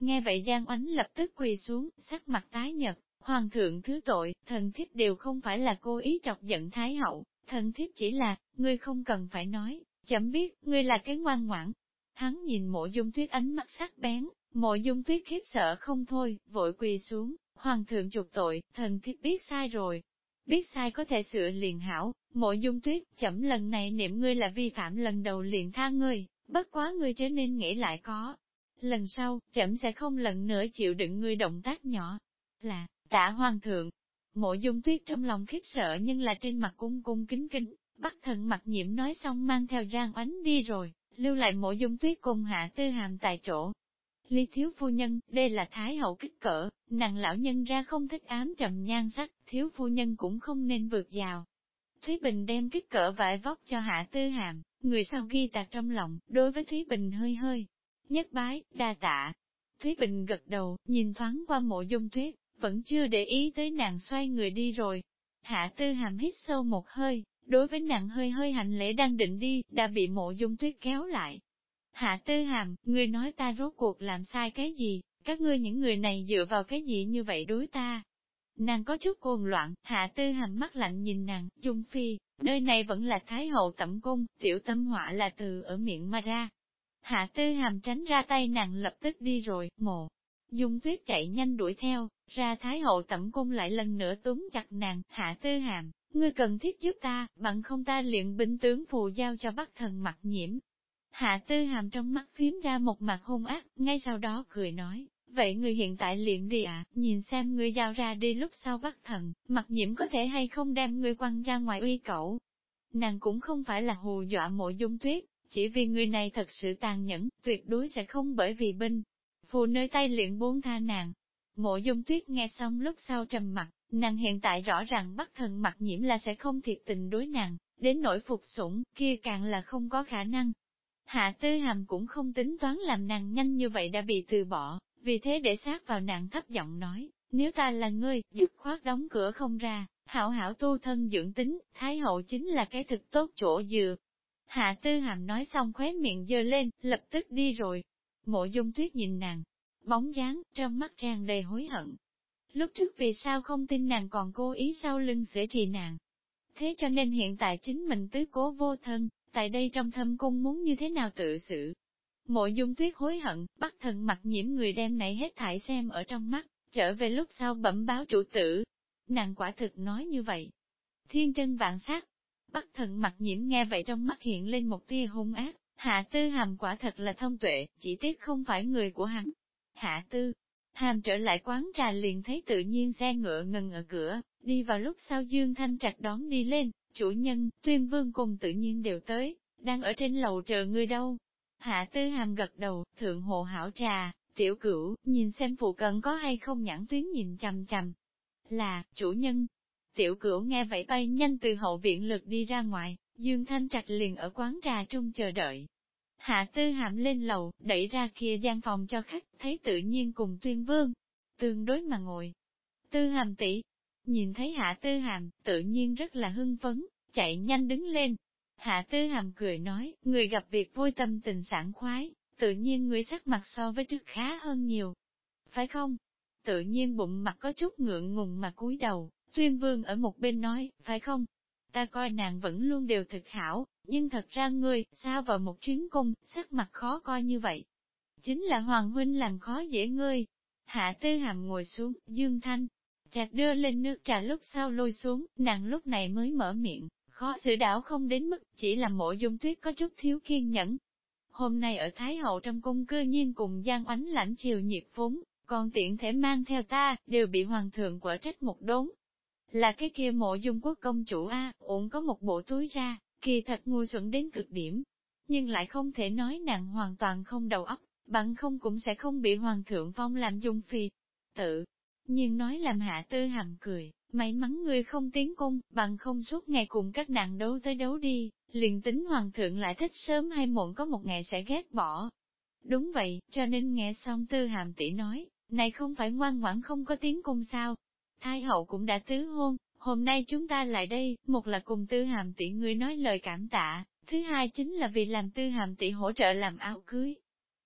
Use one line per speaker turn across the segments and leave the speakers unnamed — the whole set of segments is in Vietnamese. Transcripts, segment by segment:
Nghe vậy Giang Oánh lập tức quỳ xuống, sắc mặt tái nhợt, hoàng thượng thứ tội, thần thiếp đều không phải là cố ý chọc giận Thái hậu, thần thiếp chỉ là, ngươi không cần phải nói, chấm biết, ngươi là cái ngoan ngoãn. Hắn nhìn Mộ Dung Tuyết ánh mắt sắc bén, Mộ Dung Tuyết khiếp sợ không thôi, vội quỳ xuống, hoàng thượng chuộc tội, thần thiếp biết sai rồi. Biết sai có thể sửa liền hảo, Mộ Dung Tuyết, chấm lần này niệm ngươi là vi phạm lần đầu liền tha ngươi, bất quá ngươi trở nên nghĩ lại có. Lần sau, chấm sẽ không lần nữa chịu đựng ngươi động tác nhỏ. Là, tạ hoàng thượng. Mộ Dung Tuyết trong lòng khiếp sợ nhưng là trên mặt cung cung kính kính, Bắc Thần Mặc Nhiễm nói xong mang theo Giang Oánh đi rồi, lưu lại Mộ Dung Tuyết cùng Hạ Tư Hàm tại chỗ. Ly thiếu phu nhân, đây là Thái hậu kích cỡ, nàng lão nhân ra không thích ám trầm nhan sắc, thiếu phu nhân cũng không nên vượt vào. Thúy Bình đem kích cỡ vải vóc cho Hạ Tư Hàm, người sau ghi tạc trong lòng, đối với Thúy Bình hơi hơi nhất bái, đa tạ. Thúy Bình gật đầu, nhìn thoáng qua Mộ Dung Tuyết, vẫn chưa để ý tới nàng xoay người đi rồi. Hạ Tư Hàm hít sâu một hơi, đối với nàng hơi hơi hành lễ đang định đi, đã bị Mộ Dung Tuyết kéo lại. Hạ Tư Hàm, ngươi nói ta rốt cuộc làm sai cái gì, các ngươi những người này dựa vào cái gì như vậy đối ta? Nàng có chút cuồng loạn, Hạ Tư Hàm mắt lạnh nhìn nàng, Dung Phi, nơi này vẫn là Thái hậu tẩm cung, tiểu tâm họa là từ ở miệng mà ra. Hạ Tư Hàm tránh ra tay nàng lập tức đi rồi, Mộ Dung Tuyết chạy nhanh đuổi theo, ra Thái hậu tẩm cung lại lần nữa túm chặt nàng, Hạ Tư Hàm, ngươi cần thiết giúp ta, bằng không ta luyện binh tướng phù giao cho Bắc Thần Mặc Nhiễm. Hạ Tư Hàm trong mắt phím ra một mặt hung ác, ngay sau đó cười nói, vậy ngươi hiện tại luyện đi ạ, nhìn xem ngươi giao ra đi lúc sau Bắc Thần, Mặc Nhiễm có thể hay không đem ngươi quăng ra ngoài uy cẩu. Nàng cũng không phải là hù dọa Mộ Dung Tuyết, chỉ vì người này thật sự tàn nhẫn, tuyệt đối sẽ không bởi vì binh phù nơi tay luyện buông tha nàng. Mộ Dung Tuyết nghe xong lúc sau trầm mặt, nàng hiện tại rõ ràng Bắc Thần Mặc Nhiễm là sẽ không thiệt tình đối nàng, đến nỗi phục sủng, kia càng là không có khả năng. Hạ Tư Hàm cũng không tính toán làm nàng nhanh như vậy đã bị từ bỏ, vì thế để sát vào nàng thấp giọng nói, nếu ta là ngươi, dứt khoát đóng cửa không ra, hảo hảo tu thân dưỡng tính, Thái hậu chính là cái thực tốt chỗ dựa. Hạ Tư Hàm nói xong khóe miệng giơ lên, lập tức đi rồi. Mộ Dung Tuyết nhìn nàng, bóng dáng, trong mắt tràn đầy hối hận. Lúc trước vì sao không tin nàng còn cố ý sau lưng sửa trì nàng. Thế cho nên hiện tại chính mình tứ cố vô thân, tại đây trong thâm cung muốn như thế nào tự xử. Mộ Dung Tuyết hối hận, Bắc Thần Mặc Nhiễm người đem này hết thảy xem ở trong mắt, trở về lúc sau bẩm báo chủ tử. Nàng quả thực nói như vậy. Thiên chân vạn sát. Bắc Thần Mặc Nhiễm nghe vậy trong mắt hiện lên một tia hung ác, Hạ Tư Hàm quả thật là thông tuệ, chỉ tiếc không phải người của hắn. Hạ Tư Hàm trở lại quán trà liền thấy tự nhiên xe ngựa ngừng ở cửa, đi vào lúc sau Dương Thanh Trạch đón đi lên, chủ nhân, Tuyên Vương cùng tự nhiên đều tới, đang ở trên lầu chờ ngươi đâu. Hạ Tư Hàm gật đầu, thượng hộ hảo trà, tiểu cửu, nhìn xem phụ cận có hay không nhãn tuyến nhìn chằm chằm. Là, chủ nhân. Tiểu cửu nghe vậy bay nhanh từ hậu viện lực đi ra ngoài, Dương Thanh Trạch liền ở quán trà trung chờ đợi. Hạ Tư Hàm lên lầu, đẩy ra kia gian phòng cho khách, thấy tự nhiên cùng Tuyên Vương, tương đối mà ngồi. Tư Hàm tỷ, nhìn thấy Hạ Tư Hàm, tự nhiên rất là hưng phấn, chạy nhanh đứng lên. Hạ Tư Hàm cười nói, người gặp việc vui tâm tình sảng khoái, tự nhiên người sắc mặt so với trước khá hơn nhiều. Phải không? Tự nhiên bụng mặt có chút ngượng ngùng mà cúi đầu, Tuyên Vương ở một bên nói, phải không? Ta coi nàng vẫn luôn đều thực hảo, nhưng thật ra ngươi, sao vào một chuyến cung, sắc mặt khó coi như vậy? Chính là Hoàng huynh làm khó dễ ngươi. Hạ Tư Hàm ngồi xuống, Dương Thanh Trạch đưa lên nước trà lúc sau lôi xuống, nàng lúc này mới mở miệng, khó xử đảo không đến mức, chỉ là Mộ Dung Tuyết có chút thiếu kiên nhẫn. Hôm nay ở Thái Hậu trong cung cư nhiên cùng Giang Oánh lãnh chiều nhiệt phúng, còn tiện thể mang theo ta, đều bị Hoàng thượng quở trách một đốn. Là cái kia Mộ Dung quốc công chủ ổn có một bộ túi ra, kỳ thật ngu xuẩn đến cực điểm. Nhưng lại không thể nói nàng hoàn toàn không đầu óc, bằng không cũng sẽ không bị Hoàng thượng phong làm Dung Phi. Tự nhiên nói làm Hạ Tư Hàm cười, may mắn ngươi không tiến cung, bằng không suốt ngày cùng các nàng đấu tới đấu đi, liền tính Hoàng thượng lại thích sớm hay muộn có một ngày sẽ ghét bỏ. Đúng vậy, cho nên nghe xong Tư Hàm tỷ nói, này không phải ngoan ngoãn không có tiến cung sao? Thái hậu cũng đã tứ hôn, hôm nay chúng ta lại đây, một là cùng Tư Hàm tỷ ngươi nói lời cảm tạ, thứ hai chính là vì làm Tư Hàm tỷ hỗ trợ làm áo cưới.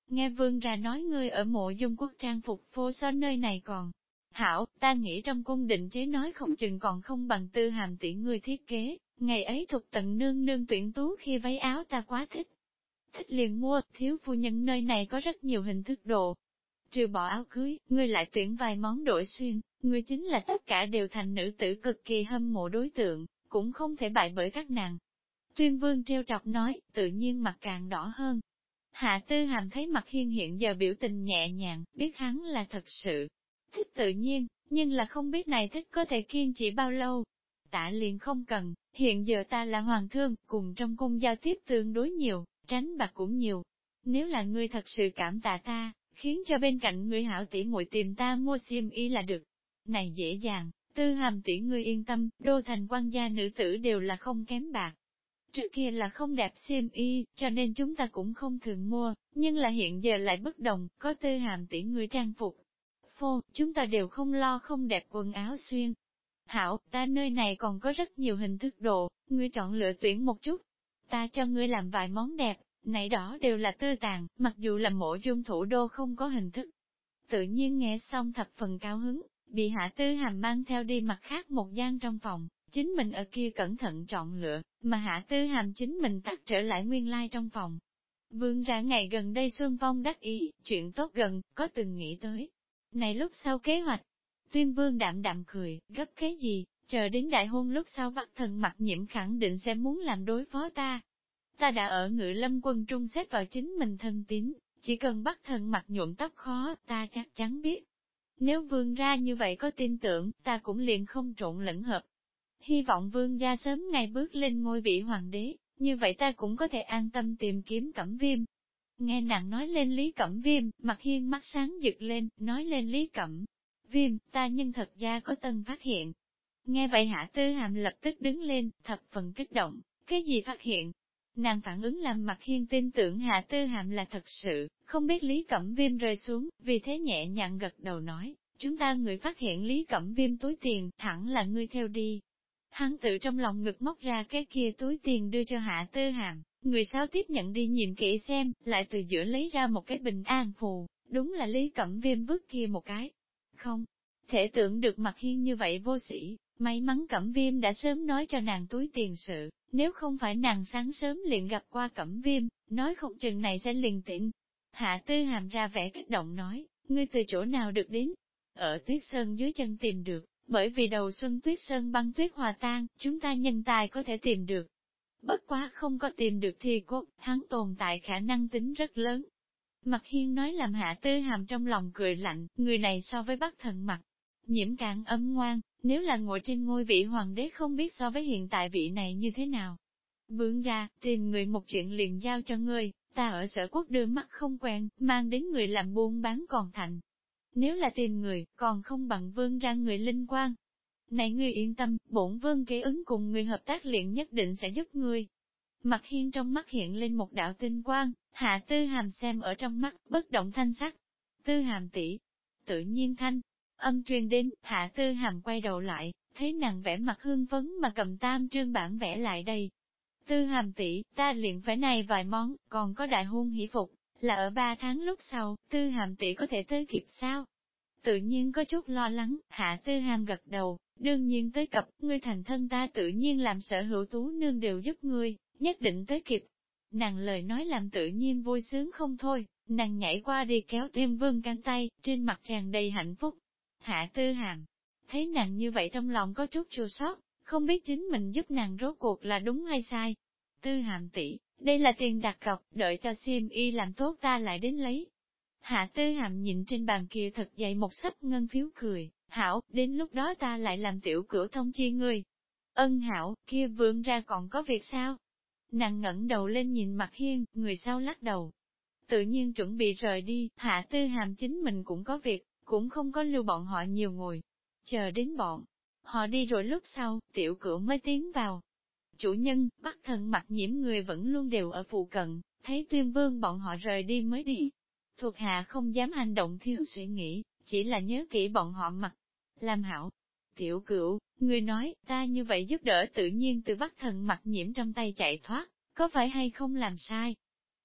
nghe vương ra nói ngươi ở Mộ Dung Quốc trang phục phô so nơi này còn. Hảo, ta nghĩ trong cung định chế nói không chừng còn không bằng Tư Hàm tỷ ngươi thiết kế, ngày ấy thuộc tận nương nương tuyển tú khi váy áo ta quá thích. Thích liền mua, thiếu phu nhân nơi này có rất nhiều hình thức đồ. Trừ bỏ áo cưới, ngươi lại tuyển vài món đổi xuyên, ngươi chính là tất cả đều thành nữ tử cực kỳ hâm mộ đối tượng, cũng không thể bại bởi các nàng. Tuyên Vương trêu chọc nói, tự nhiên mặt càng đỏ hơn. Hạ Tư Hàm thấy mặt Hiên hiện giờ biểu tình nhẹ nhàng, biết hắn là thật sự thích tự nhiên, nhưng là không biết này thích có thể kiên trì bao lâu. Tạ liền không cần, hiện giờ ta là hoàng thương, cùng trong cung giao tiếp tương đối nhiều, tránh bạc cũng nhiều. Nếu là ngươi thật sự cảm tạ ta, khiến cho bên cạnh ngươi hảo tỷ muội tìm ta mua xiêm y là được. Này dễ dàng, Tư Hàm tỷ ngươi yên tâm, đô thành quan gia nữ tử đều là không kém bạc. Trước kia là không đẹp xiêm y, cho nên chúng ta cũng không thường mua, nhưng là hiện giờ lại bất đồng, có Tư Hàm tỷ ngươi trang phục. Phô, chúng ta đều không lo không đẹp quần áo xuyên. Hảo, ta nơi này còn có rất nhiều hình thức đồ, ngươi chọn lựa tuyển một chút. Ta cho ngươi làm vài món đẹp, này đó đều là tư tàn, mặc dù là Mộ Dung thủ đô không có hình thức. Tự nhiên nghe xong thập phần cao hứng, bị Hạ Tư Hàm mang theo đi mặt khác một gian trong phòng, chính mình ở kia cẩn thận chọn lựa, mà Hạ Tư Hàm chính mình tắt trở lại nguyên lai trong phòng. Vương ra ngày gần đây Xuân Phong đắc ý, chuyện tốt gần, có từng nghĩ tới. Này lúc sau kế hoạch, Tuyên Vương đạm đạm cười, gấp cái gì, chờ đến đại hôn lúc sau Bắc Thần Mặc Nhiễm khẳng định sẽ muốn làm đối phó ta. Ta đã ở Ngự Lâm quân trung xếp vào chính mình thân tín, chỉ cần Bắc Thần Mặc nhuộm tóc khó, ta chắc chắn biết. Nếu Vương ra như vậy có tin tưởng, ta cũng liền không trộn lẫn hợp. Hy vọng Vương gia sớm ngày bước lên ngôi vị hoàng đế, như vậy ta cũng có thể an tâm tìm kiếm Cẩm Viêm. Nghe nàng nói lên Lý Cẩm Viêm, mặt Hiên mắt sáng giật lên, nói lên Lý Cẩm Viêm, ta nhưng thật ra có tân phát hiện. Nghe vậy Hạ Tư Hàm lập tức đứng lên, thập phần kích động, cái gì phát hiện? Nàng phản ứng làm mặt Hiên tin tưởng Hạ Tư Hàm là thật sự, không biết Lý Cẩm Viêm rơi xuống, vì thế nhẹ nhàng gật đầu nói, chúng ta người phát hiện Lý Cẩm Viêm túi tiền, thẳng là ngươi theo đi. Hắn tự trong lòng ngực móc ra cái kia túi tiền đưa cho Hạ Tư Hàm, người sau tiếp nhận đi nhìn kỹ xem, lại từ giữa lấy ra một cái bình an phù, đúng là Lý Cẩm Viêm vứt kia một cái. Không thể tưởng được mặt Hiên như vậy vô sĩ, may mắn Cẩm Viêm đã sớm nói cho nàng túi tiền sự, nếu không phải nàng sáng sớm liền gặp qua Cẩm Viêm, nói không chừng này sẽ liền tỉnh. Hạ Tư Hàm ra vẻ kích động nói, ngươi từ chỗ nào được đến? Ở Tuyết Sơn dưới chân tìm được. Bởi vì đầu xuân Tuyết Sơn băng tuyết hòa tan, chúng ta nhân tài có thể tìm được. Bất quá không có tìm được thì cốt, hắn tồn tại khả năng tính rất lớn. Mặt Hiên nói làm Hạ Tư Hàm trong lòng cười lạnh, người này so với Bắc Thần Mặc Nhiễm càng ấm ngoan, nếu là ngồi trên ngôi vị hoàng đế không biết so với hiện tại vị này như thế nào. Vương ra, tìm người một chuyện liền giao cho ngươi, ta ở Sở Quốc đưa mắt không quen, mang đến người làm buôn bán còn thành. Nếu là tìm người, còn không bằng vương ra người linh quan. Này ngươi yên tâm, bổn vương kế ứng cùng người hợp tác liền nhất định sẽ giúp ngươi. Mặt Hiên trong mắt hiện lên một đạo tinh quang, Hạ Tư Hàm xem ở trong mắt, bất động thanh sắc. Tư Hàm tỷ, tự nhiên thanh, âm truyền đến, Hạ Tư Hàm quay đầu lại, thấy nàng vẽ mặt hương phấn mà cầm tam trương bản vẽ lại đây. Tư Hàm tỷ, ta liền phải này vài món, còn có đại hôn hỷ phục, là ở 3 tháng lúc sau, Tư Hàm tỷ có thể tới kịp sao? Tự nhiên có chút lo lắng, Hạ Tư Hàm gật đầu, đương nhiên tới cập, ngươi thành thân ta tự nhiên làm sở hữu tú nương đều giúp ngươi, nhất định tới kịp. Nàng lời nói làm tự nhiên vui sướng không thôi, nàng nhảy qua đi kéo Tuyên Vương cánh tay, trên mặt tràn đầy hạnh phúc. Hạ Tư Hàm, thấy nàng như vậy trong lòng có chút chua xót, không biết chính mình giúp nàng rốt cuộc là đúng hay sai. Tư Hàm tỷ, đây là tiền đặt cọc, đợi cho xiêm y làm tốt ta lại đến lấy. Hạ Tư Hàm nhìn trên bàn kia thật dày một sấp ngân phiếu cười, hảo, đến lúc đó ta lại làm tiểu cửu thông chi ngươi. Ân hảo, kia vương ra còn có việc sao? Nàng ngẩng đầu lên nhìn mặt Hiên, người sau lắc đầu. Tự nhiên chuẩn bị rời đi, Hạ Tư Hàm chính mình cũng có việc, cũng không có lưu bọn họ nhiều ngồi. Chờ đến bọn họ đi rồi lúc sau, tiểu cửu mới tiến vào. Chủ nhân, Bắc Thần Mặc Nhiễm người vẫn luôn đều ở phụ cận, thấy Tuyên Vương bọn họ rời đi mới đi. Thuộc hạ không dám hành động thiếu suy nghĩ, chỉ là nhớ kỹ bọn họ mặc. Làm hảo. Tiểu cửu, người nói, ta như vậy giúp đỡ tự nhiên từ Bắc Thần Mặc Nhiễm trong tay chạy thoát, có phải hay không làm sai?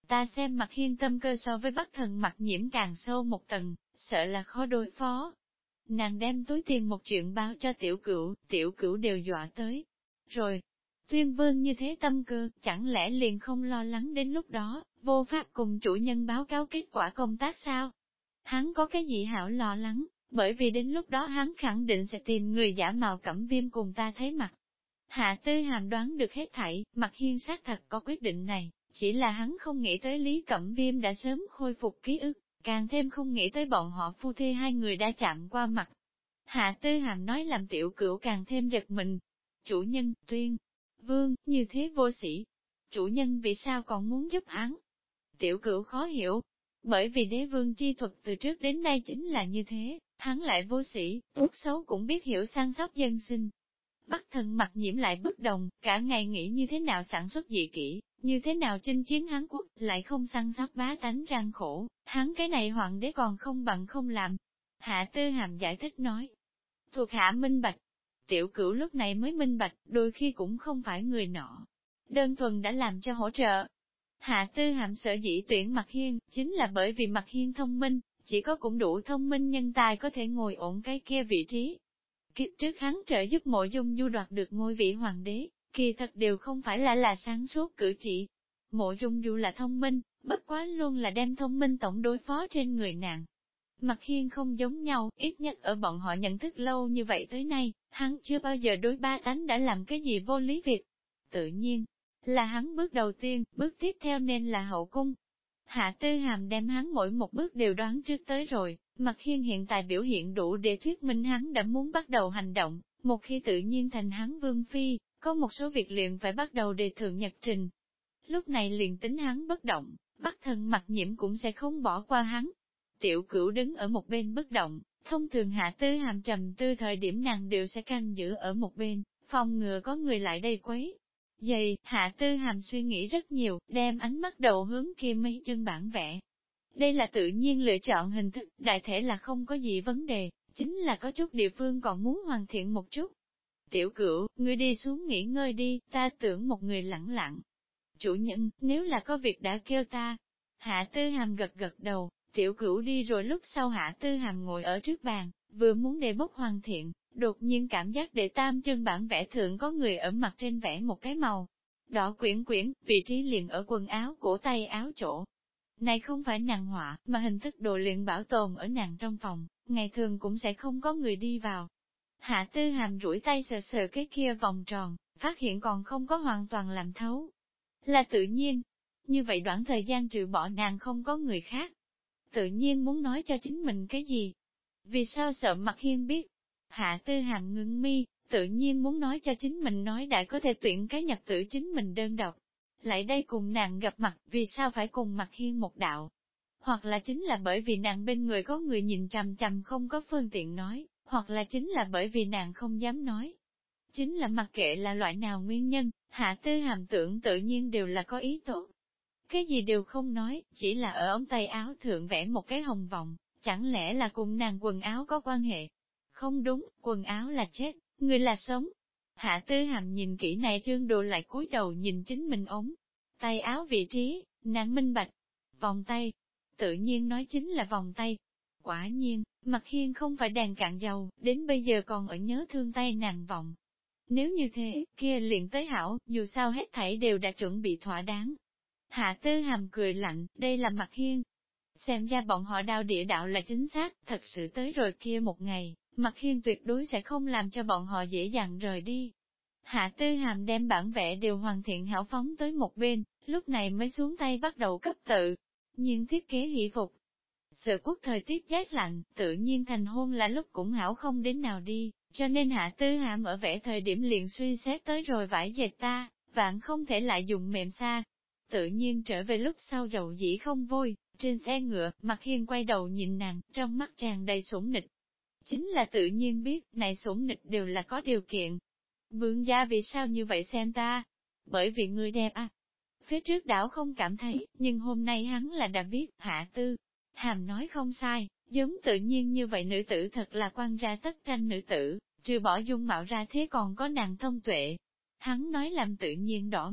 Ta xem Mặc Hiên tâm cơ so với Bắc Thần Mặc Nhiễm càng sâu một tầng, sợ là khó đối phó. Nàng đem túi tiền một chuyện báo cho tiểu cửu đều dọa tới. Rồi, Tuyên Vương như thế tâm cơ, chẳng lẽ liền không lo lắng đến lúc đó, vô pháp cùng chủ nhân báo cáo kết quả công tác sao? Hắn có cái gì hảo lo lắng, bởi vì đến lúc đó hắn khẳng định sẽ tìm người giả mạo Cẩm Viêm cùng ta thấy mặt. Hạ Tư Hàm đoán được hết thảy, Mặc Hiên xác thật có quyết định này, chỉ là hắn không nghĩ tới Lý Cẩm Viêm đã sớm khôi phục ký ức, càng thêm không nghĩ tới bọn họ phu thê hai người đã chạm qua mặt. Hạ Tư Hàm nói làm tiểu cửu càng thêm giật mình. Chủ nhân, Tuyên Vương, như thế vô sĩ. Chủ nhân vì sao còn muốn giúp hắn? Tiểu cửu khó hiểu. Bởi vì đế vương chi thuật từ trước đến nay chính là như thế, hắn lại vô sĩ, tốt xấu cũng biết hiểu săn sóc dân sinh. Bắc Thần Mặc Nhiễm lại bất đồng, cả ngày nghĩ như thế nào sản xuất dị kỹ, như thế nào chinh chiến Hán quốc, lại không săn sóc bá tánh gian khổ, hắn cái này hoàng đế còn không bằng không làm. Hạ Tư Hàm giải thích nói, thuộc hạ minh bạch. Tiểu cửu lúc này mới minh bạch, đôi khi cũng không phải người nọ. Đơn thuần đã làm cho hỗ trợ. Hạ Tư Hàm sở dĩ tuyển Mặc Hiên, chính là bởi vì Mặc Hiên thông minh, chỉ có cũng đủ thông minh nhân tài có thể ngồi ổn cái kia vị trí. Kiếp trước hắn trợ giúp Mộ Dung Du đoạt được ngôi vị hoàng đế, kỳ thật đều không phải là sáng suốt cử chỉ. Mộ Dung Du là thông minh, bất quá luôn là đem thông minh tổng đối phó trên người nàng. Mặc Hiên không giống nhau, ít nhất ở bọn họ nhận thức lâu như vậy tới nay, hắn chưa bao giờ đối ba tánh đã làm cái gì vô lý việc. Tự nhiên, là hắn bước đầu tiên, bước tiếp theo nên là hậu cung. Hạ Tư Hàm đem hắn mỗi một bước đều đoán trước tới rồi, Mặc Hiên hiện tại biểu hiện đủ để thuyết minh hắn đã muốn bắt đầu hành động, một khi tự nhiên thành hắn vương phi, có một số việc liền phải bắt đầu đề thượng nhật trình. Lúc này liền tính hắn bất động, Bắc Thần Mặc Nhiễm cũng sẽ không bỏ qua hắn. Tiểu Cửu đứng ở một bên bất động, thông thường Hạ Tư Hàm trầm tư thời điểm nàng đều sẽ canh giữ ở một bên, phòng ngừa có người lại đây quấy. Vậy, Hạ Tư Hàm suy nghĩ rất nhiều, đem ánh mắt đầu hướng kia mấy chân bản vẽ. Đây là tự nhiên lựa chọn hình thức, đại thể là không có gì vấn đề, chính là có chút địa phương còn muốn hoàn thiện một chút. Tiểu Cửu, ngươi đi xuống nghỉ ngơi đi, ta tưởng một người lẳng lặng. Chủ nhân, nếu là có việc đã kêu ta. Hạ Tư Hàm gật gật đầu, Tiểu Cửu đi rồi lúc sau Hạ Tư Hàm ngồi ở trước bàn, vừa muốn đề bốc hoàn thiện, đột nhiên cảm giác để tam chân bản vẽ thượng có người ở mặt trên vẽ một cái màu đỏ quyển quyển, vị trí liền ở quần áo cổ tay áo chỗ. Này không phải nàng họa, mà hình thức đồ liền bảo tồn ở nàng trong phòng, ngày thường cũng sẽ không có người đi vào. Hạ Tư Hàm duỗi tay sờ sờ cái kia vòng tròn, phát hiện còn không có hoàn toàn làm thấu. Là tự nhiên. Như vậy đoạn thời gian trừ bỏ nàng không có người khác. Tự nhiên muốn nói cho chính mình cái gì? Vì sao sợ Mặc Hiên biết? Hạ Tư Hàm ngưng mi, tự nhiên muốn nói cho chính mình nói đã có thể tuyển cái nhật tử chính mình đơn độc. Lại đây cùng nàng gặp mặt, vì sao phải cùng Mặc Hiên một đạo? Hoặc là chính là bởi vì nàng bên người có người nhìn chằm chằm không có phương tiện nói, hoặc là chính là bởi vì nàng không dám nói. Chính là mặc kệ là loại nào nguyên nhân, Hạ Tư Hàm tưởng tự nhiên đều là có ý tốt. Cái gì đều không nói, chỉ là ở ống tay áo thượng vẽ một cái hồng vòng, chẳng lẽ là cùng nàng quần áo có quan hệ? Không đúng, quần áo là chết, người là sống. Hạ Tư Hàm nhìn kỹ này trương đồ lại cúi đầu nhìn chính mình ống. Tay áo vị trí, nàng minh bạch. Vòng tay, tự nhiên nói chính là vòng tay. Quả nhiên, Mặc Hiên không phải đèn cạn dầu, đến bây giờ còn ở nhớ thương tay nàng vòng. Nếu như thế, kia liền tới hảo, dù sao hết thảy đều đã chuẩn bị thỏa đáng. Hạ Tư Hàm cười lạnh, đây là Mặc Hiên. Xem ra bọn họ đao địa đạo là chính xác, thật sự tới rồi kia một ngày, Mặc Hiên tuyệt đối sẽ không làm cho bọn họ dễ dàng rời đi. Hạ Tư Hàm đem bản vẽ đều hoàn thiện hảo phóng tới một bên, lúc này mới xuống tay bắt đầu cấp tự. Nhưng thiết kế hỷ phục. Sự quốc thời tiết rét lạnh, tự nhiên thành hôn là lúc cũng hảo không đến nào đi, cho nên Hạ Tư Hàm ở vẽ thời điểm liền suy xét tới rồi vải dệt ta, vạn không thể lại dùng mềm xa. Tự nhiên trở về lúc sau dầu dĩ không vui, trên xe ngựa, Mặc Hiên quay đầu nhìn nàng, trong mắt tràn đầy sủng nịch. Chính là tự nhiên biết, này sủng nịch đều là có điều kiện. Vương gia vì sao như vậy xem ta? Bởi vì ngươi đẹp à? Phía trước đảo không cảm thấy, nhưng hôm nay hắn là đã biết, Hạ Tư Hàm nói không sai, giống tự nhiên như vậy nữ tử thật là quan ra tất tranh nữ tử, trừ bỏ dung mạo ra thế còn có nàng thông tuệ. Hắn nói làm tự nhiên đỏ mặt,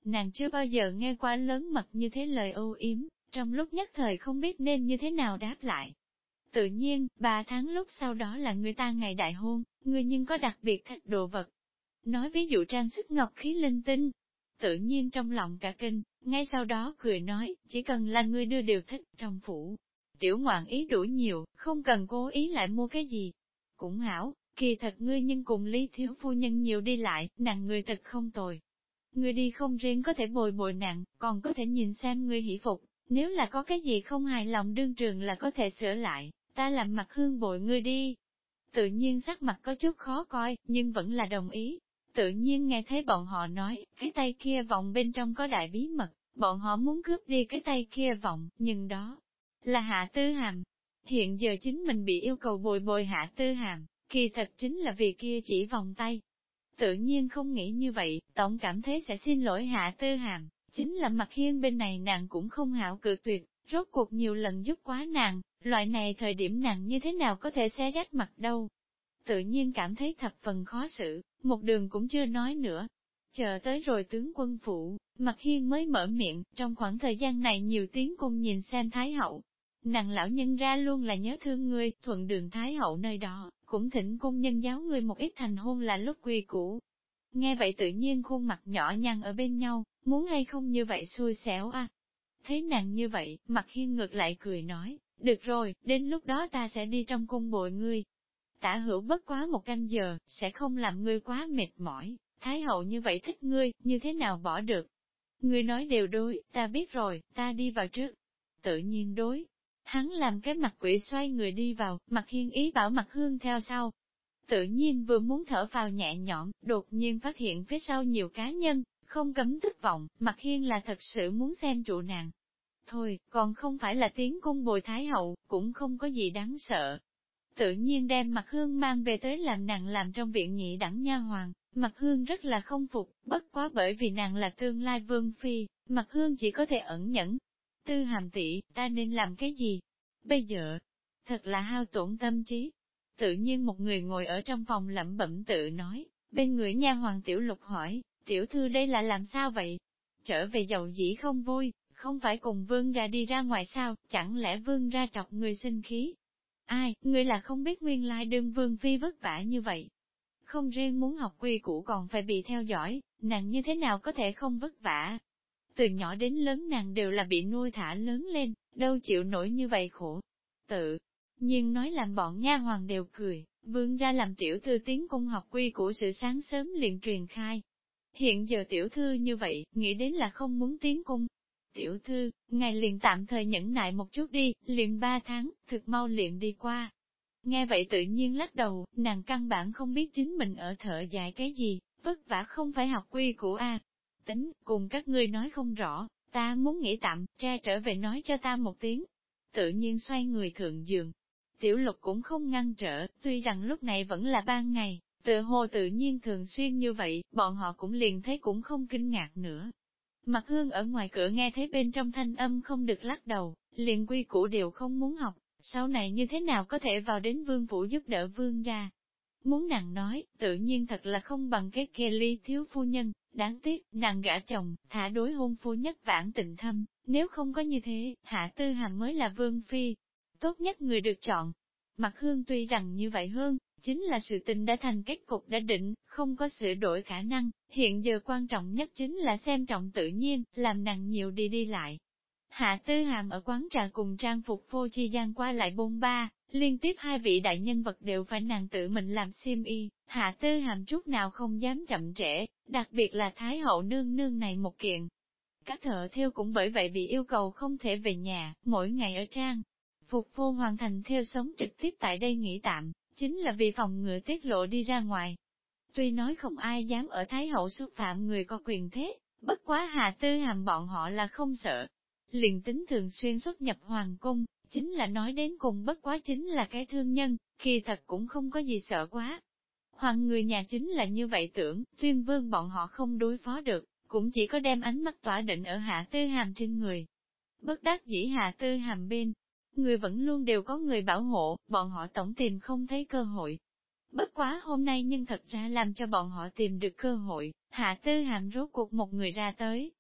nàng chưa bao giờ nghe qua lớn mật như thế lời âu yếm, trong lúc nhất thời không biết nên như thế nào đáp lại. Tự nhiên, 3 tháng lúc sau đó là người ta ngày đại hôn, người nhưng có đặc biệt thích đồ vật. Nói ví dụ trang sức ngọc khí linh tinh. Tự nhiên trong lòng cả kinh, ngay sau đó cười nói, chỉ cần là người đưa đều thích trong phủ. Tiểu ngoạn ý đủ nhiều, không cần cố ý lại mua cái gì. Cũng hảo, kỳ thật ngươi nhưng cùng Lý thiếu phu nhân nhiều đi lại, nàng người thật không tồi. Ngươi đi không riêng có thể bồi bồi nặng, còn có thể nhìn xem ngươi hỷ phục, nếu là có cái gì không hài lòng đương trường là có thể sửa lại, ta làm mặt hương bội ngươi đi. Tự nhiên sắc mặt có chút khó coi, nhưng vẫn là đồng ý. Tự nhiên nghe thấy bọn họ nói, cái tay kia vọng bên trong có đại bí mật, bọn họ muốn cướp đi cái tay kia vọng, nhưng đó là Hạ Tư Hàm. Hiện giờ chính mình bị yêu cầu bồi bồi Hạ Tư Hàm, kỳ thật chính là vì kia chỉ vòng tay. Tự nhiên không nghĩ như vậy, tổng cảm thấy sẽ xin lỗi Hạ Tư Hàm, chính là Mặt Hiên bên này nàng cũng không hảo cự tuyệt, rốt cuộc nhiều lần giúp quá nàng, loại này thời điểm nàng như thế nào có thể xé rách mặt đâu. Tự nhiên cảm thấy thập phần khó xử, một đường cũng chưa nói nữa. Chờ tới rồi tướng quân phủ, Mặt Hiên mới mở miệng, trong khoảng thời gian này nhiều tiếng cung nhìn xem Thái Hậu. Nàng lão nhân ra luôn là nhớ thương ngươi, thuận đường Thái Hậu nơi đó, cũng thỉnh cung nhân giáo ngươi một ít thành hôn là lúc quy củ. Nghe vậy tự nhiên khuôn mặt nhỏ nhăn ở bên nhau, muốn hay không như vậy xui xẻo à. Thấy nàng như vậy, Mặt Hiên ngược lại cười nói, được rồi, đến lúc đó ta sẽ đi trong cung bồi ngươi. Tả hữu bất quá 1 canh giờ, sẽ không làm ngươi quá mệt mỏi, Thái Hậu như vậy thích ngươi, như thế nào bỏ được. Ngươi nói đều đối, ta biết rồi, ta đi vào trước. Tự nhiên đối. Hắn làm cái mặt quỷ xoay người đi vào, Mặt Hiên ý bảo Mặt Hương theo sau. Tự nhiên vừa muốn thở vào nhẹ nhõm, đột nhiên phát hiện phía sau nhiều cá nhân, không cấm thất vọng, Mặt Hiên là thật sự muốn xem trụ nàng. Thôi, còn không phải là tiến cung bồi Thái Hậu, cũng không có gì đáng sợ. Tự nhiên đem Mặt Hương mang về tới làm nàng làm trong viện nhị đẳng nha hoàng, Mặt Hương rất là không phục, bất quá bởi vì nàng là tương lai vương phi, Mặt Hương chỉ có thể ẩn nhẫn. Tư Hàm tỷ, ta nên làm cái gì? Bây giờ, thật là hao tổn tâm trí. Tự nhiên một người ngồi ở trong phòng lẩm bẩm tự nói, bên người nha hoàng Tiểu Lục hỏi, tiểu thư đây là làm sao vậy? Trở về dầu dĩ không vui, không phải cùng vương ra đi ra ngoài sao, chẳng lẽ vương ra trọc người sinh khí? Ai, người là không biết nguyên lai đương vương phi vất vả như vậy. Không riêng muốn học quy củ còn phải bị theo dõi, nàng như thế nào có thể không vất vả? Từ nhỏ đến lớn nàng đều là bị nuôi thả lớn lên, đâu chịu nổi như vậy khổ. Tự nhưng nói làm bọn nha hoàng đều cười, vương ra làm tiểu thư tiến cung học quy củ sự sáng sớm liền truyền khai. Hiện giờ tiểu thư như vậy, nghĩ đến là không muốn tiến cung. Tiểu thư, ngài liền tạm thời nhẫn nại một chút đi, liền 3 tháng, thực mau liền đi qua. Nghe vậy tự nhiên lắc đầu, nàng căn bản không biết chính mình ở thợ dạy cái gì, vất vả không phải học quy củ a. Tính, cùng các ngươi nói không rõ, ta muốn nghỉ tạm, cha trở về nói cho ta một tiếng. Tự nhiên xoay người thượng giường. Tiểu Lục cũng không ngăn trở, tuy rằng lúc này vẫn là ban ngày, tự hồ tự nhiên thường xuyên như vậy, bọn họ cũng liền thấy cũng không kinh ngạc nữa. Mặt Hương ở ngoài cửa nghe thấy bên trong thanh âm không được lắc đầu, liền quy củ đều không muốn học, sau này như thế nào có thể vào đến vương phủ giúp đỡ vương ra. Muốn nàng nói, tự nhiên thật là không bằng cái kia Ly thiếu phu nhân, đáng tiếc, nàng gả chồng, thả đối hôn phu nhất vãn tình thâm, nếu không có như thế, Hạ Tư Hàm mới là vương phi, tốt nhất người được chọn. Mặt Hương tuy rằng như vậy hơn, chính là sự tình đã thành kết cục đã định, không có sửa đổi khả năng, hiện giờ quan trọng nhất chính là xem trọng tự nhiên, làm nàng nhiều đi đi lại. Hạ Tư Hàm ở quán trà cùng trang phục phô chi gian qua lại bôn ba, liên tiếp 2 vị đại nhân vật đều phải nàng tự mình làm xiêm y, Hạ Tư Hàm chút nào không dám chậm trễ, đặc biệt là Thái hậu nương nương này một kiện. Các thợ thêu cũng bởi vậy bị yêu cầu không thể về nhà, mỗi ngày ở trang. Phục phô hoàn thành theo sống trực tiếp tại đây nghỉ tạm, chính là vì phòng ngừa tiết lộ đi ra ngoài. Tuy nói không ai dám ở Thái hậu xúc phạm người có quyền thế, bất quá Hạ Tư Hàm bọn họ là không sợ. Liền tính thường xuyên xuất nhập hoàng cung, chính là nói đến cùng bất quá chính là cái thương nhân, kỳ thật cũng không có gì sợ quá. Hoàng người nhà chính là như vậy tưởng, Tuyên Vương bọn họ không đối phó được, cũng chỉ có đem ánh mắt tỏa định ở Hạ Tư Hàm trên người. Bất đắc dĩ Hạ Tư Hàm bên, người vẫn luôn đều có người bảo hộ, bọn họ tổng tìm không thấy cơ hội. Bất quá hôm nay nhưng thật ra làm cho bọn họ tìm được cơ hội, Hạ Tư Hàm rốt cuộc một người ra tới,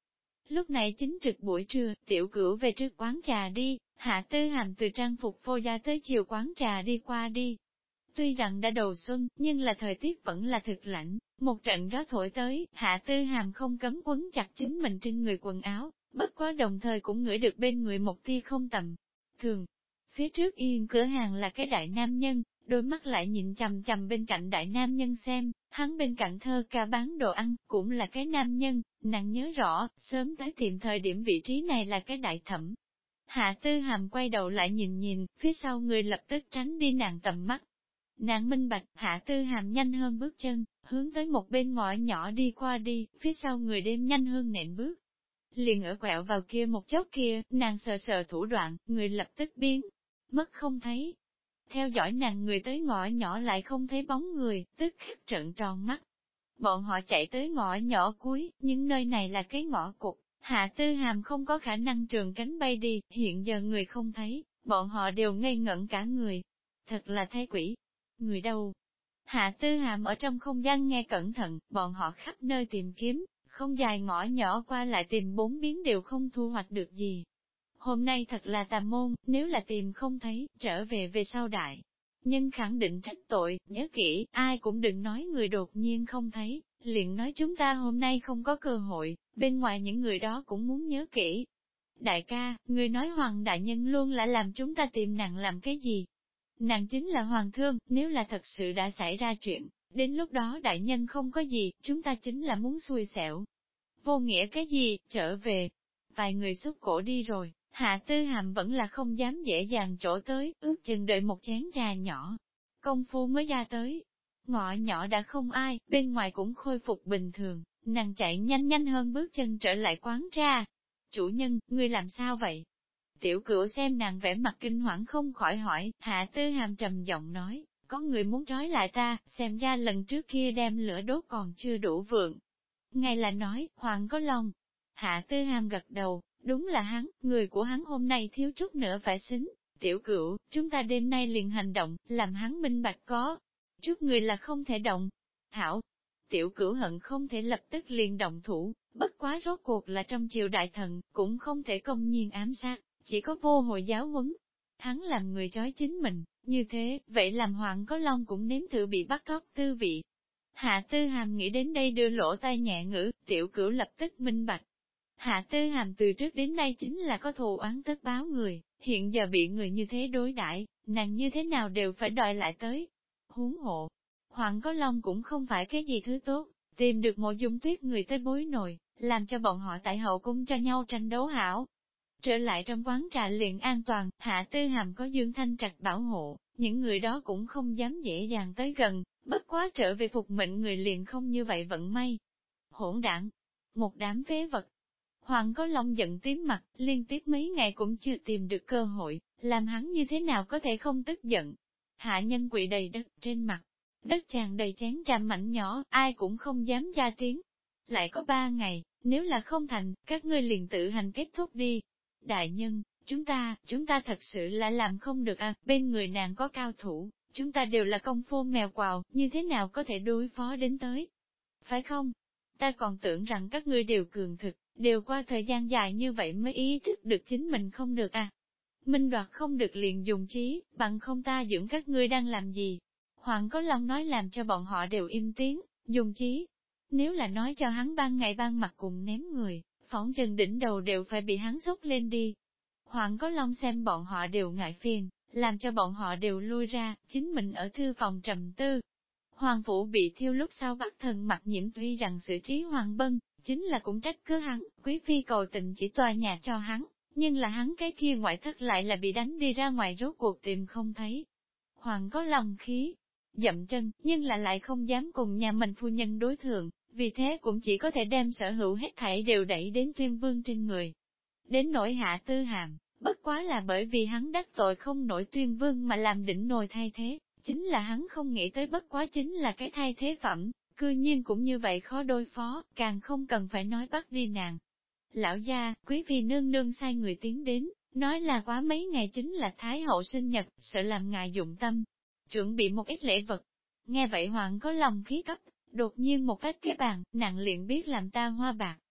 Lúc này chính trực buổi trưa, Tiểu Cửu về trước quán trà đi, Hạ Tư Hàm từ trang phục phô gia tới chiều quán trà đi qua đi. Tuy rằng đã đầu xuân, nhưng là thời tiết vẫn là thực lạnh, một trận gió thổi tới, Hạ Tư Hàm không cấm quấn chặt chính mình trên người quần áo, bất quá đồng thời cũng ngửi được bên người một tia không tầm thường. Phía trước yên cửa hàng là cái đại nam nhân, đôi mắt lại nhìn chằm chằm bên cạnh đại nam nhân xem, hắn bên cạnh thơ ca bán đồ ăn, cũng là cái nam nhân, nàng nhớ rõ, sớm tới tìm thời điểm vị trí này là cái đại thẩm. Hạ Tư Hàm quay đầu lại nhìn nhìn, phía sau người lập tức tránh đi nàng tầm mắt. Nàng minh bạch, Hạ Tư Hàm nhanh hơn bước chân, hướng tới một bên ngõ nhỏ đi qua đi, phía sau người đêm nhanh hơn nện bước. Liền ở quẹo vào kia một chốc kia, nàng sờ sờ thủ đoạn, người lập tức biến, mất không thấy. Theo dõi nàng người tới ngõ nhỏ lại không thấy bóng người, tức khắc trợn tròn mắt. Bọn họ chạy tới ngõ nhỏ cuối, nhưng nơi này là cái ngõ cụt, Hạ Tư Hàm không có khả năng trường cánh bay đi, hiện giờ người không thấy, bọn họ đều ngây ngẩn cả người. Thật là thấy quỷ. Người đâu? Hạ Tư Hàm ở trong không gian nghe cẩn thận, bọn họ khắp nơi tìm kiếm, không dài ngõ nhỏ qua lại tìm bốn biến đều không thu hoạch được gì. Hôm nay thật là tà môn, nếu là tìm không thấy, trở về sau đại. Nhưng khẳng định trách tội, nhớ kỹ, ai cũng đừng nói người đột nhiên không thấy, liền nói chúng ta hôm nay không có cơ hội, bên ngoài những người đó cũng muốn nhớ kỹ. Đại ca, người nói Hoàng đại nhân luôn là làm chúng ta tìm nàng làm cái gì? Nàng chính là Hoàng thương, nếu là thật sự đã xảy ra chuyện, đến lúc đó đại nhân không có gì, chúng ta chính là muốn xui xẻo. Vô nghĩa cái gì, trở về. Vài người xúc cổ đi rồi. Hạ Tư Hàm vẫn là không dám dễ dàng chỗ tới, ước chừng đợi một chén trà nhỏ. Công phu mới ra tới. Ngõ nhỏ đã không ai, bên ngoài cũng khôi phục bình thường, nàng chạy nhanh nhanh hơn bước chân trở lại quán trà. Chủ nhân, ngươi làm sao vậy? Tiểu Cửu xem nàng vẻ mặt kinh hoàng không khỏi hỏi, Hạ Tư Hàm trầm giọng nói, có người muốn trói lại ta, xem ra lần trước kia đem lửa đốt còn chưa đủ vượng. Ngay là nói, Hoàng có lòng. Hạ Tư Hàm gật đầu, đúng là hắn, người của hắn hôm nay thiếu chút nữa phải xính. Tiểu Cửu, chúng ta đêm nay liền hành động, làm hắn minh bạch có. Chút người là không thể động. Hảo, Tiểu Cửu hận không thể lập tức liền động thủ, bất quá rốt cuộc là trong triều đại thần, cũng không thể công nhiên ám sát, chỉ có vô hội giáo huấn. Hắn làm người chói chính mình, như thế, vậy làm Hoàng có Long cũng nếm thử bị bắt cóc tư vị. Hạ Tư Hàm nghĩ đến đây đưa lỗ tai nhẹ ngữ, Tiểu Cửu lập tức minh bạch. Hạ Tư Hàm từ trước đến nay chính là có thù oán tất báo người, hiện giờ bị người như thế đối đãi, nàng như thế nào đều phải đòi lại tới. Huống hộ, Hoàng có Long cũng không phải cái gì thứ tốt, tìm được Mộ Dung Tuyết người tới bối nồi, làm cho bọn họ tại hậu cung cho nhau tranh đấu hảo. Trở lại trong quán trà liền an toàn, Hạ Tư Hàm có Dương Thanh Trạch bảo hộ, những người đó cũng không dám dễ dàng tới gần, bất quá trở về phục mệnh người liền không như vậy vận may. Hỗn đảng, một đám phế vật. Hoàng có Long giận tím mặt, liên tiếp mấy ngày cũng chưa tìm được cơ hội, làm hắn như thế nào có thể không tức giận. Hạ nhân quỵ đầy đất, trên mặt, đất tràn đầy chén trà mảnh nhỏ, ai cũng không dám ra tiếng. Lại có 3 ngày, nếu là không thành, các ngươi liền tự hành kết thúc đi. Đại nhân, chúng ta thật sự là làm không được à, bên người nàng có cao thủ, chúng ta đều là công phu mèo quào, như thế nào có thể đối phó đến tới. Phải không? Ta còn tưởng rằng các ngươi đều cường thực, đều qua thời gian dài như vậy mới ý thức được chính mình không được à. Minh đoạt không được liền dùng trí, bằng không ta dưỡng các ngươi đang làm gì. Hoàng có Long nói làm cho bọn họ đều im tiếng, dùng trí. Nếu là nói cho hắn ban ngày ban mặt cùng ném người, phỏng chừng đỉnh đầu đều phải bị hắn sốt lên đi. Hoàng có Long xem bọn họ đều ngại phiền, làm cho bọn họ đều lui ra, chính mình ở thư phòng trầm tư. Hoàng phủ bị thiêu lúc sau bắt thần mặt nhiễm tuy rằng xử trí Hoàng Bân, chính là cũng trách cứ hắn, quý phi cầu tình chỉ tòa nhà cho hắn, nhưng là hắn cái kia ngoại thất lại là bị đánh đi ra ngoài rốt cuộc tìm không thấy. Hoàng có lòng khí, dậm chân, nhưng là lại không dám cùng nhà mình phu nhân đối thượng, vì thế cũng chỉ có thể đem sở hữu hết thảy đều đẩy đến Tuyên Vương trên người. Đến nỗi Hạ Tư Hàm, bất quá là bởi vì hắn đắc tội không nổi Tuyên Vương mà làm đỉnh nồi thay thế, chính là hắn không nghĩ tới bất quá chính là cái thay thế phẩm, cư nhiên cũng như vậy khó đối phó, càng không cần phải nói bắt đi nàng. Lão gia, quý phi nương nương sai người tiến đến, nói là quá mấy ngày chính là Thái hậu sinh nhật, sợ làm ngài dụng tâm, chuẩn bị một ít lễ vật. Nghe vậy Hoàng có lòng khí cấp, đột nhiên một cách cái bàn, nàng liền biết làm ta hoa bạc.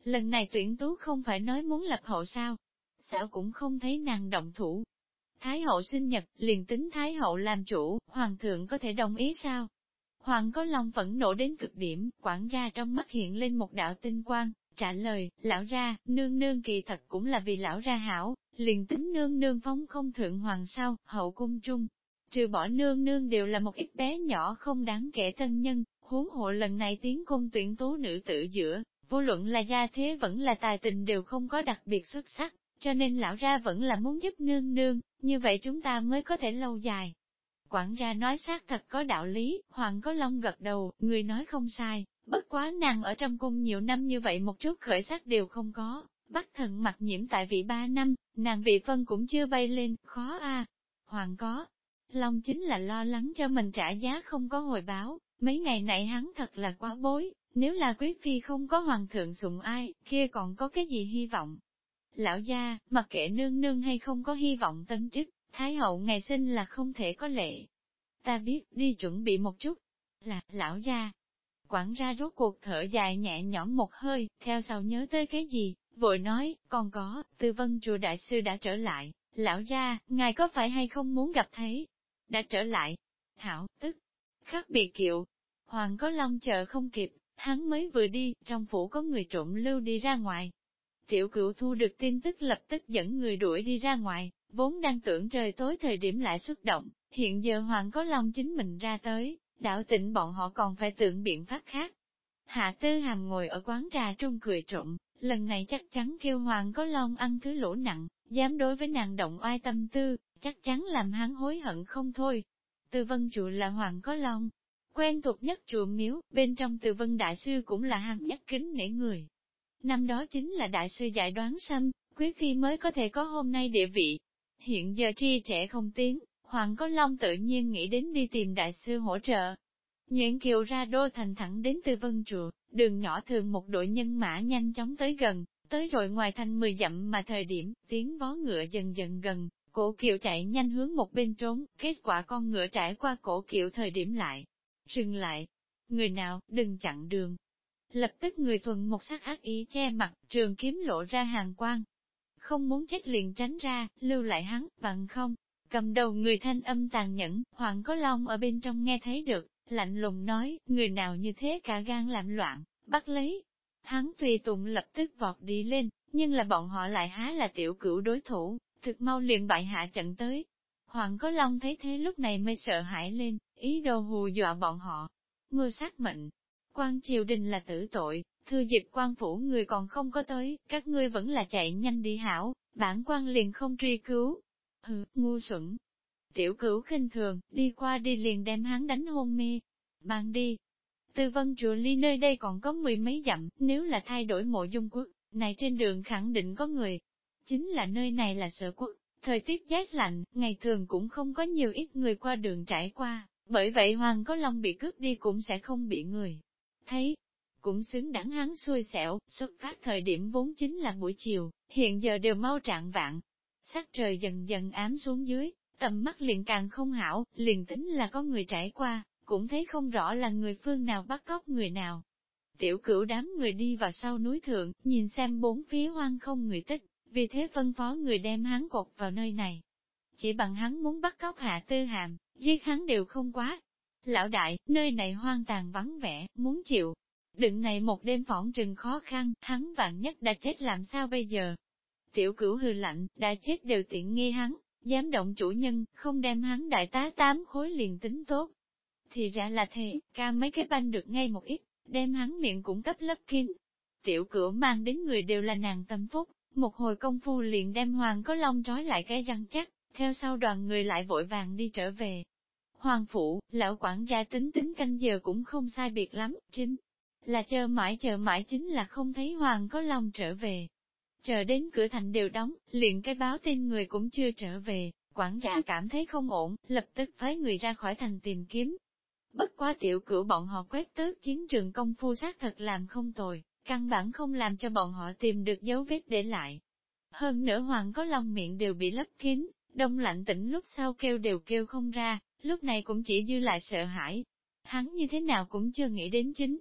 Lần này tuyển tú không phải nói muốn lập hậu sao? Sao cũng không thấy nàng động thủ. Thái hậu sinh nhật, liền tính Thái hậu làm chủ, hoàng thượng có thể đồng ý sao? Hoàng có lòng phẫn nộ đến cực điểm, quản gia trong mắt hiện lên một đạo tinh quang, trả lời, lão ra, nương nương kỳ thật cũng là vì lão ra hảo, liền tính nương nương phóng không thượng hoàng sao, hậu cung trung. Trừ bỏ nương nương đều là một ít bé nhỏ không đáng kể thân nhân, huống hộ lần này tiến cung tuyển tú nữ tử giữa, vô luận là gia thế vẫn là tài tình đều không có đặc biệt xuất sắc, cho nên lão ra vẫn là muốn giúp nương nương, như vậy chúng ta mới có thể lâu dài. Quản gia nói xác thật có đạo lý, Hoàng có Long gật đầu, người nói không sai, bất quá nàng ở trong cung nhiều năm như vậy một chút khởi sắc đều không có, bắt thần mặt nhiễm tại vị 3 năm, nàng vị phân cũng chưa bay lên, khó a. Hoàng có Long chính là lo lắng cho mình trả giá không có hồi báo, mấy ngày này hắn thật là quá bối, nếu là quý phi không có hoàng thượng sủng ai, kia còn có cái gì hy vọng. Lão gia, mặc kệ nương nương hay không có hy vọng tân chức, Thái hậu ngày sinh là không thể có lệ. Ta biết, đi chuẩn bị một chút. Là, lão gia. Quản gia rốt cuộc thở dài nhẹ nhõm một hơi, theo sau nhớ tới cái gì, vội nói, còn có, Từ Vân chùa đại sư đã trở lại, lão gia, ngài có phải hay không muốn gặp thấy? Đã trở lại. Hảo, tức, khắc biệt kiệu. Hoàng có Long chờ không kịp, hắn mới vừa đi, trong phủ có người trộm lưu đi ra ngoài. Tiểu Cửu thu được tin tức lập tức dẫn người đuổi đi ra ngoài, vốn đang tưởng trời tối thời điểm lại xuất động, hiện giờ Hoàng có Long chính mình ra tới, đạo tịnh bọn họ còn phải tưởng biện pháp khác. Hạ Tư Hàm ngồi ở quán trà trung cười trộm, lần này chắc chắn kêu Hoàng có Long ăn thứ lỗ nặng, dám đối với nàng động oai tâm tư, chắc chắn làm hắn hối hận không thôi. Từ Vân chùa là Hoàng có Long, quen thuộc nhất chùa miếu, bên trong Từ Vân đại sư cũng là hắn nhất kính nể người. Năm đó chính là đại sư giải đoán sâm, quý phi mới có thể có hôm nay địa vị. Hiện giờ tri trẻ không tiến, Hoàng có Long tự nhiên nghĩ đến đi tìm đại sư hỗ trợ. Nhuyễn Kiều ra đô thành thẳng đến Từ Vân chùa, đường nhỏ thường một đội nhân mã nhanh chóng tới gần, tới rồi ngoài thành 10 dặm mà thời điểm, tiếng vó ngựa dần dần gần, cổ kiệu chạy nhanh hướng một bên trốn, kết quả con ngựa trải qua cổ kiệu thời điểm lại. Dừng lại. Người nào, đừng chặn đường. Lập tức người thuần một sắc ác ý che mặt, trường kiếm lộ ra hàng quang. Không muốn chết liền tránh ra, lưu lại hắn, bằng không. Cầm đầu người thanh âm tàn nhẫn, Hoàng có Long ở bên trong nghe thấy được, lạnh lùng nói, người nào như thế cả gan làm loạn, bắt lấy. Hắn tùy tùng lập tức vọt đi lên, nhưng là bọn họ lại há là tiểu cửu đối thủ, thực mau liền bại hạ trận tới. Hoàng có Long thấy thế lúc này mới sợ hãi lên, ý đồ hù dọa bọn họ. Mưa sát mệnh, quan triều đình là tử tội, thư dịp quan phủ người còn không có tới, các ngươi vẫn là chạy nhanh đi hảo, bản quan liền không truy cứu. Ngu xuẩn. Tiểu cửu khinh thường, đi qua đi liền đem hắn đánh hôn mê. Bạn đi. Từ Vân chùa ly nơi đây còn có 10 mấy dặm, nếu là thay đổi mộ dung quốc, này trên đường khẳng định có người. Chính là nơi này là Sở Quốc, thời tiết rét lạnh, ngày thường cũng không có nhiều ít người qua đường trải qua, bởi vậy Hoàng có Long bị cướp đi cũng sẽ không bị người thấy. Cũng xứng đáng hắn xui xẻo, xuất phát thời điểm vốn chính là buổi chiều, hiện giờ đều mau trạng vạng. Sắc trời dần dần ám xuống dưới, tầm mắt liền càng không hảo, liền tính là có người trải qua, cũng thấy không rõ là người phương nào bắt cóc người nào. Tiểu Cửu đám người đi vào sau núi thượng, nhìn xem bốn phía hoang không người tích, vì thế phân phó người đem hắn cột vào nơi này. Chỉ bằng hắn muốn bắt cóc Hạ Tư Hàm, giết hắn đều không quá. Lão đại, nơi này hoang tàn vắng vẻ, muốn chịu. Đựng này một đêm phỏng trừng khó khăn, hắn vạn nhất đã chết làm sao bây giờ? Tiểu Cửu hừ lạnh, đã chết đều tiện nghi hắn, dám động chủ nhân, không đem hắn đại tá 8 khối liền tính tốt. Thì ra là thế, ca mấy cái banh được ngay một ít, đem hắn miệng cũng cấp lấp kín. Tiểu Cửu mang đến người đều là nàng tâm phúc, một hồi công phu liền đem Hoàng có Long trói lại cái răng chắc, theo sau đoàn người lại vội vàng đi trở về. Hoàng phủ, lão quản gia tính tính canh giờ cũng không sai biệt lắm, chính là chờ mãi chính là không thấy Hoàng có Long trở về. Chờ đến cửa thành đều đóng, liền cái báo tin người cũng chưa trở về, quản gia cảm thấy không ổn, lập tức phái người ra khỏi thành tìm kiếm. Bất quá Tiểu Cửu bọn họ quét tước chiến trường công phu xác thật làm không tồi, căn bản không làm cho bọn họ tìm được dấu vết để lại. Hơn nữa Hoàng có Long miệng đều bị lấp kín, đông lạnh tỉnh lúc sau kêu đều kêu không ra, lúc này cũng chỉ dư lại sợ hãi. Hắn như thế nào cũng chưa nghĩ đến chính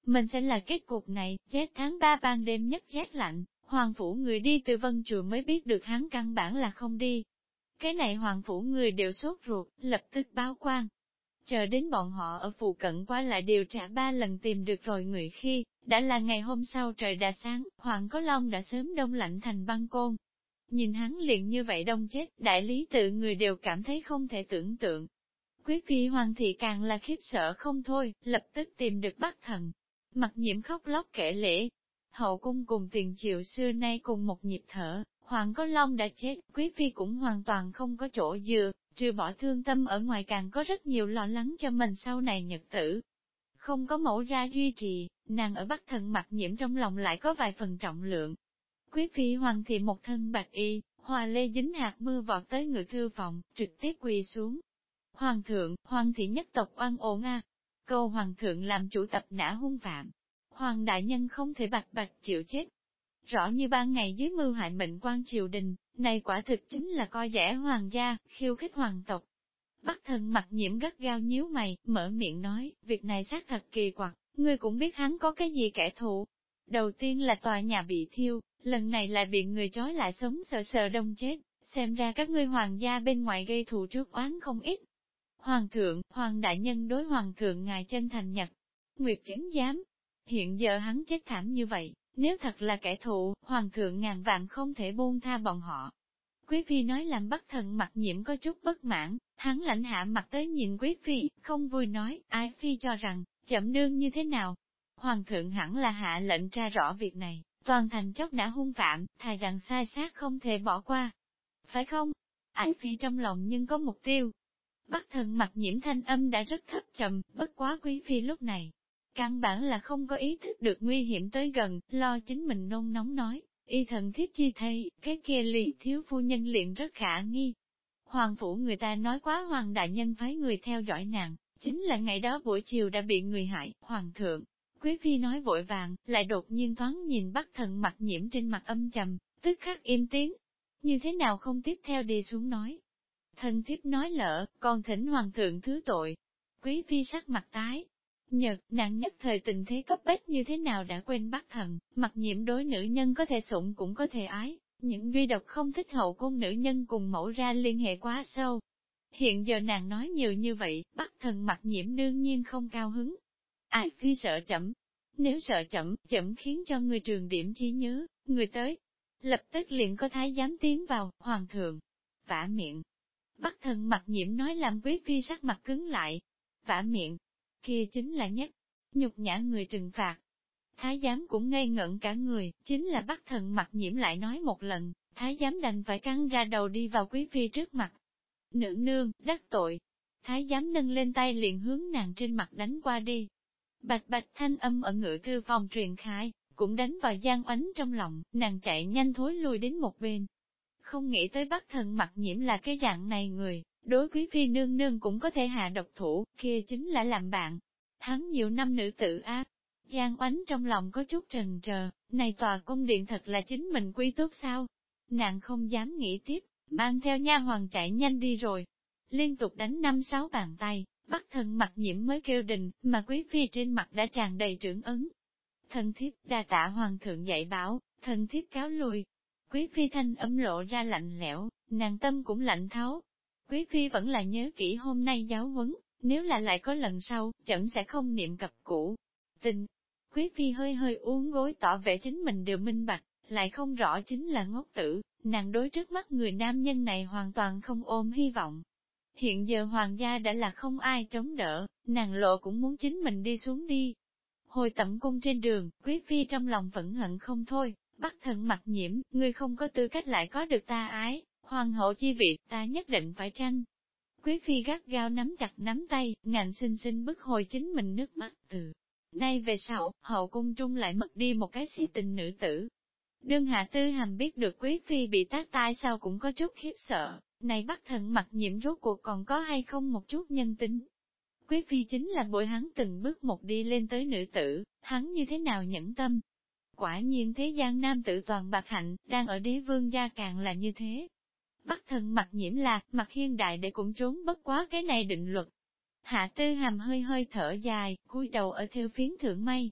mình sẽ là kết cục này, chết tháng 3 ban đêm nhất rét lạnh, hoàng phủ người đi từ Vân Chùa mới biết được hắn căn bản là không đi. Cái này hoàng phủ người đều sốt ruột, lập tức báo quan. Chờ đến bọn họ ở phụ cận qua lại điều tra 3 lần tìm được rồi người khi, đã là ngày hôm sau trời đã sáng, Hoàng Có Long đã sớm đông lạnh thành băng côn. Nhìn hắn liền như vậy đông chết, đại lý tự người đều cảm thấy không thể tưởng tượng. Quý phi Hoàng thị càng là khiếp sợ không thôi, lập tức tìm được Bắc Thần. Mặt Nhiễm khóc lóc kể lễ. Hậu cung cùng tiền triệu xưa nay cùng một nhịp thở, Hoàng Có Long đã chết, quý phi cũng hoàn toàn không có chỗ dựa, trừ bỏ thương tâm ở ngoài càng có rất nhiều lo lắng cho mình sau này nhật tử. Không có mẫu ra duy trì, nàng ở Bắc Thần Mặt Nhiễm trong lòng lại có vài phần trọng lượng. Quý phi Hoàng thị một thân bạch y, hoa lê dính hạt mưa vọt tới ngự thư phòng, trực tiếp quỳ xuống. Hoàng thượng, Hoàng thị nhất tộc oan ổn a. Câu Hoàng thượng làm chủ tập nã hung phạm. Hoàng đại nhân không thể bạch bạch chịu chết. Rõ như ban ngày dưới mưu hại mệnh quan triều đình, này quả thực chính là coi rẻ hoàng gia, khiêu khích hoàng tộc. Bắc Thần Mặt Nhiễm gắt gao nhíu mày, mở miệng nói, việc này xác thật kỳ quặc, ngươi cũng biết hắn có cái gì kẻ thù. Đầu tiên là tòa nhà bị thiêu, lần này lại bị người trói lại sống sờ sờ đông chết, xem ra các ngươi hoàng gia bên ngoài gây thù trước oán không ít. Hoàng thượng, hoàng đại nhân đối hoàng thượng ngài chân thành nhật, nguyệt chứng giám. Hiện giờ hắn chết thảm như vậy, nếu thật là kẻ thù, hoàng thượng ngàn vạn không thể buông tha bọn họ. Quý phi nói làm Bắc Thần Mặt Nhiễm có chút bất mãn, hắn lãnh hạ mặt tới nhìn quý phi, không vui nói, ai phi cho rằng, chậm đương như thế nào. Hoàng thượng hẳn là hạ lệnh tra rõ việc này, toàn thành chóc đã hung phạm, thà rằng sai sát không thể bỏ qua. Phải không? Ái phi trong lòng nhưng có mục tiêu. Bắc Thần Mặt Nhiễm thanh âm đã rất thấp trầm, bất quá quý phi lúc này. Căn bản là không có ý thức được nguy hiểm tới gần, lo chính mình nôn nóng nói, y thần thiếp chi thấy, cái kia Lý thiếu phu nhân liền rất khả nghi. Hoàng phủ người ta nói quá hoàng đại nhân phái người theo dõi nàng, chính là ngày đó buổi chiều đã bị người hại, hoàng thượng. Quý phi nói vội vàng, lại đột nhiên thoáng nhìn Bắc Thần Mặt Nhiễm trên mặt âm trầm, tức khắc im tiếng. Như thế nào không tiếp theo đi xuống nói. Thần thiếp nói lỡ, còn thỉnh hoàng thượng thứ tội. Quý phi sắc mặt tái. Nhật, nàng nhất thời tình thế cấp bách như thế nào đã quên Bắc Thần, Mặt Nhiễm đối nữ nhân có thể sủng cũng có thể ái, những duy độc không thích hậu cung nữ nhân cùng mẫu ra liên hệ quá sâu. Hiện giờ nàng nói nhiều như vậy, Bắc Thần Mặt Nhiễm đương nhiên không cao hứng. Ai phi sợ chậm, nếu sợ chậm, chậm khiến cho người trường điểm trí nhớ, người tới. Lập tức liền có thái giám tiến vào, hoàng thượng, vả miệng. Bắc Thần Mặt Nhiễm nói làm quý phi sắc mặt cứng lại, vả miệng. Kia chính là nhất, nhục nhã người trừng phạt. Thái giám cũng ngây ngẩn cả người, chính là Bắc Thần Mặt Nhiễm lại nói một lần, thái giám đành phải căng ra đầu đi vào quý phi trước mặt. Nữ nương, đắc tội. Thái giám nâng lên tay liền hướng nàng trên mặt đánh qua đi. Bạch bạch thanh âm ở ngự thư phòng truyền khai, cũng đánh vào Giang Oánh trong lòng, nàng chạy nhanh thối lui đến một bên. Không nghĩ tới Bắc Thần Mặt Nhiễm là cái dạng này người, đối quý phi nương nương cũng có thể hạ độc thủ, kia chính là làm bạn. Hắn nhiều năm nữ tự ác. Giang Oánh trong lòng có chút trần trờ, này tòa cung điện thật là chính mình quy tốt sao? Nàng không dám nghĩ tiếp, mang theo nha hoàng chạy nhanh đi rồi. Liên tục đánh 5-6 bàn tay, Bắc Thần Mặt Nhiễm mới kêu đình, mà quý phi trên mặt đã tràn đầy trưởng ấn. Thần thiếp đa tạ hoàng thượng dạy bảo, thần thiếp cáo lui. Quý phi thanh âm lộ ra lạnh lẽo, nàng tâm cũng lạnh thấu. Quý phi vẫn là nhớ kỹ hôm nay giáo huấn, nếu là lại có lần sau, chậm sẽ không niệm cập cũ. Tình, quý phi hơi hơi uốn gối tỏ vẻ chính mình đều minh bạch, lại không rõ chính là ngốc tử, nàng đối trước mắt người nam nhân này hoàn toàn không ôm hy vọng. Hiện giờ hoàng gia đã là không ai chống đỡ, nàng lộ cũng muốn chính mình đi xuống đi. Hồi tẩm cung trên đường, quý phi trong lòng vẫn hận không thôi, Bắc Thần Mặt Nhiễm, ngươi không có tư cách lại có được ta ái, hoàng hậu chi vị, ta nhất định phải tranh. Quý phi gắt gao nắm chặt nắm tay, ngạnh sinh sinh bức hồi chính mình nước mắt từ. Nay về sau, hậu cung trung lại mất đi một cái si tình nữ tử. Đương Hạ Tư Hàm biết được quý phi bị tác tai sau cũng có chút khiếp sợ, này Bắc Thần Mặt Nhiễm rốt cuộc còn có hay không một chút nhân tính. Quý phi chính là bội hắn từng bước một đi lên tới nữ tử, hắn như thế nào nhẫn tâm. Quả nhiên thế gian nam tử toàn bạc hạnh, đang ở đế vương gia càng là như thế. Bắc Thần Mặt Nhiễm là, Mặt Hiên đại để cũng trốn bất quá cái này định luật. Hạ Tư Hàm hơi hơi thở dài, cúi đầu ở theo phiến thượng mây.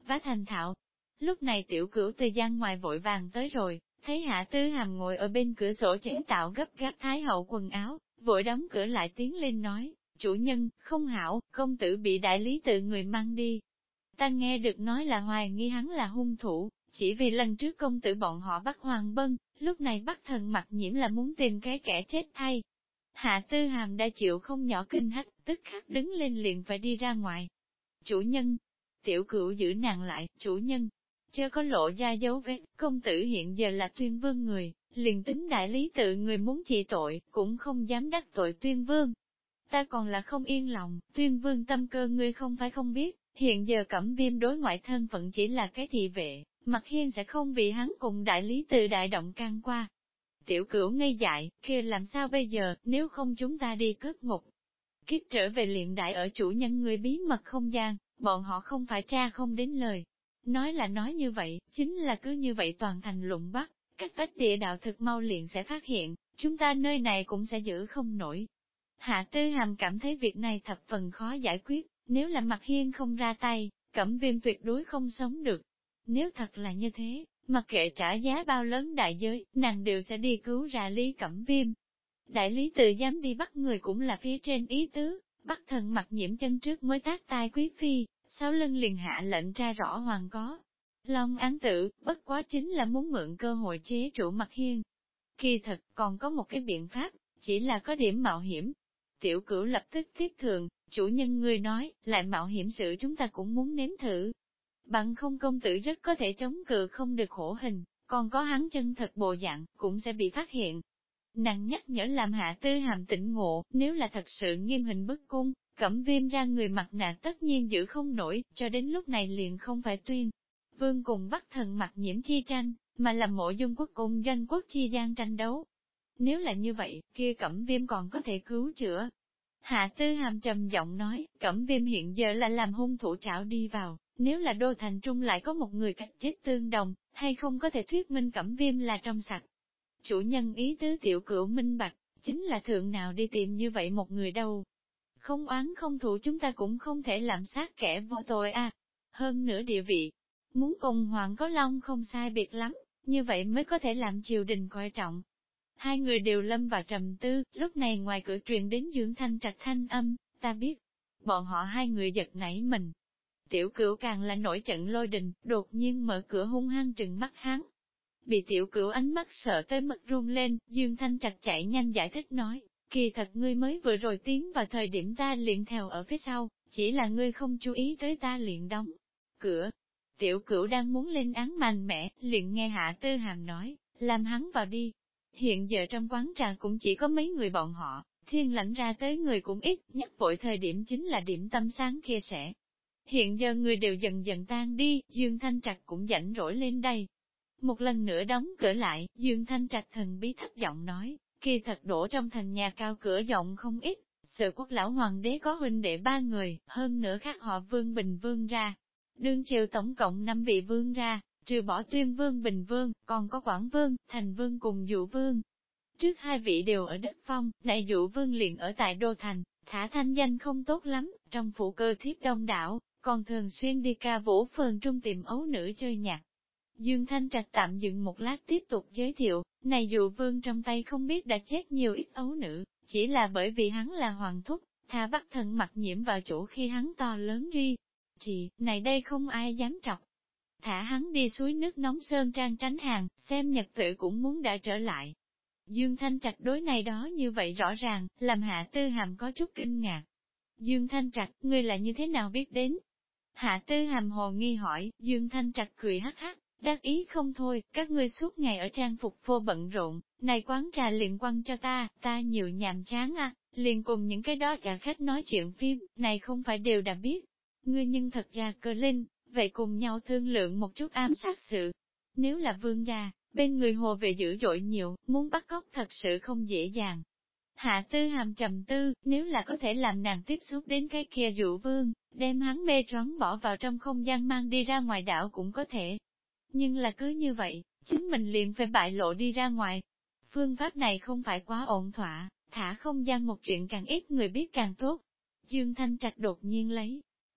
vá thành thạo. Lúc này tiểu cửu từ gian ngoài vội vàng tới rồi, thấy Hạ Tư Hàm ngồi ở bên cửa sổ chế tạo gấp gáp thái hậu quần áo, vội đóng cửa lại tiến lên nói, chủ nhân, không hảo, công tử bị đại lý tự người mang đi. Ta nghe được nói là hoài nghi hắn là hung thủ, chỉ vì lần trước công tử bọn họ bắt Hoàng Bân, lúc này bắt Thần Mặc Nhiễm là muốn tìm cái kẻ chết thay. Hạ Tư Hàm đã chịu không nhỏ kinh hách, tức khắc đứng lên liền phải đi ra ngoài. Chủ nhân, tiểu cửu giữ nàng lại, chủ nhân, chưa có lộ ra dấu vết, công tử hiện giờ là Tuyên Vương người, liền tính đại lý tự người muốn trị tội, cũng không dám đắc tội Tuyên Vương. Ta còn là không yên lòng, Tuyên Vương tâm cơ ngươi không phải không biết, hiện giờ Cẩm Viêm đối ngoại thân phận chỉ là cái thị vệ, Mặc Hiên sẽ không vì hắn cùng đại lý tự đại động can qua. Tiểu cửu ngây dại, kia làm sao bây giờ, nếu không chúng ta đi cướp ngục. Kiếp trở về luyện đại ở chủ nhân người bí mật không gian, bọn họ không phải tra không đến lời. Nói là nói như vậy, chính là cứ như vậy toàn thành lụng bắt, các vách địa đạo thực mau liền sẽ phát hiện, chúng ta nơi này cũng sẽ giữ không nổi. Hạ Tư Hàm cảm thấy việc này thập phần khó giải quyết, nếu là Mặc Hiên không ra tay, Cẩm Viêm tuyệt đối không sống được. Nếu thật là như thế, mặc kệ trả giá bao lớn đại giới, nàng đều sẽ đi cứu ra Lý Cẩm Viêm. Đại lý tự dám đi bắt người cũng là phía trên ý tứ, bắt Thần Mặc Nhiễm chân trước mới tác tai quý phi, sau lưng liền hạ lệnh tra rõ hoàng có. Long án tử, bất quá chính là muốn mượn cơ hội chế trụ Mặc Hiên. Kỳ thật, còn có một cái biện pháp, chỉ là có điểm mạo hiểm. Tiểu cửu lập tức tiếp thường, chủ nhân người nói, lại mạo hiểm sự chúng ta cũng muốn nếm thử. Bằng không công tử rất có thể chống cự không được khổ hình, còn có hắn chân thật bộ dạng, cũng sẽ bị phát hiện. Nàng nhắc nhở làm Hạ Tư Hàm tỉnh ngộ, nếu là thật sự nghiêm hình bức cung, Cẩm Viêm ra người mặt nạ tất nhiên giữ không nổi, cho đến lúc này liền không phải Tuyên Vương cùng bắt Thần Mặc Nhiễm chi tranh, mà là Mộ Dung quốc cùng Doanh quốc chi gian tranh đấu. Nếu là như vậy, kia Cẩm Viêm còn có thể cứu chữa. Hạ Tư Hàm trầm giọng nói, Cẩm Viêm hiện giờ là làm hung thủ trảo đi vào, nếu là đô thành trung lại có một người cách chết tương đồng, hay không có thể thuyết minh Cẩm Viêm là trong sạch. Chủ nhân ý tứ tiểu cửu minh bạch, chính là thượng nào đi tìm như vậy một người đâu. Không oán không thù chúng ta cũng không thể làm sát kẻ vô tội a. Hơn nữa địa vị, muốn cùng Hoàng có Long không sai biệt lắm, như vậy mới có thể làm triều đình coi trọng. Hai người đều lâm vào trầm tư, lúc này ngoài cửa truyền đến Dương Thanh Trạch thanh âm, ta biết. Bọn họ hai người giật nảy mình. Tiểu cửu càng là nổi trận lôi đình, đột nhiên mở cửa hung hăng trừng mắt hắn. Bị tiểu cửu ánh mắt sợ tới mức run lên, Dương Thanh Trạch chạy nhanh giải thích nói, kỳ thật ngươi mới vừa rồi tiến vào thời điểm ta liền theo ở phía sau, chỉ là ngươi không chú ý tới ta liền đóng cửa. Tiểu cửu đang muốn lên án mạnh mẽ, liền nghe Hạ Tư Hàm nói, làm hắn vào đi. Hiện giờ trong quán trà cũng chỉ có mấy người bọn họ, thiên lãnh ra tới người cũng ít, nhắc vội thời điểm chính là điểm tâm sáng kia sẽ. Hiện giờ người đều dần dần tan đi, Dương Thanh Trạch cũng rảnh rỗi lên đây. Một lần nữa đóng cửa lại, Dương Thanh Trạch thần bí thất giọng nói, kỳ thật đổ trong thành nhà cao cửa rộng không ít, Sở Quốc lão hoàng đế có huynh đệ 3 người, hơn nữa khác họ Vương Bình Vương ra. Đương triều tổng cộng 5 vị vương ra, trừ bỏ Tuyên Vương Bình Vương, còn có Quảng Vương, Thành Vương cùng Dụ Vương. Trước hai vị đều ở đất phong, này Dụ Vương liền ở tại Đô Thành, thả thanh danh không tốt lắm, trong phủ cơ thiếp đông đảo, còn thường xuyên đi ca vũ phường trung tìm ấu nữ chơi nhạc. Dương Thanh Trạch tạm dừng một lát tiếp tục giới thiệu, này Dụ Vương trong tay không biết đã chết nhiều ít ấu nữ, chỉ là bởi vì hắn là hoàng thúc, thà bắt Thần Mặc Nhiễm vào chỗ khi hắn to lớn duy. Chị, này đây không ai dám trọc. Thả hắn đi suối nước nóng sơn trang tránh hàng, xem nhật tự cũng muốn đã trở lại. Dương Thanh Trạch đối này đó như vậy rõ ràng, làm Hạ Tư Hàm có chút kinh ngạc. Dương Thanh Trạch, ngươi là như thế nào biết đến? Hạ Tư Hàm hồ nghi hỏi, Dương Thanh Trạch cười hắc hắc, đắc ý không thôi, các ngươi suốt ngày ở trang phục phô bận rộn, này quán trà liền quăng cho ta nhiều nhàm chán à, liền cùng những cái đó trả khách nói chuyện phim, này không phải đều đã biết. Ngươi nhưng thật ra cơ linh, vậy cùng nhau thương lượng một chút ám sát sự. Nếu là vương gia, bên người hồ về dữ dội nhiều, muốn bắt cóc thật sự không dễ dàng. Hạ Tư Hàm trầm tư, nếu là có thể làm nàng tiếp xúc đến cái kia Dụ Vương, đem hắn mê choáng bỏ vào trong không gian mang đi ra ngoài đảo cũng có thể. Nhưng là cứ như vậy, chính mình liền phải bại lộ đi ra ngoài. Phương pháp này không phải quá ổn thỏa, thả không gian một chuyện càng ít người biết càng tốt. Dương Thanh Trạch đột nhiên lấy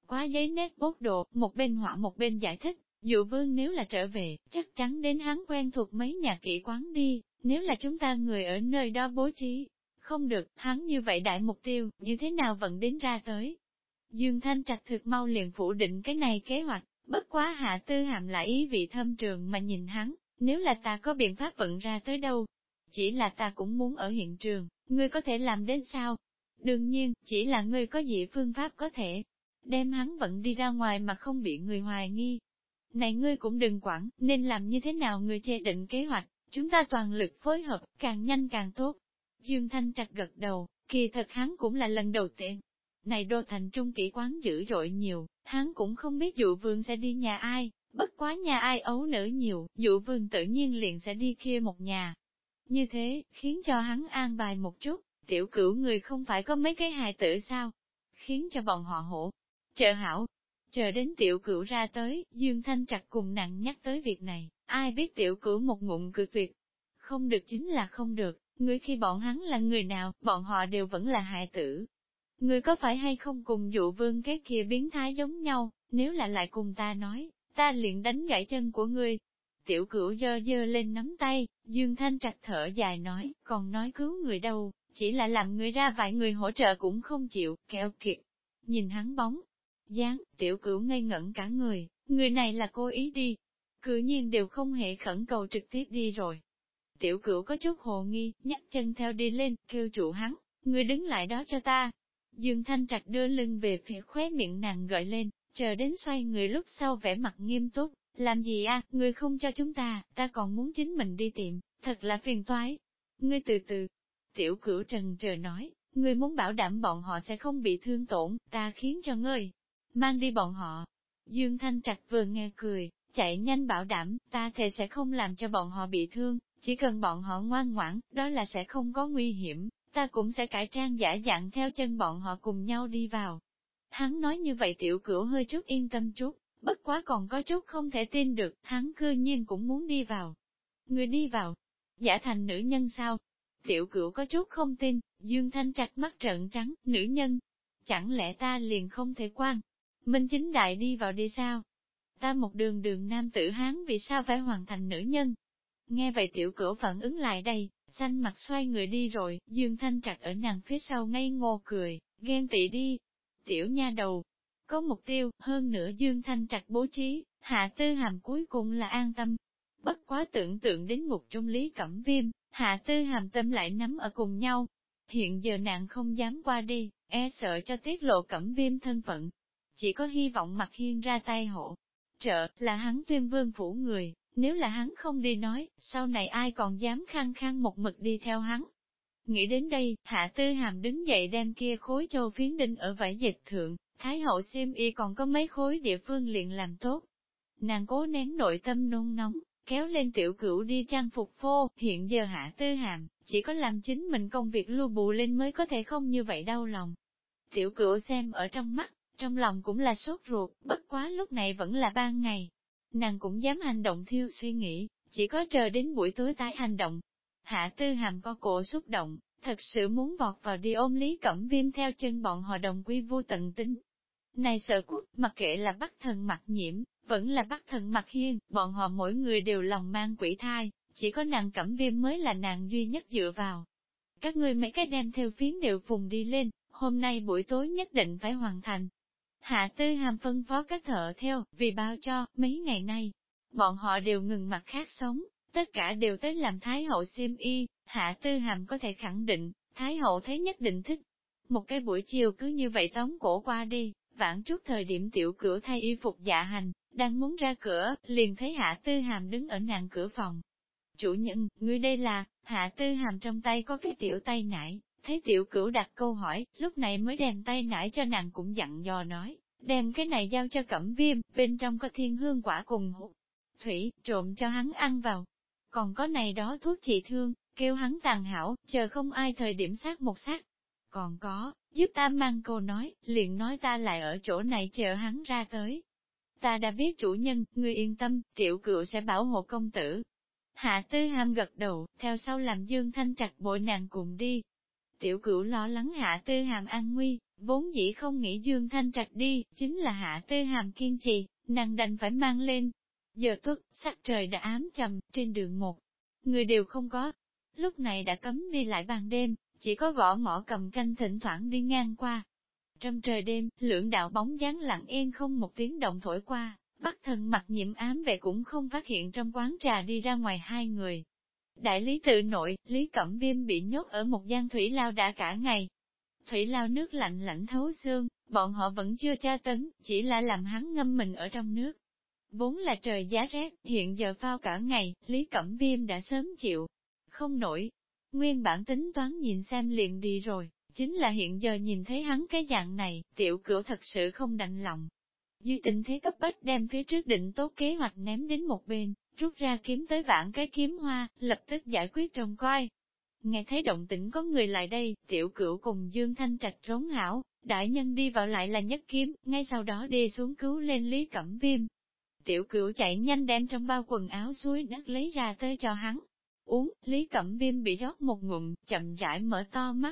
quá giấy nét bút độ, một bên họa một bên giải thích, Dụ Vương nếu là trở về, chắc chắn đến hắn quen thuộc mấy nhà kỹ quán đi, nếu là chúng ta người ở nơi đó bố trí. Không được, hắn như vậy đại mục tiêu, như thế nào vẫn đến ra tới. Dương Thanh Trạch thực mau liền phủ định cái này kế hoạch, bất quá Hạ Tư Hàm lại ý vị thâm trường mà nhìn hắn, nếu là ta có biện pháp vận ra tới đâu. Chỉ là ta cũng muốn ở hiện trường, ngươi có thể làm đến sao? Đương nhiên, chỉ là ngươi có gì phương pháp có thể đem hắn vận đi ra ngoài mà không bị người hoài nghi. Này ngươi cũng đừng quản, nên làm như thế nào ngươi chế định kế hoạch, chúng ta toàn lực phối hợp, càng nhanh càng tốt. Dương Thanh Trạch gật đầu, kỳ thật hắn cũng là lần đầu tiên. Này đô thành trung kỹ quán dữ dội nhiều, hắn cũng không biết Dụ Vương sẽ đi nhà ai, bất quá nhà ai ấu nữ nhiều, Dụ Vương tự nhiên liền sẽ đi kia một nhà. Như thế, khiến cho hắn an bài một chút, tiểu cửu người không phải có mấy cái hài tử sao, khiến cho bọn họ hổ. Chờ hảo, chờ đến tiểu cửu ra tới, Dương Thanh Trạch cùng nặng nhắc tới việc này, ai biết tiểu cửu một ngụm cự tuyệt. Không được chính là không được, người khi bọn hắn là người nào, bọn họ đều vẫn là hài tử. Người có phải hay không cùng Dụ Vương cái kia biến thái giống nhau, nếu là lại cùng ta nói, ta liền đánh gãy chân của ngươi. Tiểu cửu giơ giơ lên nắm tay, Dương Thanh Trạch thở dài nói, còn nói cứu người đâu, chỉ là làm người ra vài người hỗ trợ cũng không chịu, keo kiệt. Nhìn hắn bóng, dáng, tiểu cửu ngây ngẩn cả người này là cố ý đi. Cự nhiên đều không hề khẩn cầu trực tiếp đi rồi. Tiểu cửu có chút hồ nghi, nhắc chân theo đi lên, kêu trụ hắn, người đứng lại đó cho ta. Dương Thanh Trạch đưa lưng về phía khóe miệng nàng gợi lên, chờ đến xoay người lúc sau vẻ mặt nghiêm túc, làm gì a, người không cho chúng ta còn muốn chính mình đi tìm, thật là phiền toái. Ngươi từ từ. Tiểu cửu trần chờ nói, ngươi muốn bảo đảm bọn họ sẽ không bị thương tổn, ta khiến cho ngươi mang đi bọn họ. Dương Thanh Trạch vừa nghe cười, chạy nhanh bảo đảm, ta thề sẽ không làm cho bọn họ bị thương, chỉ cần bọn họ ngoan ngoãn, đó là sẽ không có nguy hiểm, ta cũng sẽ cải trang giả dạng theo chân bọn họ cùng nhau đi vào. Hắn nói như vậy tiểu cửu hơi chút yên tâm chút, bất quá còn có chút không thể tin được, hắn cư nhiên cũng muốn đi vào. Người đi vào, giả thành nữ nhân sao? Tiểu cửu có chút không tin, Dương Thanh Trạch mắt trợn trắng, nữ nhân. Chẳng lẽ ta liền không thể quan? Minh chính đại đi vào đi sao? Ta một đường đường nam tử Hán vì sao phải hoàn thành nữ nhân? Nghe vậy tiểu cửu phản ứng lại đây, xanh mặt xoay người đi rồi, Dương Thanh Trạch ở nàng phía sau ngây ngô cười, ghen tị đi. Tiểu nha đầu, có mục tiêu, hơn nữa Dương Thanh Trạch bố trí, Hạ Tư Hàm cuối cùng là an tâm. Bất quá tưởng tượng đến ngục trung Lý Cẩm Viêm, Hạ Tư Hàm tâm lại nắm ở cùng nhau. Hiện giờ nàng không dám qua đi, e sợ cho tiết lộ Cẩm Viêm thân phận. Chỉ có hy vọng Mặt Hiên ra tay hộ trợ, là hắn Tuyên Vương phủ người, nếu là hắn không đi nói, sau này ai còn dám khăng khăng một mực đi theo hắn. Nghĩ đến đây, Hạ Tư Hàm đứng dậy đem kia khối châu phiến đinh ở vải dệt thượng, Thái hậu xiêm y còn có mấy khối địa phương liền làm tốt. Nàng cố nén nội tâm nôn nóng, kéo lên tiểu cửu đi trang phục phô, hiện giờ Hạ Tư Hàm, chỉ có làm chính mình công việc lưu bù lên mới có thể không như vậy đau lòng. Tiểu cửu xem ở trong mắt, trong lòng cũng là sốt ruột, bất quá lúc này vẫn là ban ngày. Nàng cũng dám hành động thiêu suy nghĩ, chỉ có chờ đến buổi tối tái hành động. Hạ Tư Hàm có cổ xúc động, thật sự muốn vọt vào đi ôm Lý Cẩm Viêm theo chân bọn họ đồng quy vô tận tính. Này sợ quốc, mặc kệ là Bắc Thần Mặc Nhiễm, vẫn là Bắc Thần Mặc Hiên, bọn họ mỗi người đều lòng mang quỷ thai, chỉ có nàng Cẩm Viêm mới là nàng duy nhất dựa vào. Các ngươi mấy cái đem theo phiến đều phùng đi lên, hôm nay buổi tối nhất định phải hoàn thành. Hạ Tư Hàm phân phó các thợ theo, vì bao cho, mấy ngày nay, bọn họ đều ngừng mặt khác sống, tất cả đều tới làm Thái hậu xiêm y, Hạ Tư Hàm có thể khẳng định, Thái hậu thấy nhất định thích. Một cái buổi chiều cứ như vậy tống cổ qua đi, vãn chút thời điểm tiểu cửu thay y phục dạ hành, đang muốn ra cửa, liền thấy Hạ Tư Hàm đứng ở nàng cửa phòng. Chủ nhân, ngươi đây là, Hạ Tư Hàm trong tay có cái tiểu tay nải, thấy tiểu cửu đặt câu hỏi, lúc này mới đem tay nải cho nàng cũng dặn dò nói, đem cái này giao cho Cẩm Viêm, bên trong có thiên hương quả cùng hút thủy, trộm cho hắn ăn vào. Còn có này đó thuốc trị thương, kêu hắn tàn hảo, chờ không ai thời điểm sát một sát. Còn có, giúp ta mang câu nói, liền nói ta lại ở chỗ này chờ hắn ra tới. Ta đã biết chủ nhân, ngươi yên tâm, tiểu cửu sẽ bảo hộ công tử. Hạ Tư Hàm gật đầu, theo sau làm Dương Thanh Trạch bội nàng cùng đi. Tiểu cửu lo lắng Hạ Tư Hàm an nguy, Vốn dĩ không nghĩ Dương Thanh Trạch đi, chính là Hạ Tư Hàm kiên trì, nàng đành phải mang lên. Giờ tuất, sắc trời đã ám trầm, trên đường một, người đều không có. Lúc này đã cấm đi lại ban đêm, chỉ có gõ mõ cầm canh thỉnh thoảng đi ngang qua. Trong trời đêm, lưỡng đạo bóng dáng lặng yên không một tiếng động thổi qua, Bắc Thần mặc nhiễm ám vệ cũng không phát hiện trong quán trà đi ra ngoài hai người. Đại lý tự nội, Lý Cẩm Viêm bị nhốt ở một gian thủy lao đã cả ngày. Thủy lao nước lạnh lạnh thấu xương, bọn họ vẫn chưa tra tấn, chỉ là làm hắn ngâm mình ở trong nước. Vốn là trời giá rét, hiện giờ phao cả ngày, Lý Cẩm Viêm đã sớm chịu. Không nổi. Nguyên bản tính toán nhìn xem liền đi rồi, chính là hiện giờ nhìn thấy hắn cái dạng này, tiểu cửu thật sự không đành lòng. Duy tình thế cấp bách đem phía trước định tốt kế hoạch ném đến một bên, rút ra kiếm tới vãn cái kiếm hoa, lập tức giải quyết trông coi. Nghe thấy động tĩnh có người lại đây, tiểu cửu cùng Dương Thanh Trạch rống hảo, đại nhân đi vào lại là nhất kiếm, ngay sau đó đi xuống cứu lên Lý Cẩm Viêm. Tiểu cửu chạy nhanh đem trong bao quần áo suối đất lấy ra tới cho hắn. Uống, Lý Cẩm Viêm bị rót một ngụm, chậm rãi mở to mắt.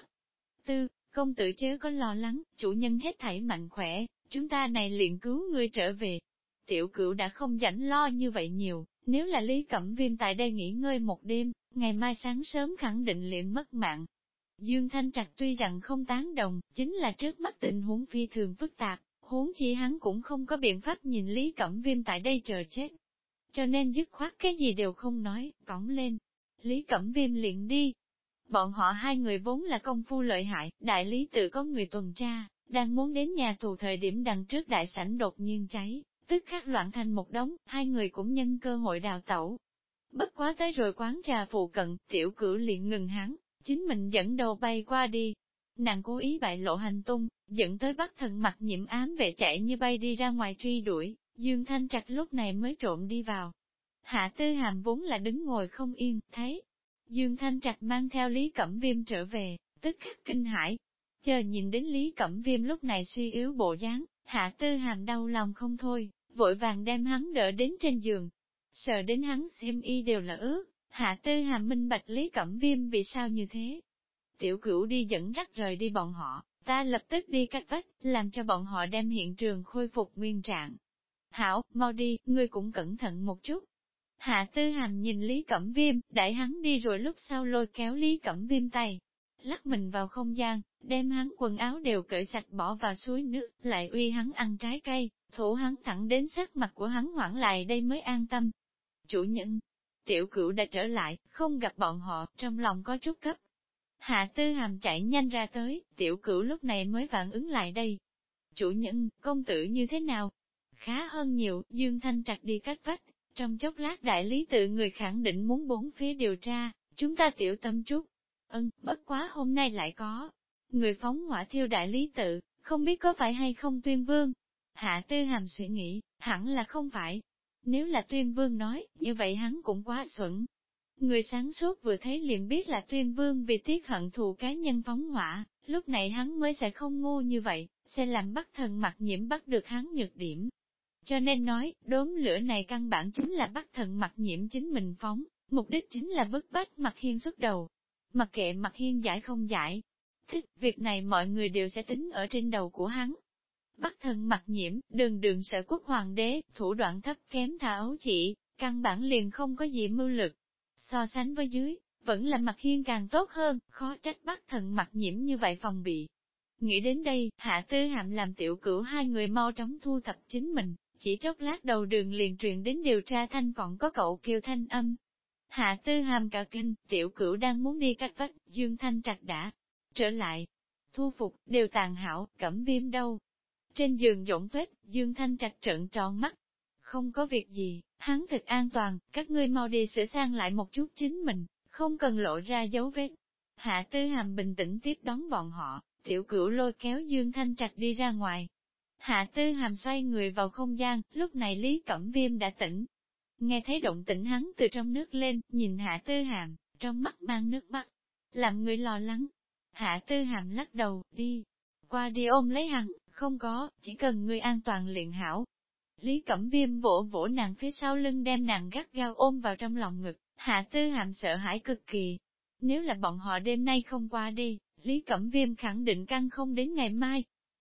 Công tử chớ có lo lắng, chủ nhân hết thảy mạnh khỏe, chúng ta này liền cứu ngươi trở về. Tiểu cửu đã không rảnh lo như vậy nhiều, nếu là Lý Cẩm Viêm tại đây nghỉ ngơi một đêm, ngày mai sáng sớm khẳng định liền mất mạng. Dương Thanh Trạch tuy rằng không tán đồng, chính là trước mắt tình huống phi thường phức tạp, huống chi hắn cũng không có biện pháp nhìn Lý Cẩm Viêm tại đây chờ chết. Cho nên dứt khoát cái gì đều không nói, cõng lên. Lý Cẩm Viêm liền đi. Bọn họ hai người vốn là công phu lợi hại, đại lý tự có người tuần tra, đang muốn đến nhà tù thời điểm đằng trước đại sảnh đột nhiên cháy, tức khắc loạn thành một đống, hai người cũng nhân cơ hội đào tẩu. Bất quá tới rồi quán trà phụ cận, tiểu cửu liền ngừng hắn, chính mình dẫn đầu bay qua đi. Nàng cố ý bại lộ hành tung, dẫn tới Bắc Thần mặc nhiễm ám vệ chạy như bay đi ra ngoài truy đuổi, Dương Thanh Trạch lúc này mới trộm đi vào. Hạ Tư Hàm vốn là đứng ngồi không yên, thấy Dương Thanh Trạch mang theo Lý Cẩm Viêm trở về, tức khắc kinh hãi. Chờ nhìn đến Lý Cẩm Viêm lúc này suy yếu bộ dáng, Hạ Tư Hàm đau lòng không thôi, vội vàng đem hắn đỡ đến trên giường. Sợ đến hắn xem y đều là ướt, Hạ Tư Hàm minh bạch Lý Cẩm Viêm vì sao như thế. Tiểu cửu đi dẫn dắt rời đi bọn họ, ta lập tức đi cách vách, làm cho bọn họ đem hiện trường khôi phục nguyên trạng. Hảo, mau đi, ngươi cũng cẩn thận một chút. Hạ Tư Hàm nhìn Lý Cẩm Viêm, đẩy hắn đi rồi lúc sau lôi kéo Lý Cẩm Viêm tay, lắc mình vào không gian, đem hắn quần áo đều cởi sạch bỏ vào suối nước, lại uy hắn ăn trái cây, thủ hắn thẳng đến sắc mặt của hắn hoảng lại đây mới an tâm. Chủ nhân, tiểu cửu đã trở lại, không gặp bọn họ, trong lòng có chút cấp. Hạ Tư Hàm chạy nhanh ra tới, tiểu cửu lúc này mới phản ứng lại đây. Chủ nhân, công tử như thế nào? Khá hơn nhiều, Dương Thanh Trạch đi cách vách, trong chốc lát đại lý tự người khẳng định muốn bốn phía điều tra, chúng ta tiểu tâm chút. Bất quá hôm nay lại có. Người phóng hỏa thiêu đại lý tự, không biết có phải hay không Tuyên Vương. Hạ Tư Hàm suy nghĩ, hẳn là không phải. Nếu là Tuyên Vương nói, như vậy hắn cũng quá xuẩn. Người sáng suốt vừa thấy liền biết là Tuyên Vương vì tiếc hận thù cá nhân phóng hỏa, lúc này hắn mới sẽ không ngu như vậy, sẽ làm Bắc Thần mặc nhiễm bắt được hắn nhược điểm. Cho nên nói, đốm lửa này căn bản chính là Bắc Thần mặc nhiễm chính mình phóng, mục đích chính là bức bách Mặc Hiên xuất đầu. Mặc kệ Mặc Hiên giải không giải, thích việc này mọi người đều sẽ tính ở trên đầu của hắn. Bắc Thần mặc nhiễm, đường đường sở quốc hoàng đế, thủ đoạn thấp kém tha ấu chỉ, căn bản liền không có gì mưu lực. So sánh với dưới, vẫn là Mặc Hiên càng tốt hơn, khó trách Bắc Thần mặc nhiễm như vậy phòng bị. Nghĩ đến đây, Hạ Tư Hàm làm tiểu cửu hai người mau chóng thu thập chính mình, chỉ chốc lát đầu đường liền truyền đến điều tra thanh còn có cậu kêu thanh âm. Hạ Tư Hàm cả kinh, tiểu cửu đang muốn đi cách vách, Dương Thanh Trạch đã trở lại. Thu phục, đều tàn hảo, Cẩm Viêm đâu? Trên giường dỗng tuếch, Dương Thanh Trạch trợn tròn mắt. Không có việc gì, hắn thật an toàn, các ngươi mau đi sửa sang lại một chút chính mình, không cần lộ ra dấu vết. Hạ Tư Hàm bình tĩnh tiếp đón bọn họ, tiểu cửu lôi kéo Dương Thanh Trạch đi ra ngoài. Hạ Tư Hàm xoay người vào không gian, lúc này Lý Cẩm Viêm đã tỉnh. Nghe thấy động tĩnh hắn từ trong nước lên, nhìn Hạ Tư Hàm, trong mắt mang nước mắt, làm người lo lắng. Hạ Tư Hàm lắc đầu, đi, qua đi ôm lấy hắn, không có, chỉ cần ngươi an toàn liền hảo. Lý Cẩm Viêm vỗ vỗ nàng phía sau lưng đem nàng gắt gao ôm vào trong lòng ngực, Hạ Tư Hàm sợ hãi cực kỳ. Nếu là bọn họ đêm nay không qua đi, Lý Cẩm Viêm khẳng định căng không đến ngày mai,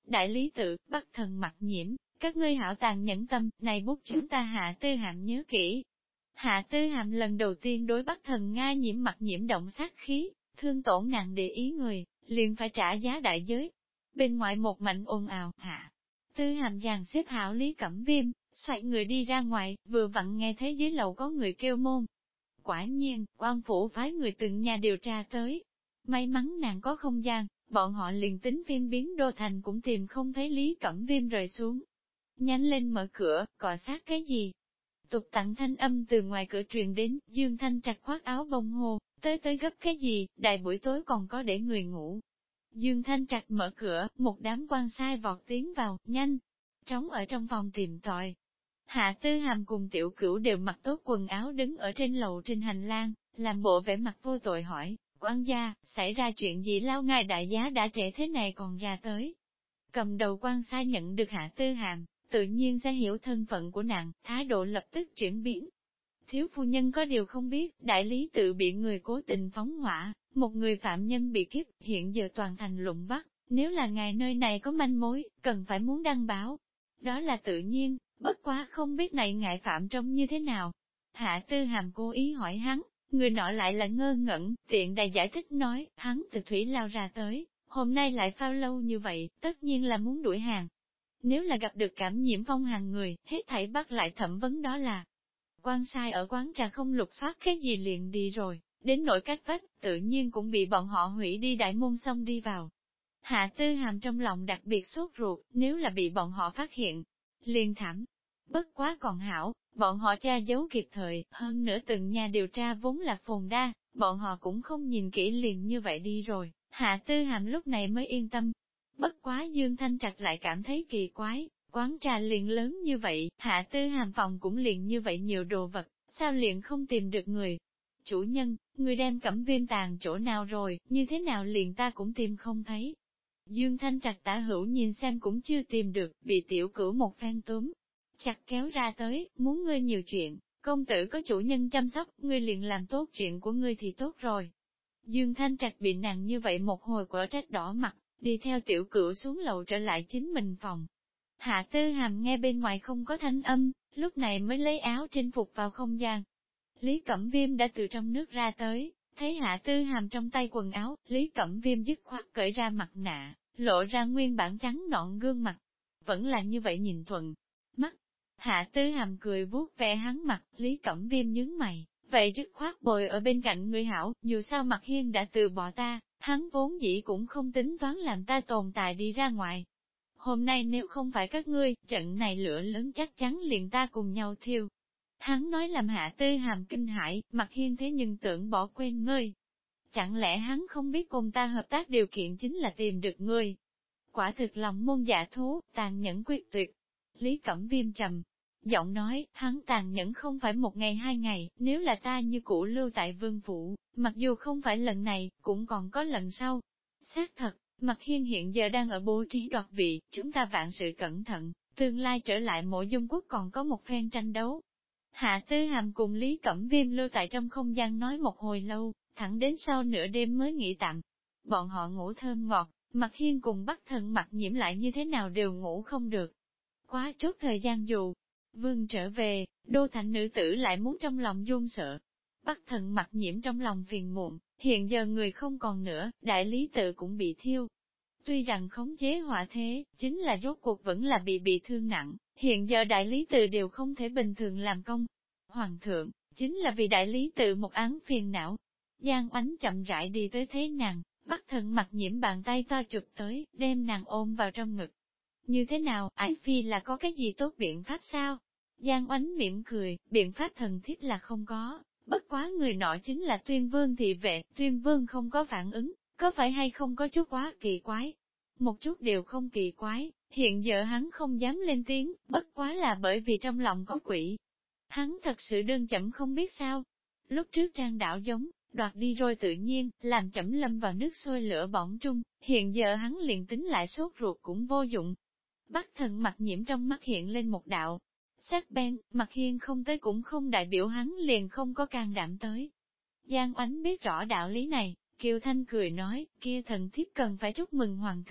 Đại lý tự, Bắc Thần Mặc Nhiễm, các ngươi hảo tàn nhẫn tâm, này bút chúng ta Hạ Tư Hàm nhớ kỹ. Hạ Tư Hàm lần đầu tiên đối Bắc Thần Nga Nhiễm Mặc Nhiễm động sát khí, thương tổn nàng để ý người, liền phải trả giá đại giới. Bên ngoài một mảnh ồn ào, Hạ Tư Hàm dàn xếp hảo Lý Cẩm Viêm, xoay người đi ra ngoài, vừa vặn nghe thấy dưới lầu có người kêu môn. Quả nhiên, quan phủ phái người từng nhà điều tra tới. May mắn nàng có không gian, bọn họ liền tính phiên biến đô thành cũng tìm không thấy Lý Cẩm Viêm rời xuống. Nhanh lên mở cửa, cọ sát cái gì? Tục tặng thanh âm từ ngoài cửa truyền đến, Dương Thanh Trạch khoác áo bông hồ, tới gấp cái gì, đại buổi tối còn có để người ngủ. Dương Thanh Trạch mở cửa, một đám quan sai vọt tiến vào, nhanh, trống ở trong phòng tìm tòi. Hạ Tư Hàm cùng Tiểu Cửu đều mặc tốt quần áo đứng ở trên lầu trên hành lang, làm bộ vẻ mặt vô tội hỏi, quan gia, xảy ra chuyện gì lao ngài đại giá đã trễ thế này còn ra tới. Cầm đầu quan sai nhận được Hạ Tư Hàm, tự nhiên sẽ hiểu thân phận của nàng, thái độ lập tức chuyển biến. Thiếu phu nhân có điều không biết, đại lý tự bị người cố tình phóng hỏa, một người phạm nhân bị kiếp, hiện giờ toàn thành lụng bắt, nếu là ngài nơi này có manh mối, cần phải muốn đăng báo. Đó là tự nhiên, bất quá không biết này ngài phạm trông như thế nào. Hạ Tư Hàm cố ý hỏi hắn, người nọ lại là ngơ ngẩn, tiện đà giải thích nói, hắn từ thủy lao ra tới, hôm nay lại phao lâu như vậy, tất nhiên là muốn đuổi hàng. Nếu là gặp được cảm nhiễm phong hàng người, hết thảy bắt lại thẩm vấn đó là quan sai ở quán trà không lục soát cái gì liền đi rồi, đến nỗi cách vách, tự nhiên cũng bị bọn họ hủy đi đại môn xong đi vào. Hạ Tư Hàm trong lòng đặc biệt sốt ruột, nếu là bị bọn họ phát hiện, liền thảm. Bất quá còn hảo, bọn họ tra giấu kịp thời, hơn nữa từng nhà điều tra vốn là phồn đa, bọn họ cũng không nhìn kỹ liền như vậy đi rồi, Hạ Tư Hàm lúc này mới yên tâm. Bất quá Dương Thanh Trạch lại cảm thấy kỳ quái, quán trà liền lớn như vậy, Hạ Tư Hàm phòng cũng liền như vậy nhiều đồ vật, sao liền không tìm được người? Chủ nhân, người đem Cẩm Viêm tàn chỗ nào rồi, như thế nào liền ta cũng tìm không thấy. Dương Thanh Trạch tả hữu nhìn xem cũng chưa tìm được, bị Tiểu Cửu một phen túm, chặt kéo ra tới, muốn ngươi nhiều chuyện, công tử có chủ nhân chăm sóc, ngươi liền làm tốt chuyện của ngươi thì tốt rồi. Dương Thanh Trạch bị nàng như vậy một hồi quở trách đỏ mặt, đi theo Tiểu Cửu xuống lầu trở lại chính mình phòng. Hạ Tư Hàm nghe bên ngoài không có thanh âm, lúc này mới lấy áo trên phục vào không gian. Lý Cẩm Viêm đã từ trong nước ra tới, thấy Hạ Tư Hàm trong tay quần áo, Lý Cẩm Viêm dứt khoát cởi ra mặt nạ, lộ ra nguyên bản trắng nõn gương mặt. Vẫn là như vậy nhìn thuận mắt. Hạ Tư Hàm cười vuốt ve hắn mặt, Lý Cẩm Viêm nhướng mày, vậy dứt khoát bồi ở bên cạnh người hảo, dù sao Mặt Hiên đã từ bỏ ta, hắn vốn dĩ cũng không tính toán làm ta tồn tại đi ra ngoài. Hôm nay nếu không phải các ngươi, trận này lửa lớn chắc chắn liền ta cùng nhau thiêu. Hắn nói làm Hạ Tư Hàm kinh hãi, Mặt Hiên thế nhưng tưởng bỏ quên ngươi. Chẳng lẽ hắn không biết cùng ta hợp tác điều kiện chính là tìm được ngươi? Quả thực lòng môn dạ thú, tàn nhẫn quyết tuyệt. Lý Cẩm Viêm trầm giọng nói, hắn tàn nhẫn không phải một ngày hai ngày, nếu là ta như cũ lưu tại vương phủ, mặc dù không phải lần này, cũng còn có lần sau. Xác thật, Mặt Hiên hiện giờ đang ở bố trí đoạt vị, chúng ta vạn sự cẩn thận, tương lai trở lại Mộ Dung Quốc còn có một phen tranh đấu. Hạ Tư Hàm cùng Lý Cẩm Viêm lưu tại trong không gian nói một hồi lâu, thẳng đến sau nửa đêm mới nghỉ tạm. Bọn họ ngủ thơm ngọt, Mặt Hiên cùng Bắc Thần Mặc Nhiễm lại như thế nào đều ngủ không được. Quá chút thời gian dù vương trở về, đô thành nữ tử lại muốn trong lòng run sợ. Bắc Thần Mặc Nhiễm trong lòng phiền muộn, hiện giờ người không còn nữa, đại lý tự cũng bị thiêu. Tuy rằng khống chế họa thế, chính là rốt cuộc vẫn là bị thương nặng, hiện giờ đại lý tự đều không thể bình thường làm công. Hoàng thượng, chính là vì đại lý tự một án phiền não. Giang Oánh chậm rãi đi tới thế nàng, Bắc Thần Mặc Nhiễm bàn tay to chụp tới, đem nàng ôm vào trong ngực. Như thế nào, ái phi là có cái gì tốt biện pháp sao? Giang Oánh mỉm cười, biện pháp thần thiếp là không có, bất quá người nọ chính là Tuyên Vương thị vệ, Tuyên Vương không có phản ứng, có phải hay không có chút quá kỳ quái? Một chút đều không kỳ quái, hiện giờ hắn không dám lên tiếng, bất quá là bởi vì trong lòng có quỷ. Hắn thật sự đơn chậm không biết sao. Lúc trước Trang đảo giống, đoạt đi rồi tự nhiên, làm chậm lâm vào nước sôi lửa bỏng trung, hiện giờ hắn liền tính lại sốt ruột cũng vô dụng. Bắc Thần Mặc Nhiễm trong mắt hiện lên một đạo sắc bén, Mặt Hiên không tới cũng không đại biểu hắn liền không có can đảm tới. Giang Oánh biết rõ đạo lý này, Kiều Thanh cười nói, kia thần thiếp cần phải chúc mừng hoàng thượng,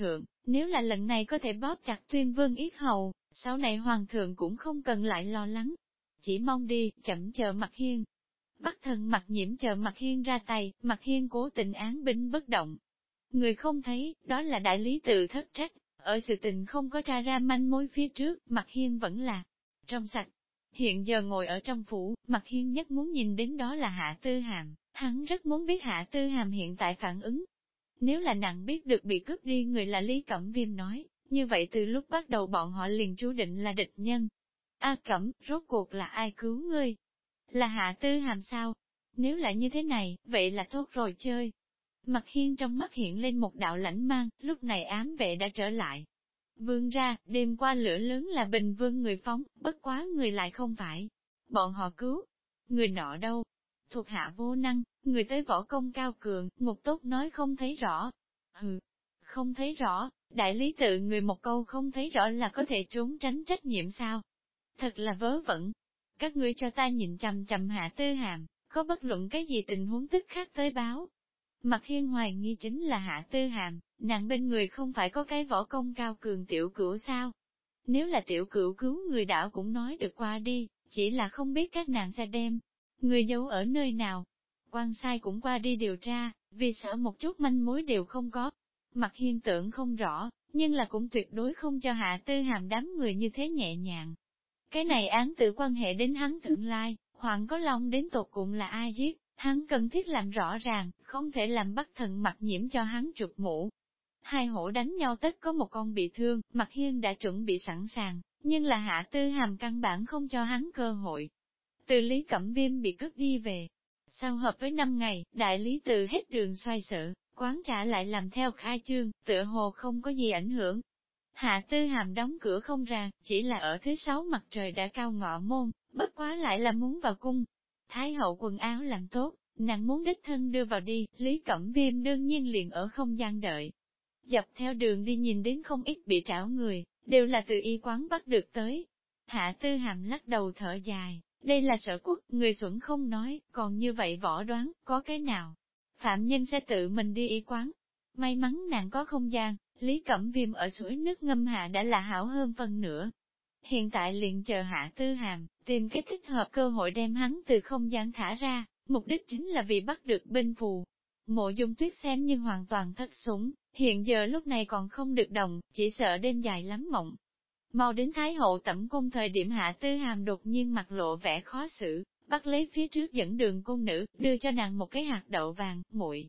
Nếu là lần này có thể bóp chặt Tuyên Vương yết hầu, sau này hoàng thượng cũng không cần lại lo lắng. Chỉ mong đi, chậm chờ Mặc Hiên. Bắc Thần Mặc Nhiễm chờ Mặc Hiên ra tay, Mặc Hiên cố tình án binh bất động. Người không thấy, đó là đại lý tự thất trách, ở sự tình không có tra ra manh mối phía trước, Mặc Hiên vẫn là trong sạch. Hiện giờ ngồi ở trong phủ, Mặc Hiên nhất muốn nhìn đến đó là Hạ Tư Hàm, hắn rất muốn biết Hạ Tư Hàm hiện tại phản ứng. Nếu là nàng biết được bị cướp đi người là Lý Cẩm Viêm nói, như vậy từ lúc bắt đầu bọn họ liền chú định là địch nhân. A Cẩm, rốt cuộc là ai cứu ngươi? Là Hạ Tư Hàm sao? Nếu là như thế này, vậy là tốt rồi chơi. Mặc Hiên trong mắt hiện lên một đạo lãnh mang, lúc này ám vệ đã trở lại. Vương ra, đêm qua lửa lớn là Bình Vương người phóng, bất quá người lại không phải. Bọn họ cứu. Người nọ đâu? Thuộc hạ vô năng, người tới võ công cao cường, Ngục Tốt nói không thấy rõ. Hừ, không thấy rõ, đại lý tự người một câu không thấy rõ là có thể trốn tránh trách nhiệm sao? Thật là vớ vẩn. Các ngươi cho ta nhìn chằm chằm Hạ Tư Hàm, có bất luận cái gì tình huống tức khác tới báo. Mặc Hiên hoài nghi chính là Hạ Tư Hàm, nàng bên người không phải có cái võ công cao cường tiểu cửu sao? Nếu là tiểu cửu cứu người đảo cũng nói được qua đi, chỉ là không biết các nàng sẽ đem người giấu ở nơi nào. Quan sai cũng qua đi điều tra, vì sợ một chút manh mối đều không có. Mặc Hiên tưởng không rõ, nhưng là cũng tuyệt đối không cho Hạ Tư Hàm đám người như thế nhẹ nhàng. Cái này án tự quan hệ đến hắn tương lai, Hoàng có Long đến tột cùng là ai giết, hắn cần thiết làm rõ ràng, không thể làm Bắc Thần Mặc Nhiễm cho hắn trục mũ. Hai hổ đánh nhau tất có một con bị thương, Mặc Hiên đã chuẩn bị sẵn sàng, nhưng là Hạ Tư Hàm căn bản không cho hắn cơ hội. Từ Lý Cẩm Viêm bị cướp đi về. Sau hợp với 5 ngày, đại lý tự hết đường xoay sở, quán trả lại làm theo khai trương, tựa hồ không có gì ảnh hưởng. Hạ Tư Hàm đóng cửa không ra, chỉ là ở thứ 6 mặt trời đã cao ngọ môn, bất quá lại là muốn vào cung. Thái hậu quần áo làm tốt, nàng muốn đích thân đưa vào đi, Lý Cẩm Viêm đương nhiên liền ở không gian đợi. Dọc theo đường đi nhìn đến không ít bị trảo người, đều là từ y quán bắt được tới. Hạ Tư Hàm lắc đầu thở dài, đây là Sở Quốc, người xuẩn không nói, còn như vậy võ đoán, có cái nào? Phạm nhân sẽ tự mình đi y quán. May mắn nàng có không gian, Lý Cẩm Viêm ở suối nước ngâm hạ đã là hảo hơn phần nữa. Hiện tại liền chờ Hạ Tư Hàm, tìm cái thích hợp cơ hội đem hắn từ không gian thả ra, mục đích chính là vì bắt được binh phù. Mộ Dung Tuyết xem như hoàn toàn thất sủng, hiện giờ lúc này còn không được đồng, chỉ sợ đêm dài lắm mộng. Mau đến Thái hậu tẩm cung thời điểm Hạ Tư Hàm đột nhiên mặt lộ vẻ khó xử, bắt lấy phía trước dẫn đường cung nữ, đưa cho nàng một cái hạt đậu vàng, muội,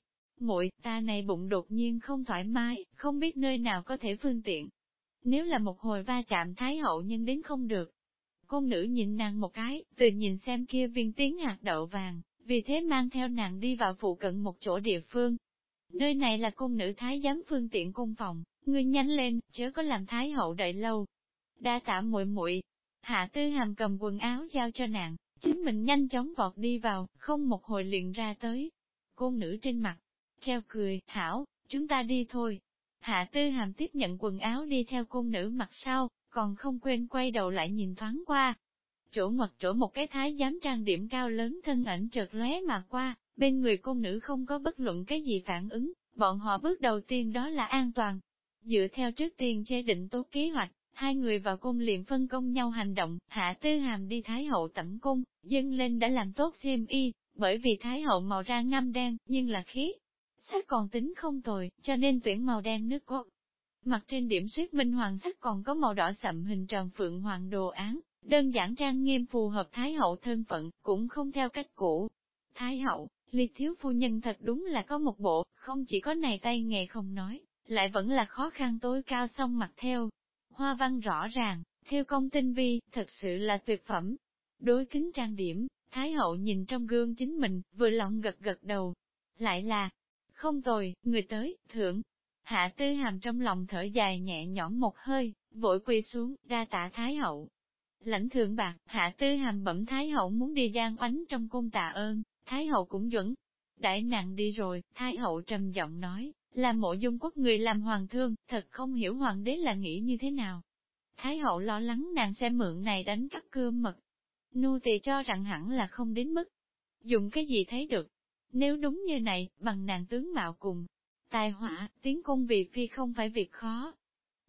ta này bụng đột nhiên không thoải mái, không biết nơi nào có thể phương tiện. Nếu là một hồi va chạm Thái hậu nhưng đến không được. Cung nữ nhìn nàng một cái, từ nhìn xem kia viên tiếng hạt đậu vàng, vì thế mang theo nàng đi vào phụ cận một chỗ địa phương. Nơi này là cung nữ thái giám phương tiện cung phòng, ngươi nhanh lên, chớ có làm Thái hậu đợi lâu. Đa tạ muội. Hạ Tư Hàm cầm quần áo giao cho nàng, chính mình nhanh chóng vọt đi vào, không một hồi liền ra tới. Cung nữ trên mặt treo cười, hảo, chúng ta đi thôi. Hạ Tư Hàm tiếp nhận quần áo đi theo cung nữ mặt sau, còn không quên quay đầu lại nhìn thoáng qua. Chỗ ngoặt chỗ một cái thái giám trang điểm cao lớn thân ảnh chợt lóe mà qua, bên người cung nữ không có bất luận cái gì phản ứng, bọn họ bước đầu tiên đó là an toàn. Dựa theo trước tiên chế định tốt kế hoạch, hai người vào cung liền phân công nhau hành động, Hạ Tư Hàm đi Thái hậu tẩm cung, dâng lên đã làm tốt xiêm y, bởi vì Thái hậu màu da ngăm đen, nhưng là khí sắc còn tính không tồi, cho nên tuyển màu đen nước cốt. Mặt trên điểm xuyết minh hoàng sắc còn có màu đỏ sậm hình tròn phượng hoàng đồ án, đơn giản trang nghiêm phù hợp Thái hậu thân phận, cũng không theo cách cũ. Thái hậu, Ly thiếu phu nhân thật đúng là có một bộ, không chỉ có này tay nghề không nói, lại vẫn là khó khăn tối cao song mặt theo. Hoa văn rõ ràng, theo công tinh vi, thật sự là tuyệt phẩm. Đối kính trang điểm, Thái hậu nhìn trong gương chính mình, vừa lòng gật gật đầu. Lại là, không tồi, người tới, thưởng. Hạ Tư Hàm trong lòng thở dài nhẹ nhõm một hơi, vội quỳ xuống, đa tạ Thái hậu. Lãnh thượng bạc, Hạ Tư Hàm bẩm Thái hậu muốn đi Giang Oánh trong cung tạ ơn, Thái hậu cũng chuẩn. Đãi nàng đi rồi, Thái hậu trầm giọng nói, là Mộ Dung Quốc người làm hoàng thương, thật không hiểu hoàng đế là nghĩ như thế nào. Thái hậu lo lắng nàng sẽ mượn này đánh cắp cơm mật. Nô tỳ cho rằng hẳn là không đến mức. Dùng cái gì thấy được? Nếu đúng như này, bằng nàng tướng mạo cùng tài họa, tiến cung vì phi không phải việc khó.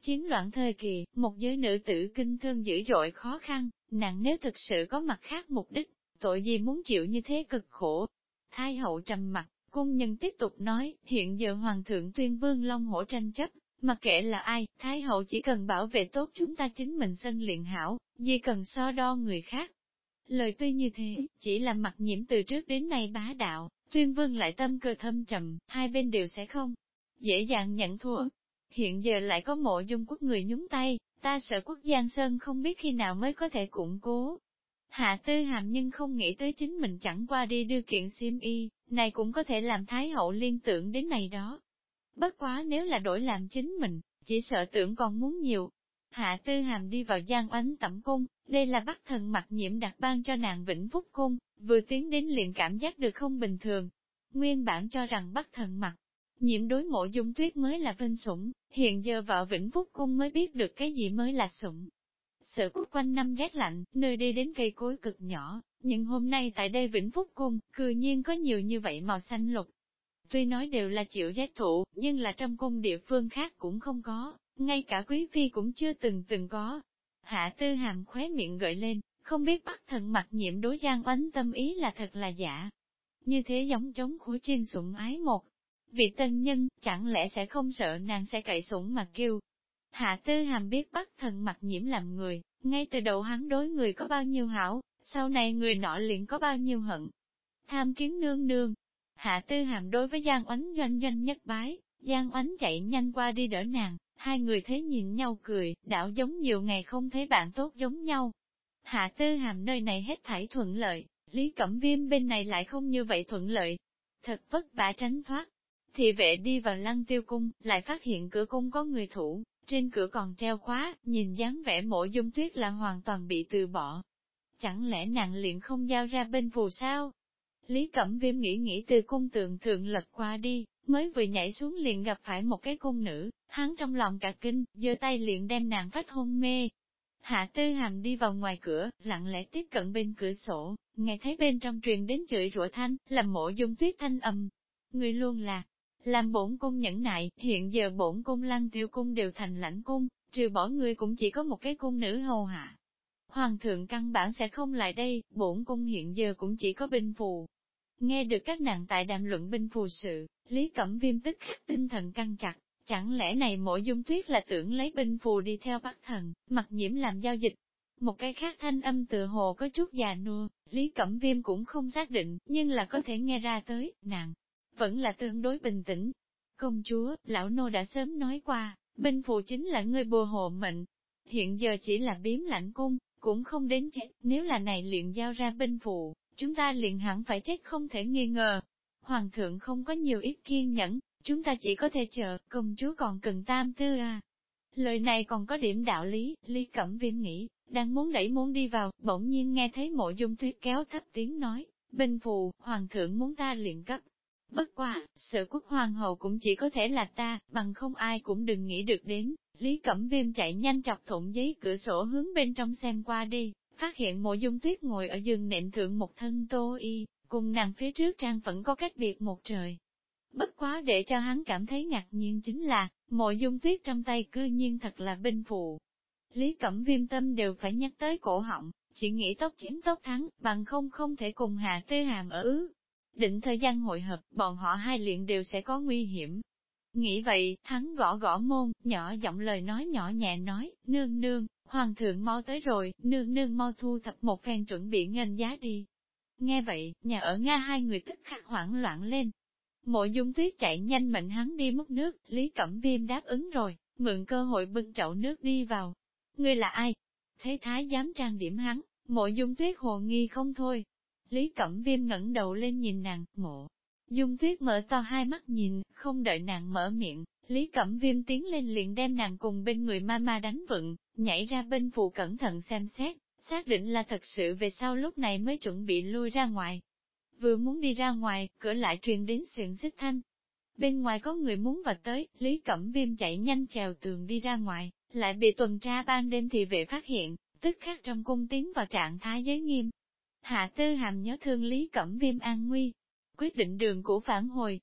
Chiến loạn thời kỳ, một giới nữ tử kinh thương dữ dội khó khăn, nàng nếu thực sự có mặt khác mục đích, tội gì muốn chịu như thế cực khổ. Thái hậu trầm mặt, cung nhân tiếp tục nói, hiện giờ hoàng thượng tuyên vương long hổ tranh chấp, mặc kệ là ai, Thái hậu chỉ cần bảo vệ tốt chúng ta chính mình sân luyện hảo, gì cần so đo người khác. Lời tuy như thế, chỉ là Mặc Nhiễm từ trước đến nay bá đạo, tuyên vương lại tâm cơ thâm trầm, hai bên đều sẽ không dễ dàng nhận thua. Hiện giờ lại có Mộ Dung Quốc người nhúng tay, ta sợ quốc Giang Sơn không biết khi nào mới có thể củng cố. Hạ Tư Hàm nhưng không nghĩ tới chính mình chẳng qua đi đưa kiện xiêm y, này cũng có thể làm Thái hậu liên tưởng đến này đó. Bất quá nếu là đổi làm chính mình, chỉ sợ tưởng còn muốn nhiều. Hạ Tư Hàm đi vào Giang Oánh tẩm cung, đây là Bắc Thần Mặc Nhiễm đặt ban cho nàng Vĩnh Phúc cung, vừa tiến đến liền cảm giác được không bình thường. Nguyên bản cho rằng Bắc Thần Mặc Nhiễm đối Mộ Dung Tuyết mới là vinh sủng, hiện giờ vào Vĩnh Phúc cung mới biết được cái gì mới là sủng. Sở Quốc quanh năm rét lạnh, nơi đi đến cây cối cực nhỏ, nhưng hôm nay tại đây Vĩnh Phúc cung, cư nhiên có nhiều như vậy màu xanh lục. Tuy nói đều là chịu rét thụ, nhưng là trong cung địa phương khác cũng không có, ngay cả quý phi cũng chưa từng có. Hạ Tư Hàm khóe miệng gợi lên, không biết Bắc Thần Mặc Nhiễm đối Giang Oánh tâm ý là thật là giả. Như thế giống trống khối trên sủng ái một vị tân nhân, chẳng lẽ sẽ không sợ nàng sẽ cậy sủng mà kêu. Hạ Tư Hàm biết Bắc Thần Mặc Nhiễm làm người, ngay từ đầu hắn đối người có bao nhiêu hảo, sau này người nọ liền có bao nhiêu hận. Tham kiến nương nương. Hạ Tư Hàm đối với Giang Oánh doanh doanh nhất bái, Giang Oánh chạy nhanh qua đi đỡ nàng, hai người thấy nhìn nhau cười, đảo giống nhiều ngày không thấy bạn tốt giống nhau. Hạ Tư Hàm nơi này hết thảy thuận lợi, Lý Cẩm Viêm bên này lại không như vậy thuận lợi. Thật vất vả tránh thoát. Thị vệ đi vào Lăng Tiêu cung, lại phát hiện cửa cung có người thủ, trên cửa còn treo khóa, nhìn dáng vẻ Mộ Dung Tuyết là hoàn toàn bị từ bỏ. Chẳng lẽ nàng liền không giao ra bên phù sao? Lý Cẩm Viêm nghĩ từ cung tường thượng lật qua đi, mới vừa nhảy xuống liền gặp phải một cái cung nữ, hắn trong lòng cả kinh, giơ tay liền đem nàng phách hôn mê. Hạ Tư Hàm đi vào ngoài cửa, lặng lẽ tiếp cận bên cửa sổ, nghe thấy bên trong truyền đến chửi rủa thanh, làm Mộ Dung Tuyết thanh âm. Người luôn là làm bổn cung nhẫn nại, hiện giờ bổn cung Lăng Tiêu cung đều thành lãnh cung, trừ bỏ người cũng chỉ có một cái cung nữ hầu hạ. Hoàng thượng căn bản sẽ không lại đây, bổn cung hiện giờ cũng chỉ có binh phù. Nghe được các nàng tại đàm luận binh phù sự, Lý Cẩm Viêm tức khắc tinh thần căng chặt, chẳng lẽ này Mộ Dung Tuyết là tưởng lấy binh phù đi theo Bắc Thần, Mặc Nhiễm làm giao dịch. Một cái khác thanh âm tựa hồ có chút già nua, Lý Cẩm Viêm cũng không xác định, nhưng là có thể nghe ra tới, nàng vẫn là tương đối bình tĩnh. Công chúa, lão nô đã sớm nói qua, binh phù chính là người bùa hộ mệnh. Hiện giờ chỉ là biếm lãnh cung, cũng không đến chết, nếu là này liền giao ra binh phù, chúng ta liền hẳn phải chết không thể nghi ngờ. Hoàng thượng không có nhiều ít kiên nhẫn, chúng ta chỉ có thể chờ, công chúa còn cần tam tư à. Lời này còn có điểm đạo lý, Lý Cẩm Viêm nghĩ, đang muốn đẩy muốn đi vào, bỗng nhiên nghe thấy Mộ Dung Tuyết kéo thấp tiếng nói, binh phù, hoàng thượng muốn ta liền cấp. Bất quá, Sở Quốc hoàng hậu cũng chỉ có thể là ta, bằng không ai cũng đừng nghĩ được đến. Lý Cẩm Viêm chạy nhanh chọc thủng giấy cửa sổ hướng bên trong xem qua đi, phát hiện Mộ Dung Tuyết ngồi ở giường nệm thượng một thân tô y, cùng nàng phía trước trang vẫn có cách biệt một trời. Bất quá để cho hắn cảm thấy ngạc nhiên chính là, Mộ Dung Tuyết trong tay cư nhiên thật là binh phù. Lý Cẩm Viêm tâm đều phải nhắc tới cổ họng, chỉ nghĩ tốc chiếm tốc thắng, bằng không thể cùng Hạ Tư Hàm ở ứ. Định thời gian hội hợp, bọn họ hai liền đều sẽ có nguy hiểm. Nghĩ vậy, hắn gõ gõ môn, nhỏ giọng lời nói nhỏ nhẹ nói, nương nương, hoàng thượng mau tới rồi, nương nương mau thu thập một phen chuẩn bị nghênh giá đi. Nghe vậy, nhà ở Nga hai người tức khắc hoảng loạn lên. Mộ Dung Tuyết chạy nhanh mệnh hắn đi múc nước, Lý Cẩm Viêm đáp ứng rồi, mượn cơ hội bưng chậu nước đi vào. Ngươi là ai? Thế thái dám trang điểm hắn, Mộ Dung Tuyết hồ nghi không thôi. Lý Cẩm Viêm ngẩng đầu lên nhìn nàng, Mộ Dung Tuyết mở to hai mắt nhìn, không đợi nàng mở miệng, Lý Cẩm Viêm tiến lên liền đem nàng cùng bên người ma đánh vựng, nhảy ra bên phụ cẩn thận xem xét, xác định là thật sự về sau lúc này mới chuẩn bị lui ra ngoài. Vừa muốn đi ra ngoài, cửa lại truyền đến xiềng xích thanh. Bên ngoài có người muốn vào tới, Lý Cẩm Viêm chạy nhanh trèo tường đi ra ngoài, lại bị tuần tra ban đêm thị vệ phát hiện, tức khắc trong cung tiến vào trạng thái giới nghiêm. Hạ Tư Hàm nhớ thương Lý Cẩm Viêm an nguy, quyết định đường cũ phản hồi.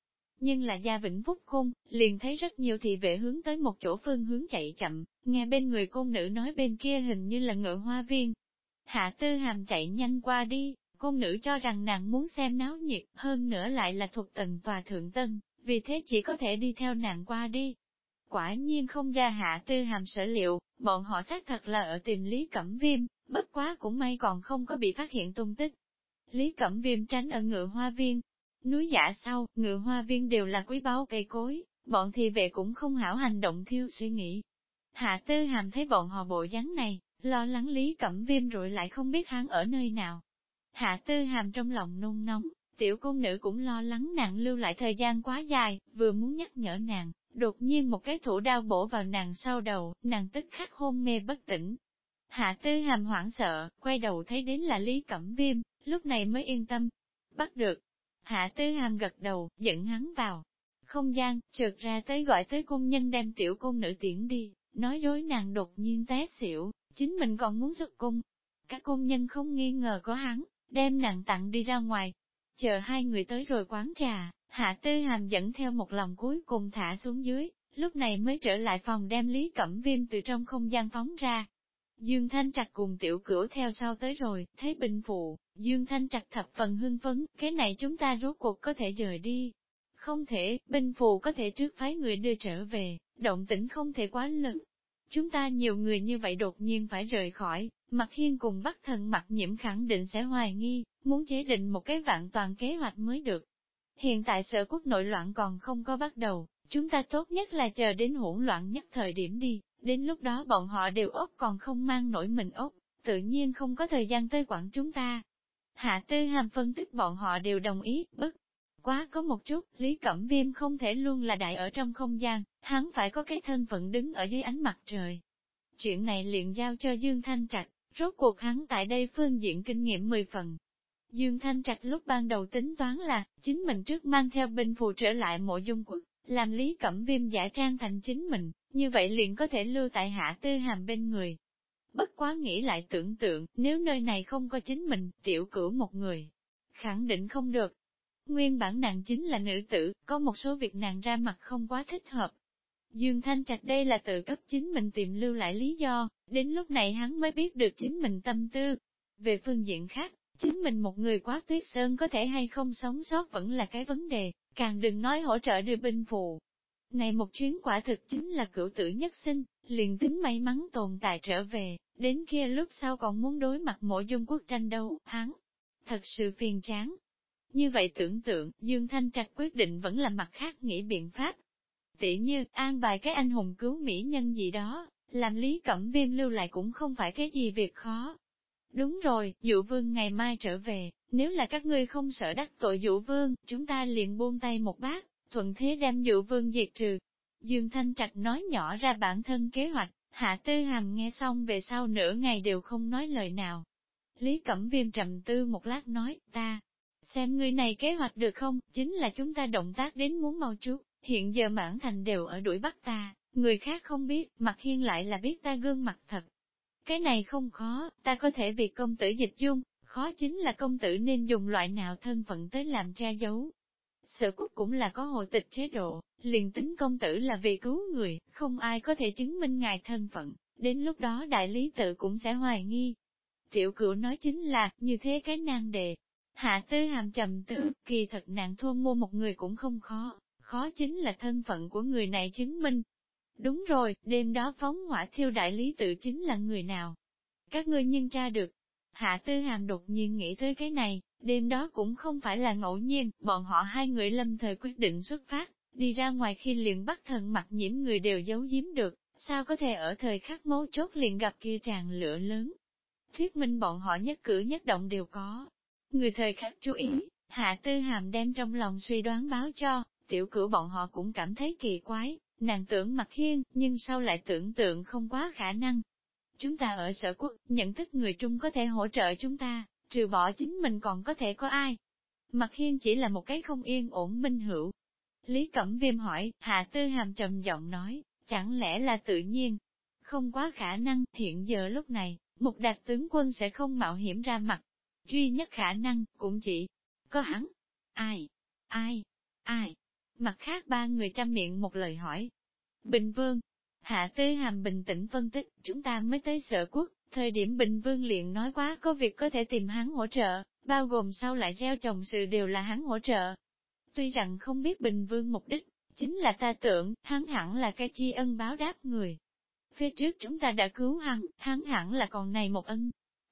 nhưng là gia Vĩnh Phúc Cung, liền thấy rất nhiều thị vệ hướng tới một chỗ phương hướng chạy chậm, nghe bên người cung nữ nói bên kia hình như là Ngự Hoa Viên. Hạ Tư Hàm chạy nhanh qua đi, cung nữ cho rằng nàng muốn xem náo nhiệt, hơn nữa lại là thuộc Tần tòa thượng tân, vì thế chỉ có thể đi theo nàng qua đi. Quả nhiên không ra Hạ Tư Hàm sở liệu, bọn họ xác thật là ở tìm Lý Cẩm Viêm, bất quá cũng may còn không có bị phát hiện tung tích. Lý Cẩm Viêm tránh ở Ngự Hoa Viên. Núi Giả sau, Ngự Hoa Viên đều là quý báu cây cối, bọn thị vệ cũng không hảo hành động thiêu suy nghĩ. Hạ Tư Hàm thấy bọn họ bộ dáng này, lo lắng Lý Cẩm Viêm rồi lại không biết hắn ở nơi nào. Hạ Tư Hàm trong lòng nôn nóng, tiểu cung nữ cũng lo lắng nàng lưu lại thời gian quá dài, vừa muốn nhắc nhở nàng, đột nhiên một cái thủ đao bổ vào nàng sau đầu, nàng tức khắc hôn mê bất tỉnh. Hạ Tư Hàm hoảng sợ, quay đầu thấy đến là Lý Cẩm Viêm, lúc này mới yên tâm. Bắt được. Hạ Tư Hàm gật đầu, dẫn hắn vào không gian, trượt ra tới gọi tới cung nhân đem tiểu cung nữ tiễn đi, nói dối nàng đột nhiên té xỉu, chính mình còn muốn xuất cung. Các cung nhân không nghi ngờ có hắn, đem nàng tặng đi ra ngoài. Chờ hai người tới rồi quán trà, Hạ Tư Hàm dẫn theo một lòng cuối cùng thả xuống dưới, lúc này mới trở lại phòng đem Lý Cẩm Viêm từ trong không gian phóng ra. Dương Thanh Trạch cùng tiểu cửu theo sau tới rồi, thấy binh phụ, Dương Thanh Trạch thập phần hưng phấn, cái này chúng ta rốt cuộc có thể rời đi. Không thể, binh phụ có thể trước phái người đưa trở về, động tĩnh không thể quá lớn. Chúng ta nhiều người như vậy đột nhiên phải rời khỏi, Mạc Hiên cùng Bắc Thần Mạc Nhiễm khẳng định sẽ hoài nghi, muốn chế định một cái vạn toàn kế hoạch mới được. Hiện tại Sở Quốc nội loạn còn không có bắt đầu, chúng ta tốt nhất là chờ đến hỗn loạn nhất thời điểm đi, đến lúc đó bọn họ đều ốc còn không mang nổi mình ốc, tự nhiên không có thời gian tới quản chúng ta. Hạ Tư Hàm phân tích bọn họ đều đồng ý, bất quá có một chút, Lý Cẩm Viêm không thể luôn là đại ở trong không gian, hắn phải có cái thân phận đứng ở dưới ánh mặt trời. Chuyện này liền giao cho Dương Thanh Trạch, rốt cuộc hắn tại đây phương diện kinh nghiệm 10 phần. Dương Thanh Trạch lúc ban đầu tính toán là, chính mình trước mang theo binh phù trở lại Mộ Dung Quận, làm Lý Cẩm Viêm giả trang thành chính mình, như vậy liền có thể lưu tại Hạ Tư Hàm bên người. Bất quá nghĩ lại tưởng tượng, nếu nơi này không có chính mình, tiểu cửu một người, khẳng định không được. Nguyên bản nàng chính là nữ tử, có một số việc nàng ra mặt không quá thích hợp. Dương Thanh Trạch đây là tự cấp chính mình tìm lưu lại lý do, đến lúc này hắn mới biết được chính mình tâm tư. Về phương diện khác, chính mình một người quá Tuyết Sơn có thể hay không sống sót vẫn là cái vấn đề, càng đừng nói hỗ trợ đưa binh phụ. Này một chuyến quả thực chính là cửu tử nhất sinh, liền tính may mắn tồn tại trở về, đến kia lúc sau còn muốn đối mặt Mộ Dung Quốc tranh đấu, hắn thật sự phiền chán. Như vậy tưởng tượng, Dương Thanh Trạch quyết định vẫn là mặt khác nghĩ biện pháp. Tỉ như, an bài cái anh hùng cứu mỹ nhân gì đó, làm Lý Cẩm Viêm lưu lại cũng không phải cái gì việc khó. Đúng rồi, Dụ Vương ngày mai trở về, nếu là các ngươi không sợ đắc tội Dụ Vương, chúng ta liền buông tay một bát, thuận thế đem Dụ Vương diệt trừ. Dương Thanh Trạch nói nhỏ ra bản thân kế hoạch, Hạ Tư Hàm nghe xong về sau nửa ngày đều không nói lời nào. Lý Cẩm Viêm trầm tư một lát nói, ta, xem ngươi này kế hoạch được không, chính là chúng ta động tác đến muốn mau chút, hiện giờ Mãn Thành đều ở đuổi bắt ta, người khác không biết, Mạc Hiên lại là biết ta gương mặt thật. Cái này không khó, ta có thể vì công tử dịch dung, khó chính là công tử nên dùng loại nào thân phận tới làm che giấu. Sở Quốc cũng là có hộ tịch chế độ, liền tính công tử là vì cứu người, không ai có thể chứng minh ngài thân phận, đến lúc đó đại lý tự cũng sẽ hoài nghi. Tiểu Cửu nói chính là, như thế cái nan đề. Hạ Tư Hàm trầm tư, kỳ thật nàng thua mua một người cũng không khó, khó chính là thân phận của người này chứng minh. Đúng rồi, đêm đó phóng hỏa thiêu đại lý tự chính là người nào? Các ngươi nhân tra được. Hạ Tư Hàm đột nhiên nghĩ tới cái này, đêm đó cũng không phải là ngẫu nhiên, bọn họ hai người lâm thời quyết định xuất phát, đi ra ngoài khi liền bắt Thần Mặc Nhiễm người đều giấu giếm được, sao có thể ở thời khắc mấu chốt liền gặp kia tràn lửa lớn. Thuyết minh bọn họ nhất cử nhất động đều có. Người thời khắc chú ý, Hạ Tư Hàm đem trong lòng suy đoán báo cho, tiểu cửu bọn họ cũng cảm thấy kỳ quái, nàng tưởng Mạc Hiên, nhưng sau lại tưởng tượng không quá khả năng. Chúng ta ở Sở Quốc, nhận thức người Trung có thể hỗ trợ chúng ta, trừ bỏ chính mình còn có thể có ai. Mạc Hiên chỉ là một cái không yên ổn minh hữu. Lý Cẩm Viêm hỏi, Hạ Tư Hàm trầm giọng nói, chẳng lẽ là tự nhiên? Không quá khả năng, hiện giờ lúc này, Mục Đạt tướng quân sẽ không mạo hiểm ra mặt. Duy nhất khả năng, cũng chỉ có hắn. Ai? Mặt khác ba người trăm miệng một lời hỏi. Bình Vương. Hạ Tư Hàm bình tĩnh phân tích, chúng ta mới tới Sở Quốc, thời điểm Bình Vương liền nói quá có việc có thể tìm hắn hỗ trợ, bao gồm sau lại gieo trồng sự đều là hắn hỗ trợ. Tuy rằng không biết Bình Vương mục đích, chính là ta tưởng, hắn hẳn là cái tri ân báo đáp người. Phía trước chúng ta đã cứu hắn hẳn là còn này một ân.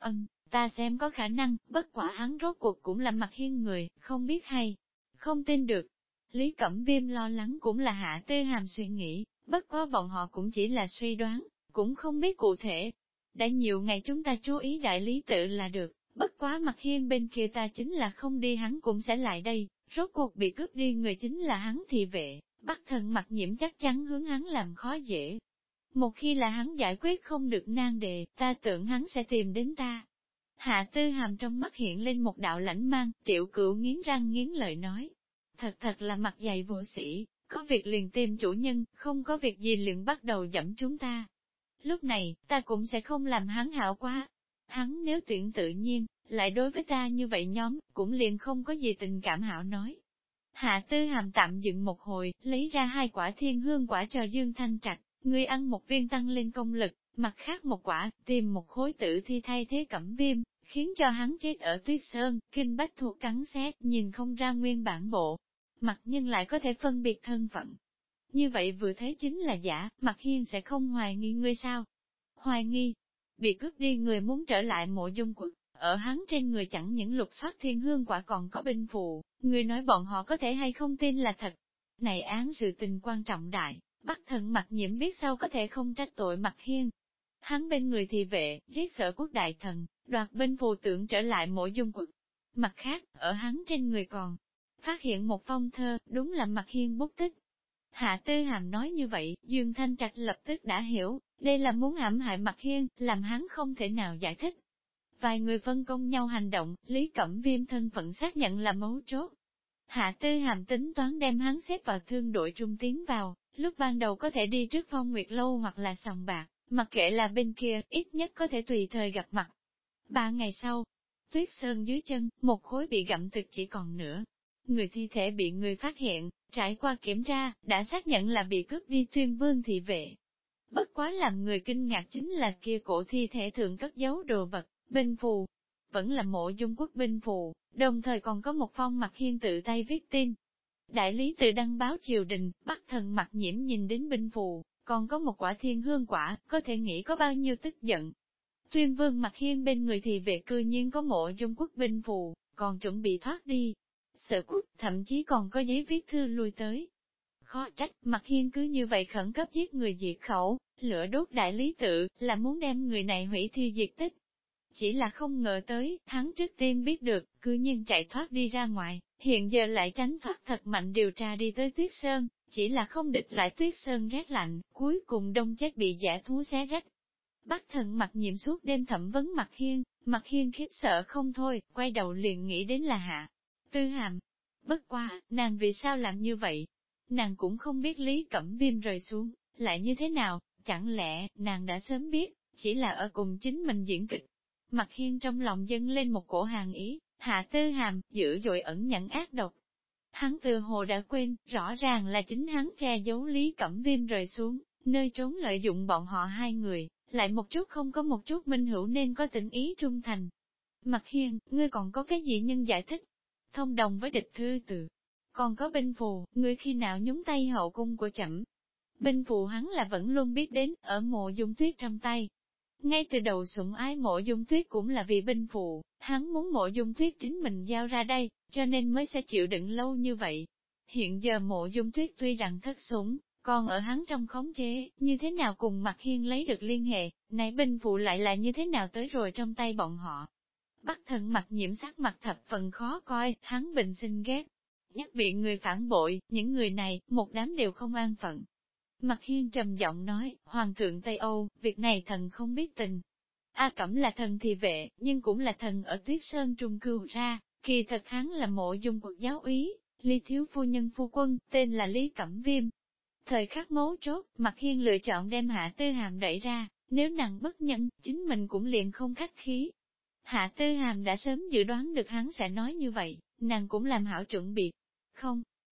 Ta xem có khả năng, bất quả hắn rốt cuộc cũng là Mặt Hiên người, không biết hay, không tin được. Lý Cẩm Viêm lo lắng cũng là Hạ Tư Hàm suy nghĩ, bất quá bọn họ cũng chỉ là suy đoán, cũng không biết cụ thể. Đã nhiều ngày chúng ta chú ý đại lý tự là được, bất quá Mặt Hiên bên kia ta chính là không đi hắn cũng sẽ lại đây, rốt cuộc bị cướp đi người chính là hắn thị vệ, Bắc Thần Mặc Nhiễm chắc chắn hướng hắn làm khó dễ. Một khi là hắn giải quyết không được nan đề, ta tưởng hắn sẽ tìm đến ta. Hạ Tư Hàm trong mắt hiện lên một đạo lãnh mang, Tiểu Cửu nghiến răng nghiến lợi nói. Thật là mặt dày vô sĩ, có việc liền tìm chủ nhân, không có việc gì liền bắt đầu dẫm chúng ta. Lúc này, ta cũng sẽ không làm hắn hảo quá. Hắn nếu tuyển tự nhiên, lại đối với ta như vậy nhóm, cũng liền không có gì tình cảm hảo nói. Hạ Tư Hàm tạm dừng một hồi, lấy ra 2 quả thiên hương quả cho Dương Thanh Trạch, ngươi ăn một viên tăng lên công lực, mặt khác một quả, tìm một khối tử thi thay thế Cẩm Viêm, khiến cho hắn chết ở Tuyết Sơn, kinh bách thuộc cắn xé, nhìn không ra nguyên bản bộ. Mặt nhưng lại có thể phân biệt thân phận. Như vậy vừa thấy chính là giả, Mặt Hiên sẽ không hoài nghi ngươi sao? Hoài nghi, bị cướp đi người muốn trở lại Mộ Dung Quật, ở hắn trên người chẳng những lục soát thiên hương quả còn có binh phù, người nói bọn họ có thể hay không tin là thật. Này án sự tình quan trọng đại, Bắc Thần Mặc Nhiễm biết sao có thể không trách tội Mặt Hiên. Hắn bên người thì vệ, giết Sở Quốc đại thần, đoạt binh phù tưởng trở lại Mộ Dung Quật. Mặt khác, ở hắn trên người còn phát hiện một phong thơ, đúng là Mặt Hiên bút tích. Hạ Tư Hàm nói như vậy, Dương Thanh Trạch lập tức đã hiểu, đây là muốn hãm hại Mặt Hiên, làm hắn không thể nào giải thích. Vài người phân công nhau hành động, Lý Cẩm Viêm thân phận xác nhận là mấu chốt. Hạ Tư Hàm tính toán đem hắn xếp vào thương đội trung tiến vào, lúc ban đầu có thể đi trước Phong Nguyệt Lâu hoặc là sòng bạc, mặc kệ là bên kia, ít nhất có thể tùy thời gặp mặt. 3 ngày sau, Tuyết Sơn dưới chân, một khối bị gặm thực chỉ còn nửa. Người thi thể bị người phát hiện, trải qua kiểm tra, đã xác nhận là bị cướp đi Tuyên Vương thị vệ. Bất quá làm người kinh ngạc chính là kia cổ thi thể thường cất giấu đồ vật, binh phù. Vẫn là Mộ Dung Quốc binh phù, đồng thời còn có một phong Mặt Hiên tự tay viết tin. Đại lý tự đăng báo triều đình, Bắc Thần Mặc Nhiễm nhìn đến binh phù, còn có một quả thiên hương quả, có thể nghĩ có bao nhiêu tức giận. Tuyên Vương Mặt Hiên bên người thì vệ cư nhiên có Mộ Dung Quốc binh phù, còn chuẩn bị thoát đi. Sở Quốc, thậm chí còn có giấy viết thư lui tới. Khó trách, Mặt Hiên cứ như vậy khẩn cấp giết người diệt khẩu, lửa đốt đại lý tự, là muốn đem người này hủy thi diệt tích. Chỉ là không ngờ tới, hắn trước tiên biết được, cư nhiên chạy thoát đi ra ngoài, hiện giờ lại tránh thoát thật mạnh điều tra đi tới Tuyết Sơn, chỉ là không địch lại Tuyết Sơn rét lạnh, cuối cùng đông chết bị giả thú xé rách. Bắc Thần Mặc Nhiễm suốt đêm thẩm vấn Mặt Hiên khiếp sợ không thôi, quay đầu liền nghĩ đến là Hạ Tư Hàm. Bất qua, nàng vì sao làm như vậy? Nàng cũng không biết Lý Cẩm Viêm rời xuống, lại như thế nào, chẳng lẽ, nàng đã sớm biết, chỉ là ở cùng chính mình diễn kịch. Mặt Hiên trong lòng dâng lên một cổ hàng ý, Hạ Tư Hàm, dữ dội ẩn nhẫn ác độc. Hắn từ hồ đã quên, rõ ràng là chính hắn che giấu Lý Cẩm Viêm rời xuống, nơi trốn lợi dụng bọn họ 2 người, lại một chút không có một chút minh hữu nên có tình ý trung thành. Mặt Hiên, ngươi còn có cái gì nhân giải thích? Thông đồng với địch thư tự. Còn có binh phù, ngươi khi nào nhúng tay hậu cung của trẫm? Binh phù hắn là vẫn luôn biết đến, ở Mộ Dung Tuyết trong tay. Ngay từ đầu sủng ái Mộ Dung Tuyết cũng là vì binh phù, hắn muốn Mộ Dung Tuyết chính mình giao ra đây, cho nên mới sẽ chịu đựng lâu như vậy. Hiện giờ Mộ Dung Tuyết tuy rằng thất sủng, còn ở hắn trong khống chế, như thế nào cùng Mặt Hiên lấy được liên hệ, này binh phù lại là như thế nào tới rồi trong tay bọn họ. Bắc Thần Mặc Nhiễm sắc mặt thập phần khó coi, hắn bình sinh ghét. Nhất bị người phản bội, những người này, một đám đều không an phận. Mặt Hiên trầm giọng nói, Hoàng thượng Tây Âu, việc này thần không biết tình. A Cẩm là thần thì vệ, nhưng cũng là thần ở Tuyết Sơn trung cưu ra, kỳ thật hắn là Mộ Dung Quật giáo úy, Lý thiếu phu nhân phu quân, tên là Lý Cẩm Viêm. Thời khắc mấu chốt, Mặt Hiên lựa chọn đem Hạ Tư Hàm đẩy ra, nếu nàng bất nhân, chính mình cũng liền không khách khí. Hạ Tư Hàm đã sớm dự đoán được hắn sẽ nói như vậy, nàng cũng làm hảo chuẩn bị. Không,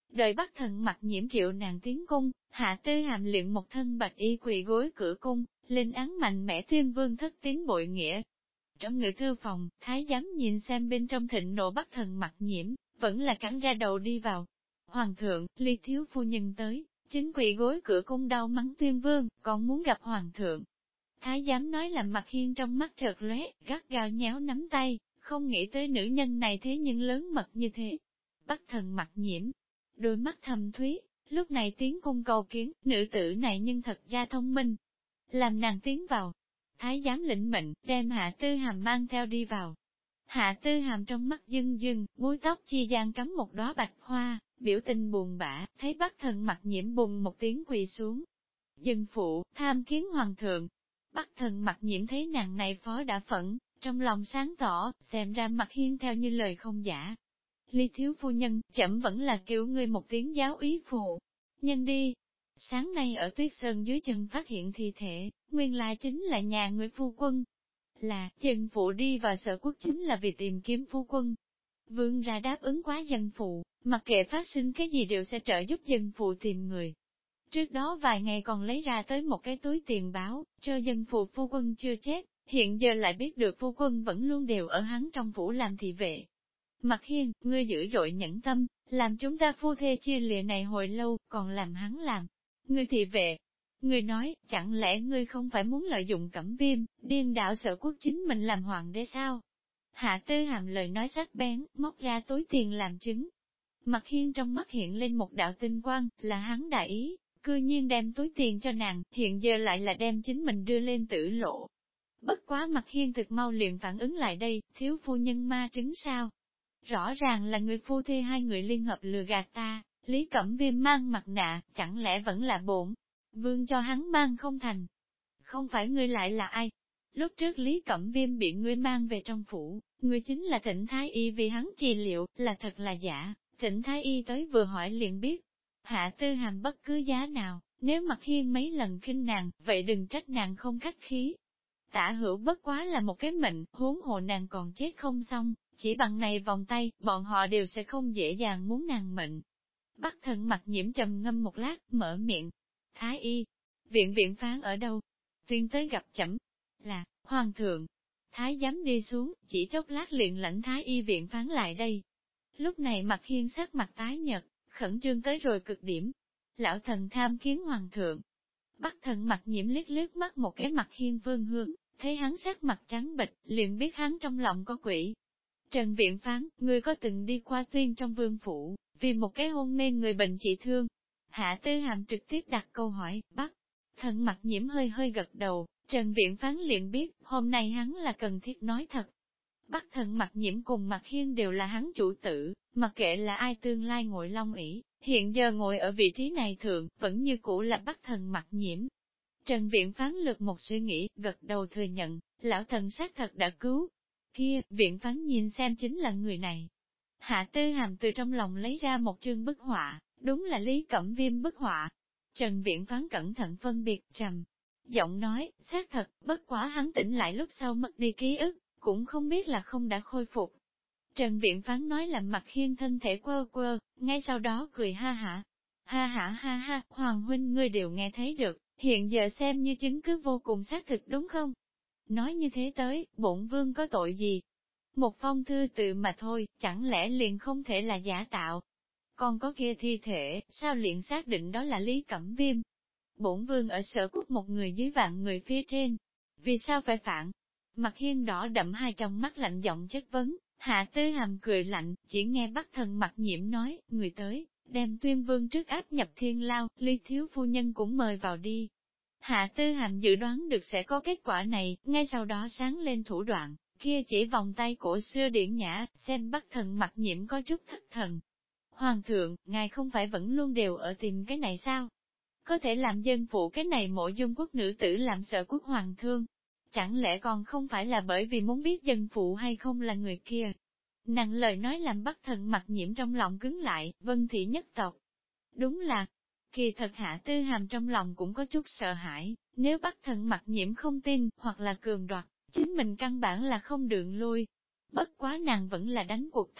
Đợi Bắc Thần Mặc Nhiễm triệu nàng tiến cung, Hạ Tư Hàm luyện một thân bạch y quỳ gối cửa cung, lên án mạnh mẽ tuyên vương thất tín bội nghĩa. Trong ngự thư phòng, thái giám nhìn xem bên trong thịnh nộ Bắc Thần Mặc Nhiễm, vẫn là cắn ra đầu đi vào. Hoàng thượng, Ly thiếu phu nhân tới, chính quỳ gối cửa cung đau mắng tuyên vương, còn muốn gặp hoàng thượng. Thái giám nói làm Mặc Hiên trong mắt chợt lóe, gắt gao nhéo nắm tay, không nghĩ tới nữ nhân này thế nhưng lớn mật như thế. Bắc Thần Mặc Nhiễm, đôi mắt thầm thúy, lúc này tiến cung cầu kiến, nữ tử này nhưng thật ra thông minh. Làm nàng tiến vào. Thái giám lĩnh mệnh, đem Hạ Tư Hàm mang theo đi vào. Hạ Tư Hàm trong mắt dưng dưng, búi tóc chi gian cắm một đóa bạch hoa, biểu tình buồn bã, thấy Bắc Thần Mặc Nhiễm bùng một tiếng quỳ xuống. Dân phụ, tham kiến hoàng thượng. Bắc Thần Mặc Nhiễm thấy nàng này phó đã phẫn, trong lòng sáng tỏ, xem ra Mặc Hiên theo như lời không giả. Ly thiếu phu nhân, chậm vẫn là kêu ngươi một tiếng giáo ý phụ. Nhân đi. Sáng nay ở Tuyết Sơn dưới chân phát hiện thi thể, nguyên lai chính là nhà người phu quân. Là, dân phụ đi vào Sở Quốc chính là vì tìm kiếm phu quân. Vương ra đáp ứng quá dân phụ, mặc kệ phát sinh cái gì đều sẽ trợ giúp dân phụ tìm người. Trước đó vài ngày còn lấy ra tới một cái túi tiền báo, cho dân phụ phu quân chưa chết, hiện giờ lại biết được phu quân vẫn luôn đều ở hắn trong phủ làm thị vệ. Mặc Hiên, ngươi dữ dội nhẫn tâm, làm chúng ta phu thê chia lìa này hồi lâu, còn làm hắn làm. Ngươi thị vệ. Ngươi nói, chẳng lẽ ngươi không phải muốn lợi dụng Cẩm Viêm, điên đảo Sở Quốc chính mình làm hoàng đế sao? Hạ Tư Hàm lời nói sắc bén, móc ra túi tiền làm chứng. Mặc Hiên trong mắt hiện lên một đạo tinh quang, là hắn đại ý, cư nhiên đem túi tiền cho nàng, hiện giờ lại là đem chính mình đưa lên tử lộ. Bất quá Mặc Hiên thực mau liền phản ứng lại đây, thiếu phu nhân ma trứng sao? Rõ ràng là người phu thê hai người liên hợp lừa gạt ta, Lý Cẩm Viêm mang mặt nạ, chẳng lẽ vẫn là bổn vương cho hắn mang không thành? Không phải ngươi lại là ai? Lúc trước Lý Cẩm Viêm bị ngươi mang về trong phủ, ngươi chính là Thịnh Thái Y vì hắn trị liệu, là thật là giả, Thịnh Thái Y tới vừa hỏi liền biết. Hạ Tư Hàm bất cứ giá nào, nếu Mặc Hiên mấy lần khinh nàng, vậy đừng trách nàng không khách khí. Tả Hữu bất quá là một cái mệnh, huống hồ nàng còn chết không xong, chỉ bằng này vòng tay, bọn họ đều sẽ không dễ dàng muốn nàng mệnh. Bắc Thần Mặc Nhiễm trầm ngâm một lát, mở miệng. Thái Y, viện phán ở đâu? Tuyên tới gặp chẩm. Là, Hoàng thượng. Thái giám đi xuống, chỉ chốc lát liền lãnh Thái Y viện phán lại đây. Lúc này Mặc Hiên sắc mặt tái nhợt, khẩn trương tới rồi cực điểm. Lão thần tham kiến Hoàng thượng. Bắc Thần Mặc Nhiễm liếc liếc mắt một cái Mặc Hiên phương hướng, thấy hắn sắc mặt trắng bệch, liền biết hắn trong lòng có quỷ. Trần viện phán, ngươi có từng đi qua Tuyên trong vương phủ, vì một cái hôn mê người bệnh trị thương? Hạ Tư Hàm trực tiếp đặt câu hỏi, Bắc Thần Mặc Nhiễm hơi hơi gật đầu, Trần viện phán liền biết, hôm nay hắn là cần thiết nói thật. Bắc Thần Mặc Nhiễm cùng Mặc Hiên đều là hắn chủ tử, mặc kệ là ai tương lai ngồi long ỷ, hiện giờ ngồi ở vị trí này thượng, vẫn như cũ là Bắc Thần Mặc Nhiễm. Trần viện phán lược một suy nghĩ, gật đầu thừa nhận, lão thần xác thật đã cứu. Kia, viện phán nhìn xem chính là người này. Hạ Tư Hàm từ trong lòng lấy ra một chương bức họa, đúng là Lý Cẩm Viêm bức họa. Trần viện phán cẩn thận phân biệt, trầm giọng nói, xác thật, bất quá hắn tỉnh lại lúc sau mất đi ký ức, cũng không biết là không đã khôi phục. Trần viện phán nói làm Mặc Hiên thân thể quơ quơ, ngay sau đó cười ha hả. Ha hả ha ha, Hoàng huynh ngươi đều nghe thấy được, hiện giờ xem như chứng cứ vô cùng xác thực đúng không? Nói như thế tới, bổn vương có tội gì? Một phong thư tự mà thôi, chẳng lẽ liền không thể là giả tạo? Còn có kia thi thể, sao liền xác định đó là Lý Cẩm Viêm? Bổn vương ở Sở Quốc một người dưới vạn người phía trên. Vì sao phải phản? Mặc Hiên đỏ đậm hai trong mắt lạnh giọng chất vấn, Hạ Tư Hàm cười lạnh, chỉ nghe Bắc Thần Mặc Nhiễm nói, người tới, đem Tuyên vương trước áp nhập thiên lao, Ly thiếu phu nhân cũng mời vào đi. Hạ Tư Hàm dự đoán được sẽ có kết quả này, ngay sau đó sáng lên thủ đoạn, kia chỉ vòng tay cổ xưa điển nhã, xem Bắc Thần Mặc Nhiễm có chút thất thần. Hoàng thượng, ngài không phải vẫn luôn đều ở tìm cái này sao? Có thể làm dân phụ cái này mộ dung quốc nữ tử làm sợ quốc hoàng thương. Chẳng lẽ còn không phải là bởi vì muốn biết dân phụ hay không là người kia? Nàng lời nói làm Bắc Thần Mặc Nhiễm trong lòng cứng lại, Vân thị nhất tộc. Đúng là, kỳ thật Hạ Tư Hàm trong lòng cũng có chút sợ hãi, nếu Bắc Thần Mặc Nhiễm không tin, hoặc là cường đoạt, chính mình căn bản là không đường lui. Bất quá nàng vẫn là đánh cuộc thắng,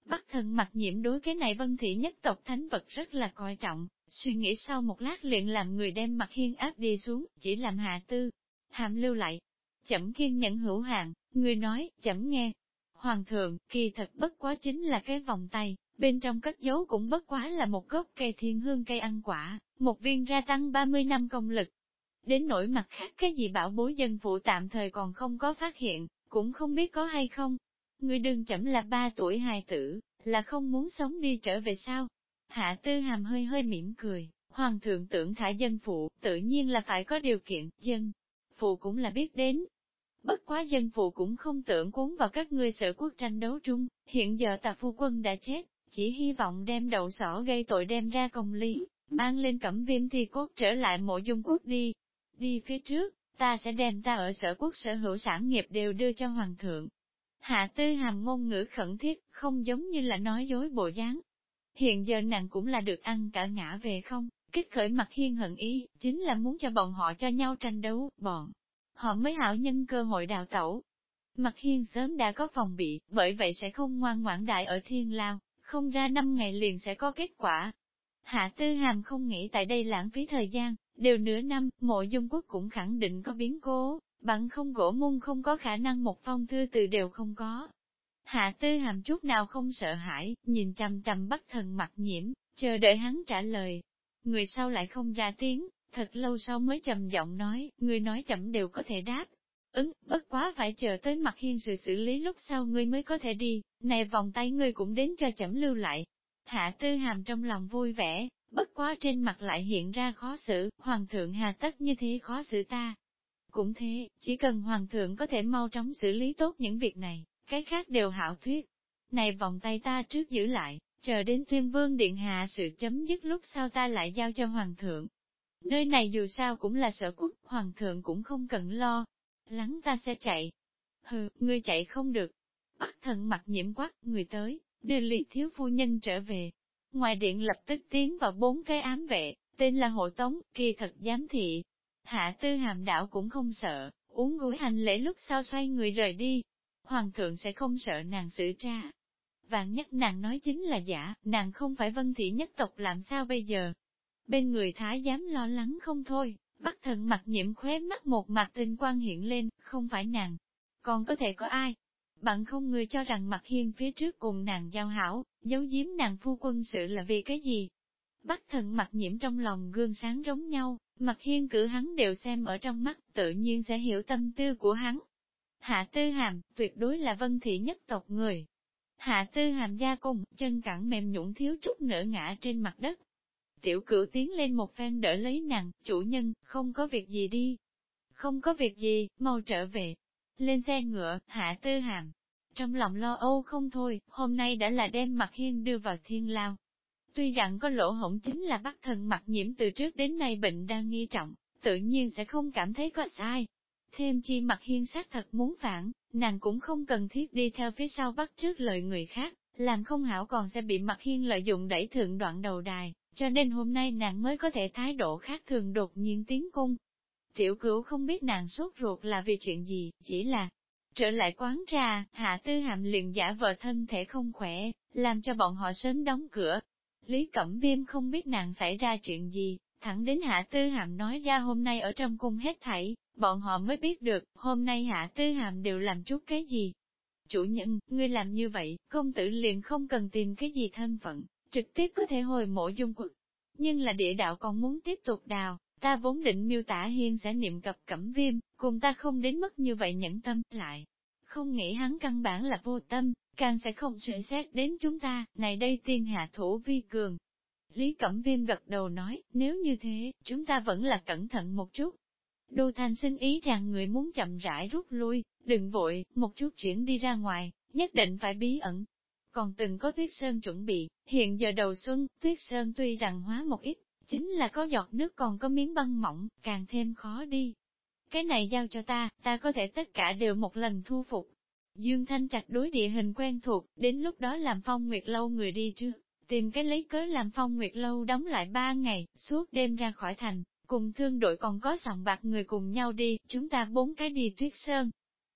Bắc Thần Mặc Nhiễm đối cái này Vân Thị nhất tộc thánh vật rất là coi trọng, suy nghĩ sau một lát liền làm người đem Mặc Hiên áp đi xuống, chỉ làm Hạ Tư Hàm lưu lại. Chậm kiên nhẫn hữu hạn, người nói, chậm nghe. Hoàng thượng, kỳ thật bất quá chính là cái vòng tay, bên trong cất giấu cũng bất quá là một gốc cây thiên hương cây ăn quả, một viên ra tăng 30 năm công lực. Đến nỗi mặt khác cái gì bảo bối dân phụ tạm thời còn không có phát hiện, cũng không biết có hay không. Người đừng chậm là 3 tuổi hài tử, là không muốn sống đi trở về sao? Hạ Tư Hàm hơi hơi mỉm cười, hoàng thượng tưởng thả dân phụ, tự nhiên là phải có điều kiện, dân phụ cũng là biết đến. Bất quá dân phụ cũng không tưởng cuốn vào các ngươi Sở Quốc tranh đấu trung, hiện giờ tà phu quân đã chết, chỉ hy vọng đem đậu sỏ gây tội đem ra công lý, mang lên Cẩm Viêm thi cốt trở lại Mộ Dung Quốc đi. Đi phía trước, ta sẽ đem ta ở Sở Quốc sở hữu sản nghiệp đều đưa cho hoàng thượng. Hạ Tư Hàm ngôn ngữ khẩn thiết, không giống như là nói dối bộ dáng. Hiện giờ nàng cũng là được ăn cả ngã về không, kích khởi Mặc Hiên hận ý, chính là muốn cho bọn họ cho nhau tranh đấu, bọn họ mới hảo nhân cơ hội đào tẩu. Mặc Hiên sớm đã có phòng bị, bởi vậy sẽ không ngoan ngoãn đại ở thiên lao, không ra 5 ngày liền sẽ có kết quả. Hạ Tư Hàm không nghĩ tại đây lãng phí thời gian, đều nửa năm, Mộ Dung Quốc cũng khẳng định có biến cố, bằng không gỗ môn không có khả năng một phong thư từ đều không có. Hạ Tư Hàm chút nào không sợ hãi, nhìn chằm chằm Bắc Thần Mặc Nhiễm, chờ đợi hắn trả lời. Người sau lại không ra tiếng, thật lâu sau mới trầm giọng nói, người nói chậm đều có thể đáp. Bất quá phải chờ tới Mặc Hiên sự xử lý lúc sau ngươi mới có thể đi, này vòng tay ngươi cũng đến cho chậm lưu lại. Hạ Tư Hàm trong lòng vui vẻ, bất quá trên mặt lại hiện ra khó xử, hoàng thượng hà tất như thế khó xử ta. Cũng thế, chỉ cần hoàng thượng có thể mau chóng xử lý tốt những việc này, cái khác đều hảo thuyết. Này vòng tay ta trước giữ lại, chờ đến Tuyên Vương Điện hạ sự chấm dứt lúc sau ta lại giao cho hoàng thượng. Nơi này dù sao cũng là Sở Quốc, hoàng thượng cũng không cần lo. Lắng ta sẽ chạy. Hừ, ngươi chạy không được. Bắc Thần Mặc Nhiễm quát, người tới, đưa Lý thiếu phu nhân trở về. Ngoài điện lập tức tiến vào 4 cái ám vệ, tên là Hộ Tống, kỳ thật giám thị. Hạ Tư Hàm đảo cũng không sợ, uống gối hành lễ lúc sau xoay người rời đi. Hoàng thượng sẽ không sợ nàng xử tra. Vạn nhất nàng nói chính là giả, nàng không phải Vân Thị nhất tộc làm sao bây giờ? Bên người Thái giám lo lắng không thôi, Bắc Thần Mặc Nhiễm khóe mắt một mặt tinh quang hiện lên, không phải nàng. Còn có thể có ai? Bạn không người cho rằng Mặc Hiên phía trước cùng nàng giao hảo, giấu giếm nàng phu quân sự là vì cái gì? Bắc Thần Mặc Nhiễm trong lòng gương sáng giống nhau, Mặc Hiên cử hắn đều xem ở trong mắt, tự nhiên sẽ hiểu tâm tư của hắn. Hạ Tư Hàm, tuyệt đối là Vân Thị nhất tộc người. Hạ Tư Hàm gia cung, chân cẳng mềm nhũn thiếu chút nữa ngã trên mặt đất. Tiểu Cửu tiến lên một phen đỡ lấy nàng, chủ nhân, không có việc gì đi. Không có việc gì, mau trở về. Lên xe ngựa, Hạ Tư Hàm. Trong lòng lo âu không thôi, hôm nay đã là đem Mặc Hiên đưa vào thiên lao. Tuy rằng có lỗ hổng chính là Bắc Thần Mặc Nhiễm từ trước đến nay bệnh đang nghiêm trọng, tự nhiên sẽ không cảm thấy có sai. Thêm chi Mặc Hiên xác thật muốn phản, nàng cũng không cần thiết đi theo phía sau bắt trước lời người khác, làm không hảo còn sẽ bị Mặc Hiên lợi dụng đẩy thượng đoạn đầu đài, cho nên hôm nay nàng mới có thể thái độ khác thường đột nhiên tiến cung. Tiểu Cửu không biết nàng sốt ruột là vì chuyện gì, chỉ là trở lại quán trà, Hạ Tư Hàm liền giả vờ thân thể không khỏe, làm cho bọn họ sớm đóng cửa. Lý Cẩm Viêm không biết nàng xảy ra chuyện gì, thẳng đến Hạ Tư Hàm nói ra hôm nay ở trong cung hết thảy, bọn họ mới biết được, hôm nay Hạ Tư Hàm đều làm chút cái gì. Chủ nhân, ngươi làm như vậy, công tử liền không cần tìm cái gì thân phận, trực tiếp có thể hồi Mộ Dung Quốc. Nhưng là địa đạo còn muốn tiếp tục đào, ta vốn định miêu tả Hiên sẽ niệm cập Cẩm Viêm, cùng ta không đến mức như vậy nhẫn tâm, lại. Không nghĩ hắn căn bản là vô tâm, càng sẽ không suy xét đến chúng ta, này đây tiên hạ thủ vi cường. Lý Cẩm Viêm gật đầu nói, nếu như thế, chúng ta vẫn là cẩn thận một chút. Đô Thanh xin ý rằng người muốn chậm rãi rút lui, đừng vội, một chút chuyển đi ra ngoài, nhất định phải bí ẩn. Còn từng có Tuyết Sơn chuẩn bị, hiện giờ đầu xuân, Tuyết Sơn tuy rằng hóa một ít, chính là có giọt nước còn có miếng băng mỏng, càng thêm khó đi. Cái này giao cho ta có thể tất cả đều một lần thu phục. Dương Thanh Trạch đối địa hình quen thuộc, đến lúc đó làm Phong Nguyệt Lâu người đi trước, tìm cái lấy cớ làm Phong Nguyệt Lâu đóng lại 3 ngày, suốt đêm ra khỏi thành, cùng thương đội còn có sòng bạc người cùng nhau đi, chúng ta 4 cái đi Tuyết Sơn.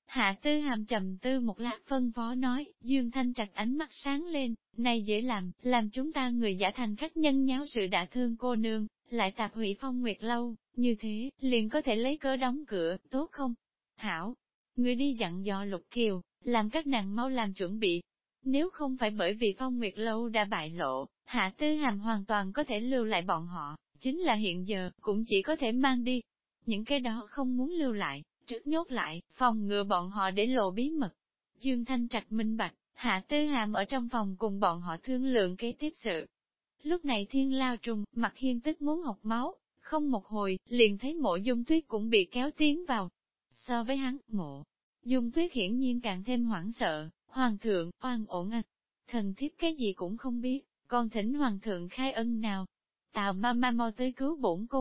Hạ Tư Hàm trầm tư một lát phân phó nói, Dương Thanh Trạch ánh mắt sáng lên, này dễ làm chúng ta người giả thành khách nhân nháo sự đả thương cô nương, lại tạp hủy Phong Nguyệt lâu, như thế, liền có thể lấy cớ đóng cửa, tốt không? Hảo, người đi dặn dò Lục Kiều, làm các nàng mau làm chuẩn bị. Nếu không phải bởi vì Phong Nguyệt lâu đã bại lộ, Hạ Tư Hàm hoàn toàn có thể lưu lại bọn họ, chính là hiện giờ, cũng chỉ có thể mang đi. Những cái đó không muốn lưu lại, trước nhốt lại, phòng ngừa bọn họ để lộ bí mật. Dương Thanh Trạch minh bạch, Hạ Tư Hàm ở trong phòng cùng bọn họ thương lượng kế tiếp sự. Lúc này thiên lao trùng, mặt hiên tức muốn học máu, không một hồi, liền thấy Mộ Dung Tuyết cũng bị kéo tiến vào. So với hắn, Mộ Dung Tuyết hiển nhiên càng thêm hoảng sợ, hoàng thượng, oan ổn à. Thần thiếp cái gì cũng không biết, còn thỉnh hoàng thượng khai ân nào. Tào ma ma mau tới cứu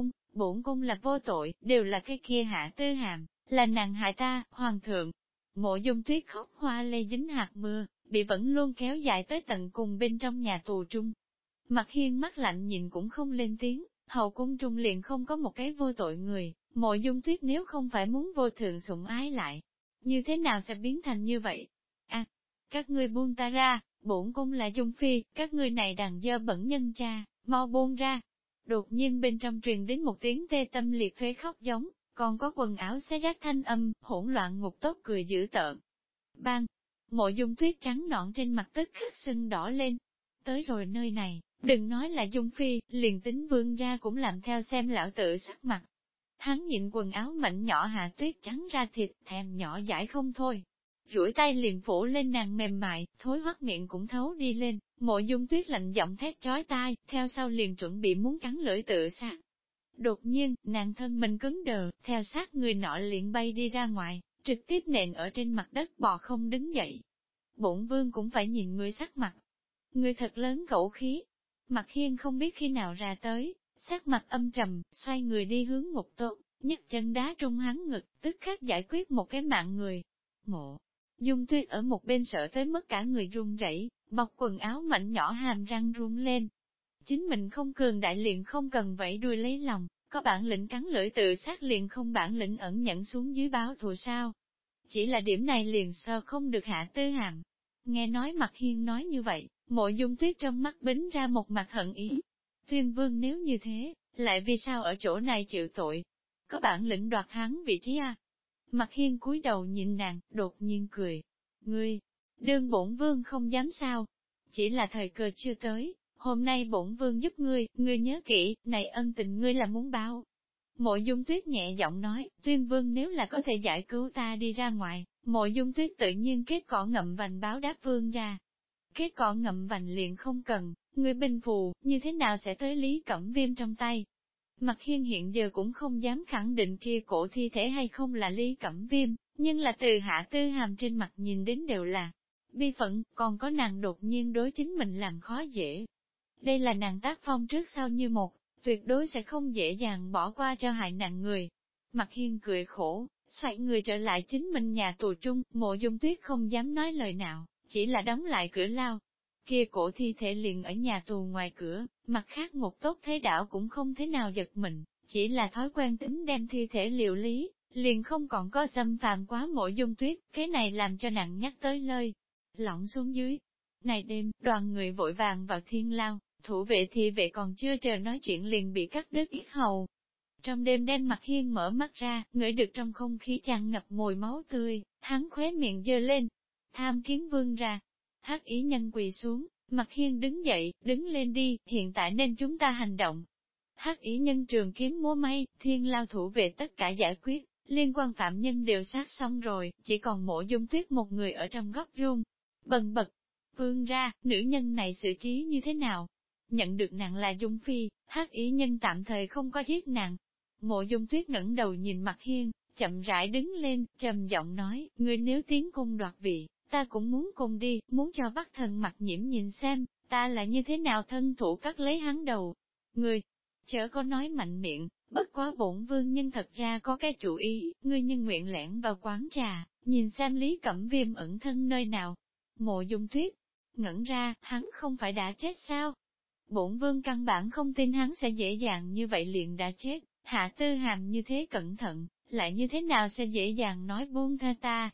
bổn cung là vô tội, đều là cái kia Hạ Tư Hàm, là nàng hại ta, hoàng thượng. Mộ Dung Tuyết khóc hoa lê dính hạt mưa, bị vẫn luôn kéo dài tới tận cùng bên trong nhà tù trung. Mặt hiên mắt lạnh nhìn cũng không lên tiếng, hậu cung trung liền không có một cái vô tội người, Mộ Dung Tuyết nếu không phải muốn vô thượng sủng ái lại, như thế nào sẽ biến thành như vậy? À, các ngươi buông ta ra, bổn cung là Dung Phi, các ngươi này đàn dơ bẩn nhân cha, mau buông ra. Đột nhiên bên trong truyền đến một tiếng tê tâm liệt phế khóc giống, còn có quần áo xé rách thanh âm, hỗn loạn ngục tốt cười dữ tợn. Bang! Mộ Dung Tuyết trắng nõn trên mặt tức khắc sưng đỏ lên. Tới rồi nơi này, đừng nói là Dung Phi, liền tính vương ra cũng làm theo xem lão tự sắc mặt. Hắn nhịn quần áo mảnh nhỏ Hạ Tuyết trắng ra thịt, thèm nhỏ dãi không thôi. Rủi tay liền phủ lên nàng mềm mại, thối hoắt miệng cũng thấu đi lên, Mộ Dung Tuyết lạnh giọng thét chói tai, theo sau liền chuẩn bị muốn cắn lưỡi tự sát. Đột nhiên, nàng thân mình cứng đờ, theo sát người nọ liền bay đi ra ngoài, trực tiếp nện ở trên mặt đất bò không đứng dậy. Bổn vương cũng phải nhìn người sắc mặt. Người thật lớn khẩu khí. Mặt Hiên không biết khi nào ra tới, sắc mặt âm trầm, xoay người đi hướng ngục tốt, nhấc chân đá trung hắn ngực, tức khắc giải quyết một cái mạng người. Mộ Dung Tuyết ở một bên sợ tới mức cả người run rẩy, bọc quần áo mảnh nhỏ hàm răng run lên. Chính mình không cường đại liền không cần vẫy đuôi lấy lòng, có bản lĩnh cắn lưỡi tự sát liền không bản lĩnh ẩn nhẫn xuống dưới báo thù sao. Chỉ là điểm này liền so không được Hạ Tư Hàm. Nghe nói Mặt Hiên nói như vậy, Mộ Dung Tuyết trong mắt bính ra một mặt hận ý. Tuyên vương nếu như thế, lại vì sao ở chỗ này chịu tội? Có bản lĩnh đoạt hắn vị trí à? Mặt Hiên cúi đầu nhìn nàng, đột nhiên cười. Ngươi, đương bổn vương không dám sao? Chỉ là thời cơ chưa tới, hôm nay bổn vương giúp ngươi nhớ kỹ, này ân tình ngươi là muốn báo. Mộ Dung Tuyết nhẹ giọng nói, Tuyên vương nếu là có thể giải cứu ta đi ra ngoài, Mộ Dung Tuyết tự nhiên kết cỏ ngậm vành báo đáp vương ra. Kết cỏ ngậm vành liền không cần, ngươi binh phù, như thế nào sẽ tới Lý Cẩm Viêm trong tay? Mặt Hiên hiện giờ cũng không dám khẳng định kia cổ thi thể hay không là Lý Cẩm Viêm, nhưng là từ Hạ Tư Hàm trên mặt nhìn đến đều là bi phẫn, còn có nàng đột nhiên đối chính mình làm khó dễ. Đây là nàng tác phong trước sau như một, tuyệt đối sẽ không dễ dàng bỏ qua cho hại nặng người. Mặt Hiên cười khổ, xoay người trở lại chính mình nhà tù trung, Mộ Dung Tuyết không dám nói lời nào, chỉ là đóng lại cửa lao. Kia cổ thi thể liền ở nhà tù ngoài cửa, mặt khác một tốt thế đảo cũng không thế nào giật mình, chỉ là thói quen tính đem thi thể liệu lý, liền không còn có xâm phạm quá Mộ Dung Tuyết, cái này làm cho nặng nhắc tới lời. Lỏng xuống dưới. Này đêm, đoàn người vội vàng vào thiên lao, thủ vệ thị vệ còn chưa chờ nói chuyện liền bị cắt đứt yết hầu. Trong đêm đen Mặt Hiên mở mắt ra, ngửi được trong không khí tràn ngập mùi máu tươi, hắn khóe miệng giơ lên. Tham kiến vương ra. Hắc ý nhân quỳ xuống, Mặt Hiên đứng dậy, đứng lên đi, hiện tại nên chúng ta hành động. Hắc ý nhân trường kiếm múa may, thiên lao thủ vệ tất cả giải quyết, liên quan phạm nhân đều sát xong rồi, chỉ còn Mộ Dung Tuyết một người ở trong góc run. Bần bật, vương ra, nữ nhân này xử trí như thế nào? Nhận được nàng là Dung Phi, Hắc ý nhân tạm thời không có giết nàng. Mộ Dung Tuyết ngẩng đầu nhìn Mặt Hiên, chậm rãi đứng lên, trầm giọng nói, ngươi nếu tiến cung đoạt vị, ta cũng muốn cùng đi, muốn cho Bắc Thần Mặc Nhiễm nhìn xem, ta là như thế nào thân thủ cắt lấy hắn đầu. Ngươi, chớ có nói mạnh miệng, bất quá bổn vương nhưng thật ra có cái chủ ý, ngươi nhân nguyện lẻn vào quán trà, nhìn xem Lý Cẩm Viêm ẩn thân nơi nào. Mộ Dung Tuyết ngẩn ra, hắn không phải đã chết sao? Bổn vương căn bản không tin hắn sẽ dễ dàng như vậy liền đã chết, Hạ Tư Hàm như thế cẩn thận, lại như thế nào sẽ dễ dàng nói buông tha ta.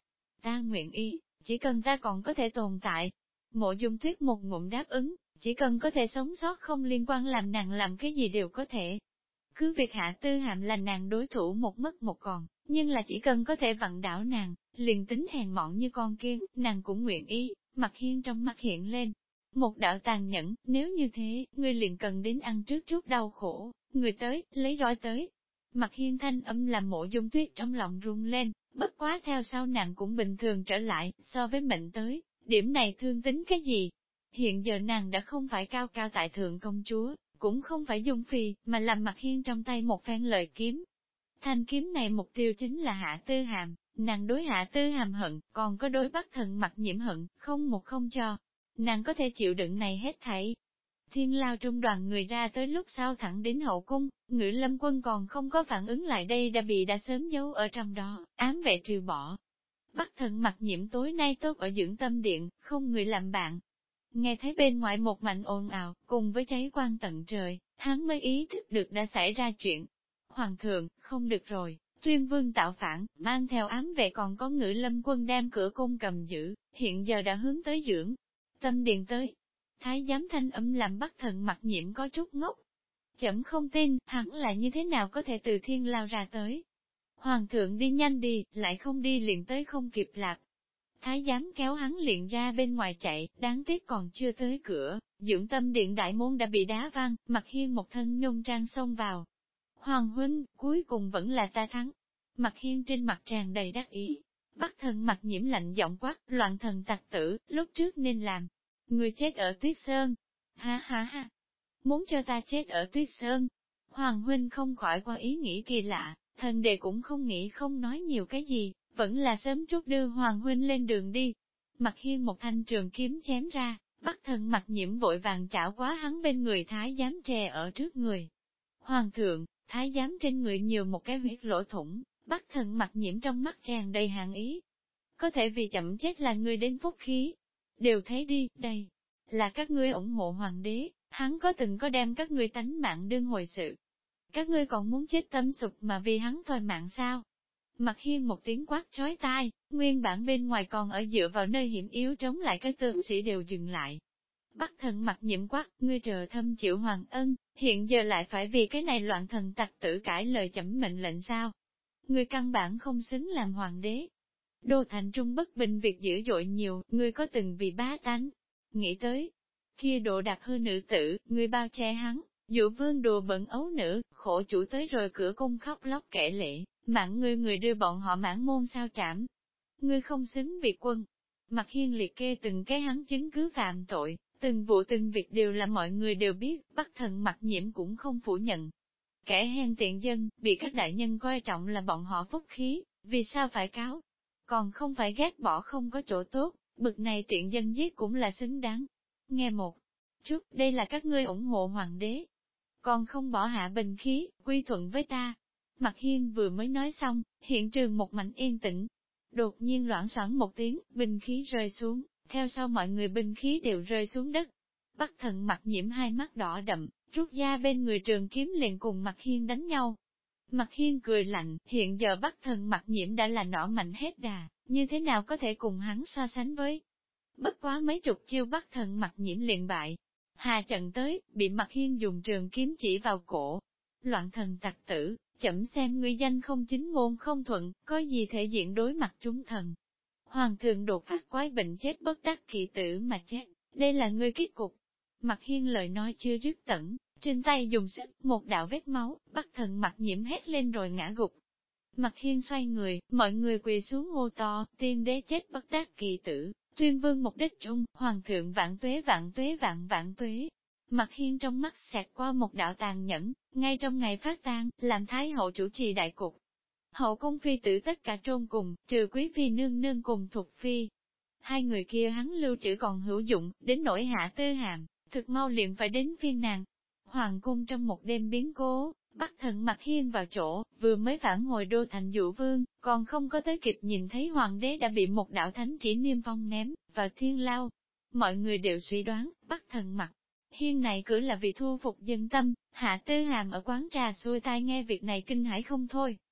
ta nguyện ý, chỉ cần ta còn có thể tồn tại. Mộ Dung Tuyết một ngụm đáp ứng, chỉ cần có thể sống sót không liên quan làm nàng làm cái gì đều có thể. Cứ việc Hạ Tư Hàm là nàng đối thủ một mất một còn, nhưng là chỉ cần có thể vặn đảo nàng, liền tính hèn mọn như con kiến, nàng cũng nguyện ý. Mặt Hiên trong mắt hiện lên một đạo tàn nhẫn, nếu như thế, ngươi liền cần đến ăn trước chút đau khổ, người tới, lấy roi tới. Mặt Hiên thanh âm làm Mộ Dung Tuyết trong lòng run lên, bất quá theo sau nàng cũng bình thường trở lại, so với mệnh tới, điểm này thương tính cái gì? Hiện giờ nàng đã không phải cao cao tại thượng công chúa, cũng không phải Dung Phi, mà làm Mặt Hiên trong tay một phen lợi kiếm. Thanh kiếm này mục tiêu chính là Hạ Tư Hàm, nàng đối Hạ Tư Hàm hận, còn có đối Bắc Thần Mặc Nhiễm hận, không một không cho. Nàng có thể chịu đựng này hết thảy. Thiên Lao trung đoàn người ra tới lúc sau thẳng đến hậu cung, Ngự Lâm Quân còn không có phản ứng lại đây đã sớm giấu ở trong đó, ám vệ trừ bỏ. Bắc Thần Mặc Nhiễm tối nay tốt ở dưỡng tâm điện, không người làm bạn. Nghe thấy bên ngoài một mảnh ồn ào, cùng với cháy quan tận trời, hắn mới ý thức được đã xảy ra chuyện. Hoàng thượng, không được rồi, Tuyên Vương tạo phản, mang theo ám vệ còn có Ngự Lâm Quân đem cửa cung cầm giữ, hiện giờ đã hướng tới dưỡng tâm điện tới. Thái giám thanh âm làm Bắc Thần Mặc Nhiễm có chút ngốc. Chậm không tin, hắn là như thế nào có thể từ thiên lao ra tới. Hoàng thượng đi nhanh đi, lại không đi liền tới không kịp lạc. Thái giám kéo hắn liền ra bên ngoài chạy, đáng tiếc còn chưa tới cửa, dưỡng tâm điện đại môn đã bị đá văng, Mặt Hiên một thân nhung trang xông vào. Hoàng huynh, cuối cùng vẫn là ta thắng. Mặt Hiên trên mặt tràn đầy đắc ý. Bắc Thần Mặc Nhiễm lạnh giọng quát, loạn thần tặc tử, lúc trước nên làm. Người chết ở Tuyết Sơn. Ha ha ha. Muốn cho ta chết ở Tuyết Sơn. Hoàng huynh không khỏi qua ý nghĩ kỳ lạ, thần đệ cũng không nghĩ không nói nhiều cái gì, vẫn là sớm chút đưa Hoàng huynh lên đường đi. Mặt Hiên một thanh trường kiếm chém ra, Bắc Thần Mặc Nhiễm vội vàng chảo quá hắn bên người thái giám trè ở trước người. Hoàng thượng, thái giám trên người nhiều một cái huyết lỗ thủng, Bắc Thần Mặc Nhiễm trong mắt tràn đầy hàn ý. Có thể vì chậm chết là ngươi đến phúc khí. Đều thấy đi, đây là các ngươi ủng hộ hoàng đế, hắn có đem các ngươi tánh mạng đương hồi sự. Các ngươi còn muốn chết tâm sụp mà vì hắn thôi mạng sao? Mặt Hiên một tiếng quát trói tai, nguyên bản bên ngoài còn ở dựa vào nơi hiểm yếu trống lại cái tướng sĩ đều dừng lại. Bắc Thần Mặc Nhiễm quát, ngươi trờ thâm chịu hoàng ân, hiện giờ lại phải vì cái này loạn thần tặc tử cãi lời chẩm mệnh lệnh sao? Ngươi căn bản không xứng làm hoàng đế. Đô thành trung bất bình việc dữ dội nhiều, ngươi có từng vì bá tánh nghĩ tới, kia độ đặc hư nữ tử, người bao che hắn, dụ vương đùa bẩn ấu nữ, khổ chủ tới rồi cửa cung khóc lóc kể lệ, mạng ngươi người đưa bọn họ mãn môn sao trảm. Ngươi không xứng việc quân. Mặt Hiên liệt kê từng cái hắn chứng cứ phạm tội, từng vụ từng việc đều là mọi người đều biết, Bắc Thần Mặc Nhiễm cũng không phủ nhận. Kẻ hèn tiện dân, bị các đại nhân coi trọng là bọn họ phúc khí, vì sao phải cáo? Còn không phải ghét bỏ không có chỗ tốt, bực này tiện dân giết cũng là xứng đáng. Nghe một chút, đây là các ngươi ủng hộ hoàng đế. Còn không bỏ hạ bình khí, quy thuận với ta. Mặt Hiên vừa mới nói xong, hiện trường một mảnh yên tĩnh. Đột nhiên loảng xoảng một tiếng, bình khí rơi xuống, theo sau mọi người bình khí đều rơi xuống đất. Bắc Thần Mặc Nhiễm hai mắt đỏ đậm, rút ra bên người trường kiếm liền cùng Mặt Hiên đánh nhau. Mặt Hiên cười lạnh, hiện giờ Bắc Thần Mặc Nhiễm đã là nỏ mạnh hết đà, như thế nào có thể cùng hắn so sánh với. Bất quá mấy chục chiêu Bắc Thần Mặc Nhiễm liền bại. Hà trận tới, bị Mặt Hiên dùng trường kiếm chỉ vào cổ. Loạn thần tặc tử, chậm xem ngươi danh không chính ngôn không thuận, có gì thể diện đối mặt chúng thần. Hoàng thượng đột phát quái bệnh chết bất đắc kỳ tử mà chết, đây là ngươi kết cục. Mặt Hiên lời nói chưa dứt tẩn, trên tay dùng sức, một đạo vết máu, Bắc Thần Mặc Nhiễm hét lên rồi ngã gục. Mặt Hiên xoay người, mọi người quỳ xuống hô to, tiên đế chết bất đắc kỳ tử, Tuyên Vương mục đích trung, hoàng thượng vạn tuế vạn tuế vạn vạn tuế. Mặt Hiên trong mắt xẹt qua một đạo tàn nhẫn, ngay trong ngày phát tang, làm Thái hậu chủ trì đại cục. Hậu cung phi tử tất cả trôn cùng, trừ quý phi nương nương cùng thuộc phi. Hai người kia hắn lưu trữ còn hữu dụng, đến nỗi Hạ Tư Hàm, thực mau liền phải đến phiên nàng. Hoàng cung trong một đêm biến cố, Bắc Thần Mặc Hiên vào chỗ, vừa mới phản hồi đô thành dụ vương, còn không có tới kịp nhìn thấy hoàng đế đã bị một đạo thánh chỉ niêm phong ném vào thiên lao. Mọi người đều suy đoán, Bắc Thần Mặc Hiên này cứ là vì thu phục dân tâm. Hạ Tư Hàm ở quán trà xuôi tai nghe việc này kinh hãi không thôi.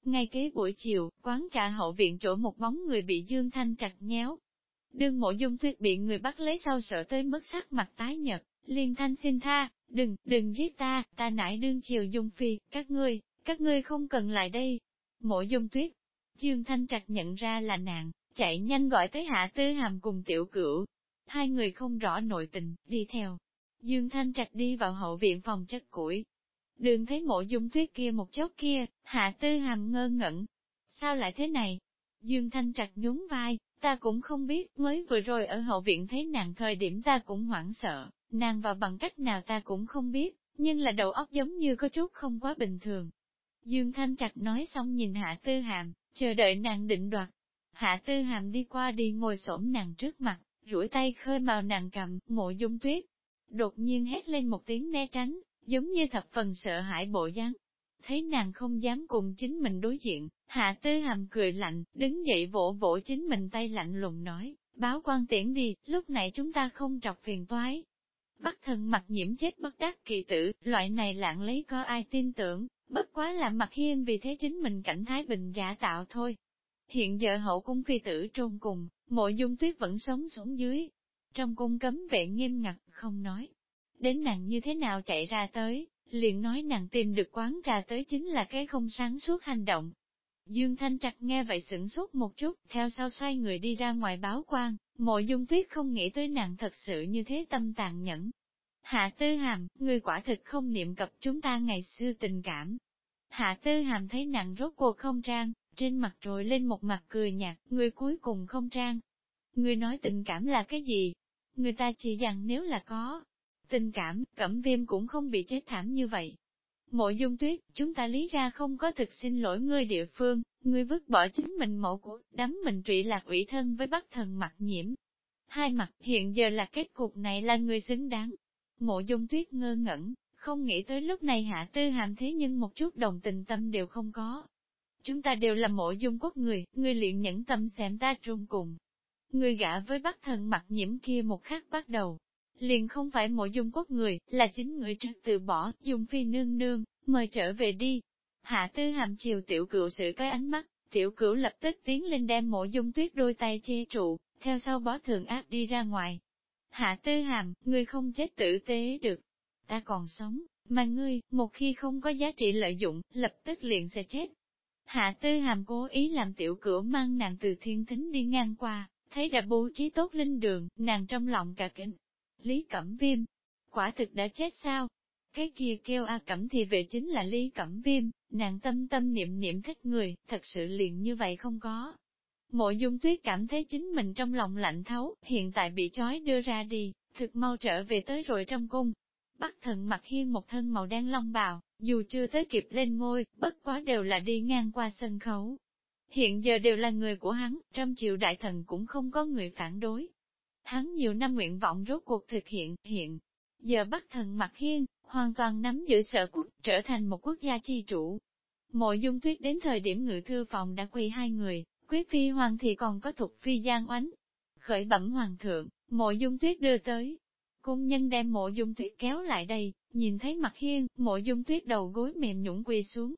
Ngay kế buổi chiều, quán trà hậu viện chỗ một bóng người bị Dương Thanh Trạch nhéo. Đương Mộ Dung Tuyết bị người bắt lấy sau sợ tới mức sắc mặt tái nhợt, liền thanh xin tha, đừng giết ta, ta nải đương chiều Dung Phi, các ngươi không cần lại đây. Mộ Dung Tuyết, Dương Thanh Trạch nhận ra là nàng, chạy nhanh gọi tới Hạ Tư Hàm cùng Tiểu Cửu. Hai người không rõ nội tình, đi theo. Dương Thanh Trạch đi vào hậu viện phòng chất củi. Đường thấy Mộ Dung Tuyết kia một chốc kia, Hạ Tư Hàm ngơ ngẩn. Sao lại thế này? Dương Thanh Trạch nhún vai, ta cũng không biết, mới vừa rồi ở hậu viện thấy nàng thời điểm ta cũng hoảng sợ, nàng vào bằng cách nào ta cũng không biết, nhưng là đầu óc giống như có chút không quá bình thường. Dương Thanh Trạch nói xong nhìn Hạ Tư Hàm, chờ đợi nàng định đoạt. Hạ Tư Hàm đi qua đi ngồi xổm nàng trước mặt, duỗi tay khơi màu nàng cầm, Mộ Dung Tuyết. Đột nhiên hét lên một tiếng né tránh, giống như thập phần sợ hãi bộ dáng. Thấy nàng không dám cùng chính mình đối diện, Hạ Tư Hàm cười lạnh, đứng dậy vỗ vỗ chính mình tay lạnh lùng nói, báo quan tiễn đi, lúc này chúng ta không trọc phiền toái. Bắc Thần Mặc Nhiễm chết bất đắc kỳ tử, loại này lạng lấy có ai tin tưởng, bất quá là Mặc Hiên vì thế chính mình cảnh thái bình giả tạo thôi. Hiện giờ hậu cung phi tử trôn cùng, Mộ Dung Tuyết vẫn sống xuống dưới. Trong cung cấm vệ nghiêm ngặt, không nói. Đến nàng như thế nào chạy ra tới, liền nói nàng tìm được quán trà tới chính là cái không sáng suốt hành động. Dương Thanh Trạch nghe vậy sửng sốt một chút, theo sau xoay người đi ra ngoài báo quan, Mộ Dung Tuyết không nghĩ tới nàng thật sự như thế tâm tàn nhẫn. Hạ Tư Hàm, người quả thực không niệm cập chúng ta ngày xưa tình cảm. Hạ Tư Hàm thấy nàng rốt cuộc không trang, trên mặt trồi lên một mặt cười nhạt, người cuối cùng không trang. Người nói tình cảm là cái gì? Người ta chỉ rằng nếu là có tình cảm, Cẩm Viêm cũng không bị chết thảm như vậy. Mộ Dung Tuyết, chúng ta lý ra không có thực xin lỗi ngươi địa phương, ngươi vứt bỏ chính mình mẫu của, đắm mình trụy lạc ủy thân với Bắc Thần Mặc Nhiễm. Hai mặt, hiện giờ là kết cục này là ngươi xứng đáng. Mộ Dung Tuyết ngơ ngẩn, không nghĩ tới lúc này Hạ Tư Hàm thế nhưng một chút đồng tình tâm đều không có. Chúng ta đều là Mộ Dung quốc người, ngươi luyện nhẫn tâm xem ta trung cùng. Ngươi gả với Bắc Thần Mặc Nhiễm kia một khắc bắt đầu. Liền không phải Mộ Dung quốc người, là chính người trước từ bỏ, Dung Phi nương nương, mời trở về đi. Hạ Tư Hàm chiều Tiểu Cửu sử cái ánh mắt, Tiểu Cửu lập tức tiến lên đem Mộ Dung Tuyết đôi tay che trụ, theo sau bó thường ác đi ra ngoài. Hạ Tư Hàm, ngươi không chết tử tế được. Ta còn sống, mà ngươi, một khi không có giá trị lợi dụng, lập tức liền sẽ chết. Hạ Tư Hàm cố ý làm Tiểu Cửu mang nàng từ Thiên Thính đi ngang qua, thấy đã bố trí tốt linh đường, nàng trong lòng cả kinh. Lý Cẩm Viêm, quả thực đã chết sao? Cái kia kêu A Cẩm thì về chính là Lý Cẩm Viêm, nàng tâm tâm niệm niệm thích người, thật sự liền như vậy không có. Mộ Dung Tuyết cảm thấy chính mình trong lòng lạnh thấu, hiện tại bị trói đưa ra đi, thực mau trở về tới rồi trong cung. Bắc Thần Mặc Hiên một thân màu đen long bào, dù chưa tới kịp lên ngôi, bất quá đều là đi ngang qua sân khấu. Hiện giờ đều là người của hắn, trong triều đại thần cũng không có người phản đối. Hắn nhiều năm nguyện vọng rốt cuộc thực hiện. Giờ Bắc Thần Mặc Hiên, hoàn toàn nắm giữ sở quốc, trở thành một quốc gia chi chủ. Mộ Dung Tuyết đến thời điểm ngự thư phòng đã quỳ hai người, Quyết Phi Hoàng thì còn có Thục Phi Giang Oánh. Khởi bẩm Hoàng thượng, Mộ Dung Tuyết đưa tới. Cung nhân đem Mộ Dung Tuyết kéo lại đây, nhìn thấy Mặc Hiên, Mộ Dung Tuyết đầu gối mềm nhũn quỳ xuống.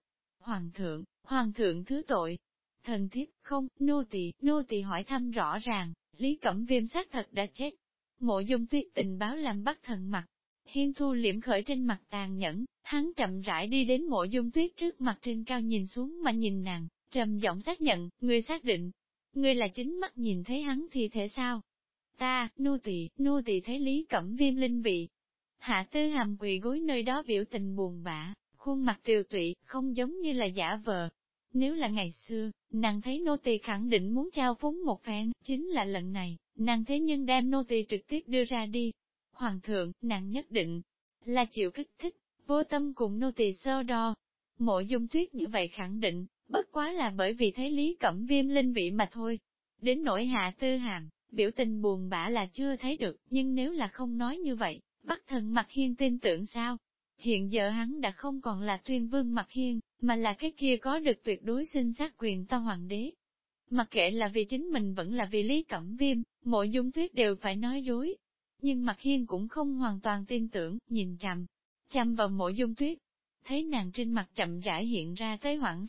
Hoàng thượng thứ tội. Thần thiếp, không, nô tỳ hỏi thăm rõ ràng, Lý Cẩm Viêm xác thật đã chết. Mộ Dung Tuyết tình báo làm Bắc Thần Mặc Hiên thu liễm khởi trên mặt tàn nhẫn, hắn chậm rãi đi đến Mộ Dung Tuyết trước mặt trên cao nhìn xuống mà nhìn nàng, trầm giọng xác nhận, ngươi xác định, ngươi là chính mắt nhìn thấy hắn thì thể sao? Ta, nô tỳ thấy Lý Cẩm Viêm linh vị. Hạ Tư Hàm quỳ gối nơi đó biểu tình buồn bã, khuôn mặt tiều tụy, không giống như là giả vờ. Nếu là ngày xưa, nàng thấy nô tỳ khẳng định muốn trao phúng một phen, chính là lần này, nàng thế nhưng đem nô tỳ trực tiếp đưa ra đi. Hoàng thượng, nàng nhất định là chịu kích thích, vô tâm cùng nô tỳ so đo. Mộ Dung Tuyết như vậy khẳng định, bất quá là bởi vì thấy Lý Cẩm Viêm linh vị mà thôi. Đến nỗi Hạ Tư Hàm, biểu tình buồn bã là chưa thấy được, nhưng nếu là không nói như vậy, Bắc Thần Mặc Hiên tin tưởng sao? Hiện giờ hắn đã không còn là Tuyên Vương Mặc Hiên, mà là cái kia có được tuyệt đối sinh sát quyền ta hoàng đế. Mặc kệ là vì chính mình vẫn là vì Lý Cẩm Viêm, Mộ Dung Tuyết đều phải nói dối. Nhưng Mặc Hiên cũng không hoàn toàn tin tưởng, nhìn chằm vào Mộ Dung Tuyết. Thấy nàng trên mặt chậm rãi hiện ra tới hoảng sợ,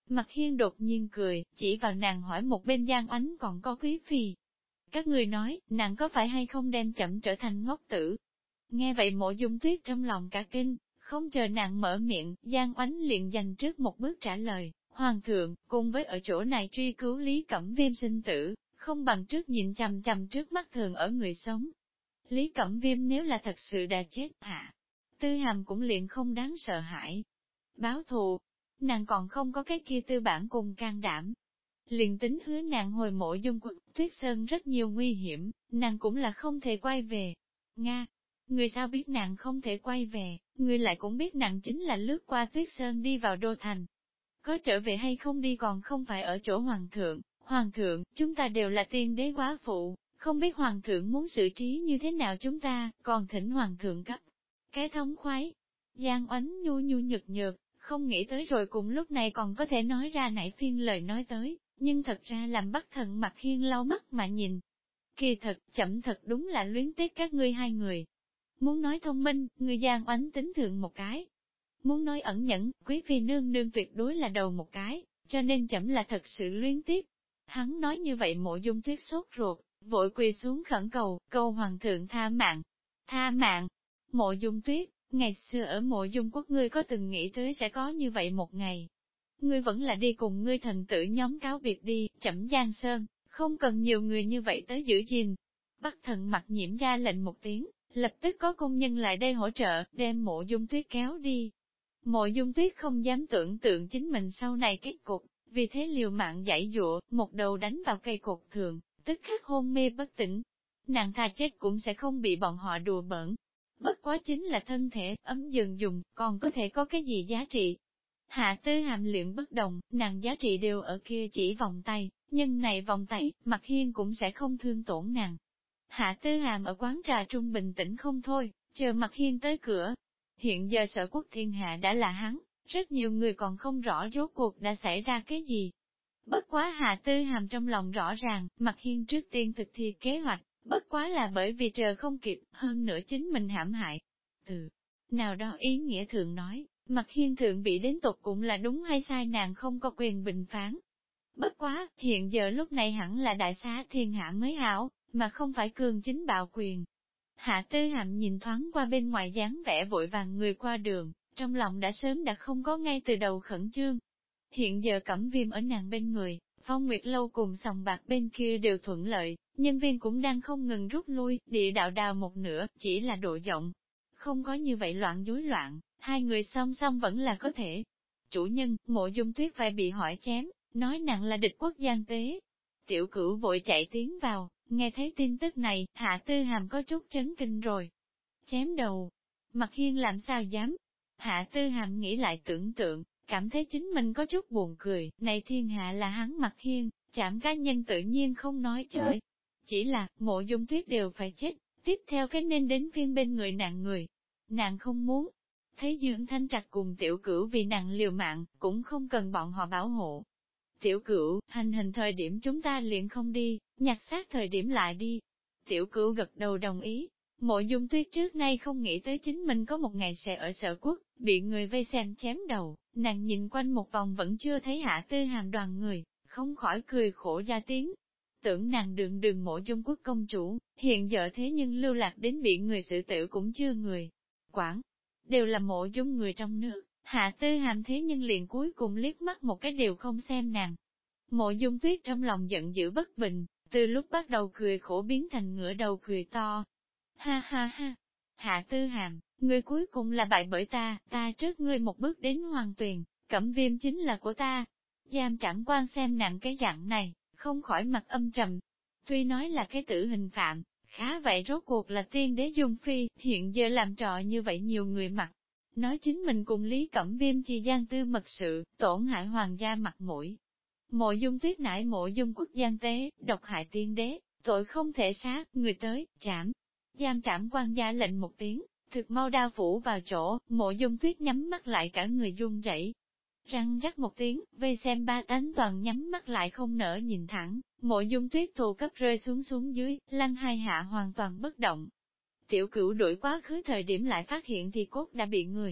Mặt Hiên đột nhiên cười, chỉ vào nàng hỏi một bên Giang Ánh còn có Quý Phi. Các người nói, nàng có phải hay không đem chậm trở thành ngốc tử? Nghe vậy Mộ Dung Tuyết trong lòng cả kinh, không chờ nàng mở miệng, Giang Ánh liền dành trước một bước trả lời, Hoàng thượng, cùng với ở chỗ này truy cứu Lý Cẩm Viêm sinh tử, không bằng trước nhìn chằm chằm trước mắt thường ở người sống. Lý Cẩm Viêm nếu là thật sự đã chết hạ, Tư Hàm cũng liền không đáng sợ hãi. Báo thù, nàng còn không có cái kia tư bản cùng can đảm. Liền tính hứa nàng hồi Mộ Dung quận, Tuyết Sơn rất nhiều nguy hiểm, nàng cũng là không thể quay về. Nga, người sao biết nàng không thể quay về, người lại cũng biết nàng chính là lướt qua Tuyết Sơn đi vào đô thành. Có trở về hay không đi còn không phải ở chỗ Hoàng thượng, chúng ta đều là tiên đế quá phụ, không biết Hoàng thượng muốn xử trí như thế nào chúng ta, còn thỉnh Hoàng thượng cấp. Cái thống khoái, Giang Oánh nhu nhu nhược nhược, không nghĩ tới rồi cùng lúc này còn có thể nói ra nãy phiên lời nói tới, nhưng thật ra làm Bắc Thần Mặt Hiên lau mắt mà nhìn. Kỳ thật, chậm thật đúng là luyến tiếc các ngươi hai người. Muốn nói thông minh, người Giang Oánh tính thượng một cái. Muốn nói ẩn nhẫn, Quý Phi nương nương tuyệt đối là đầu một cái, cho nên chậm là thật sự luyến tiếc. Hắn nói như vậy Mộ Dung Tuyết sốt ruột, vội quỳ xuống khẩn cầu, cầu Hoàng thượng tha mạng. Tha mạng, Mộ Dung Tuyết, ngày xưa ở Mộ Dung quốc ngươi có từng nghĩ tới sẽ có như vậy một ngày. Ngươi vẫn là đi cùng ngươi thần tử nhóm cáo biệt đi, chậm Giang Sơn, không cần nhiều người như vậy tới giữ gìn. Bắc Thần Mặc Nhiễm ra lệnh một tiếng, lập tức có công nhân lại đây hỗ trợ, đem Mộ Dung Tuyết kéo đi. Mộ Dung Tuyết không dám tưởng tượng chính mình sau này kết cục, vì thế liều mạng giãy giụa, một đầu đánh vào cây cột thường, tức khắc hôn mê bất tỉnh. Nàng thà chết cũng sẽ không bị bọn họ đùa bỡn. Bất quá chính là thân thể ấm dần dùng, còn có thể có cái gì giá trị. Hạ Tư Hàm luyện bất đồng, nàng giá trị đều ở kia chỉ vòng tay, nhưng này vòng tay, Mặt Hiên cũng sẽ không thương tổn nàng. Hạ Tư Hàm ở quán trà trung bình tĩnh không thôi, chờ Mặt Hiên tới cửa. Hiện giờ Sở Quốc thiên hạ đã là hắn, rất nhiều người còn không rõ rốt cuộc đã xảy ra cái gì. Bất quá Hạ Tư Hàm trong lòng rõ ràng, Mặt Hiên trước tiên thực thi kế hoạch, bất quá là bởi vì chờ không kịp, hơn nữa chính mình hãm hại. Từ nào đó ý nghĩa thường nói, Mặt Hiên thượng bị đến tột cũng là đúng hay sai nàng không có quyền bình phán. Bất quá, hiện giờ lúc này hẳn là đại xá thiên hạ mới hảo, mà không phải cường chính bạo quyền. Hạ Tư Hàm nhìn thoáng qua bên ngoài dáng vẻ vội vàng người qua đường, trong lòng đã sớm đã không có ngay từ đầu khẩn trương. Hiện giờ Cẩm Viêm ở nàng bên người, Phong Nguyệt Lâu cùng sòng bạc bên kia đều thuận lợi, nhân viên cũng đang không ngừng rút lui, địa đạo đào một nửa, chỉ là độ rộng. Không có như vậy loạn rối loạn, hai người song song vẫn là có thể. Chủ nhân, Mộ Dung Tuyết phải bị hỏi chém, nói nặng là địch quốc gian tế. Tiểu Cửu vội chạy tiến vào, nghe thấy tin tức này, Hạ Tư Hàm có chút chấn kinh rồi. Chém đầu, Mặt Hiên làm sao dám? Hạ Tư Hàm nghĩ lại tưởng tượng, cảm thấy chính mình có chút buồn cười, này thiên hạ là hắn Mặt Hiên, chạm cá nhân tự nhiên không nói chởi. Chỉ là, Mộ Dung Tuyết đều phải chết, tiếp theo cái nên đến phiên bên người nàng người. Nàng không muốn. Thấy Dương Thanh Trạch cùng Tiểu Cửu vì nàng liều mạng, cũng không cần bọn họ bảo hộ. Tiểu Cửu, hành hình thời điểm chúng ta liền không đi, nhặt xác thời điểm lại đi. Tiểu Cửu gật đầu đồng ý. Mộ Dung Tuyết trước nay không nghĩ tới chính mình có một ngày sẽ ở Sở Quốc, bị người vây xem chém đầu, nàng nhìn quanh một vòng vẫn chưa thấy Hạ Tư Hàm đoàn người, không khỏi cười khổ ra tiếng. Tưởng nàng đường Mộ Dung quốc công chủ, hiện giờ thế nhưng lưu lạc đến bị người xử tử cũng chưa người quản, đều là Mộ Dung người trong nước. Hạ Tư Hàm thế nhưng liền cuối cùng liếc mắt một cái đều không xem nàng. Mộ Dung Tuyết trong lòng giận dữ bất bình, từ lúc bắt đầu cười khổ biến thành ngửa đầu cười to. Ha ha ha, Hạ Tư Hàm, ngươi cuối cùng là bại bởi ta trước ngươi một bước đến Hoàng Tuyền, Cẩm Viêm chính là của ta. Giam Trảm Quan xem nặng cái dạng này, không khỏi mặt âm trầm. Tuy nói là cái tử hình phạm, khá vậy rốt cuộc là tiên đế Dung Phi, hiện giờ làm trò như vậy nhiều người mặt. Nói chính mình cùng Lý Cẩm Viêm chi gian tư mật sự, tổn hại hoàng gia mặt mũi. Mộ Dung Tuyết nại Mộ Dung quốc gian tế, độc hại tiên đế, tội không thể sát, người tới, trảm. Giam Trảm Quan gia lệnh một tiếng, thực mau đao phủ vào chỗ, Mộ Dung Tuyết nhắm mắt lại cả người run rẩy. Răng rắc một tiếng, vây xem ba tánh toàn nhắm mắt lại không nỡ nhìn thẳng, Mộ Dung Tuyết thù cấp rơi xuống dưới, lăn hai hạ hoàn toàn bất động. Tiểu Cửu đuổi quá khứ thời điểm lại phát hiện thì cốt đã bị người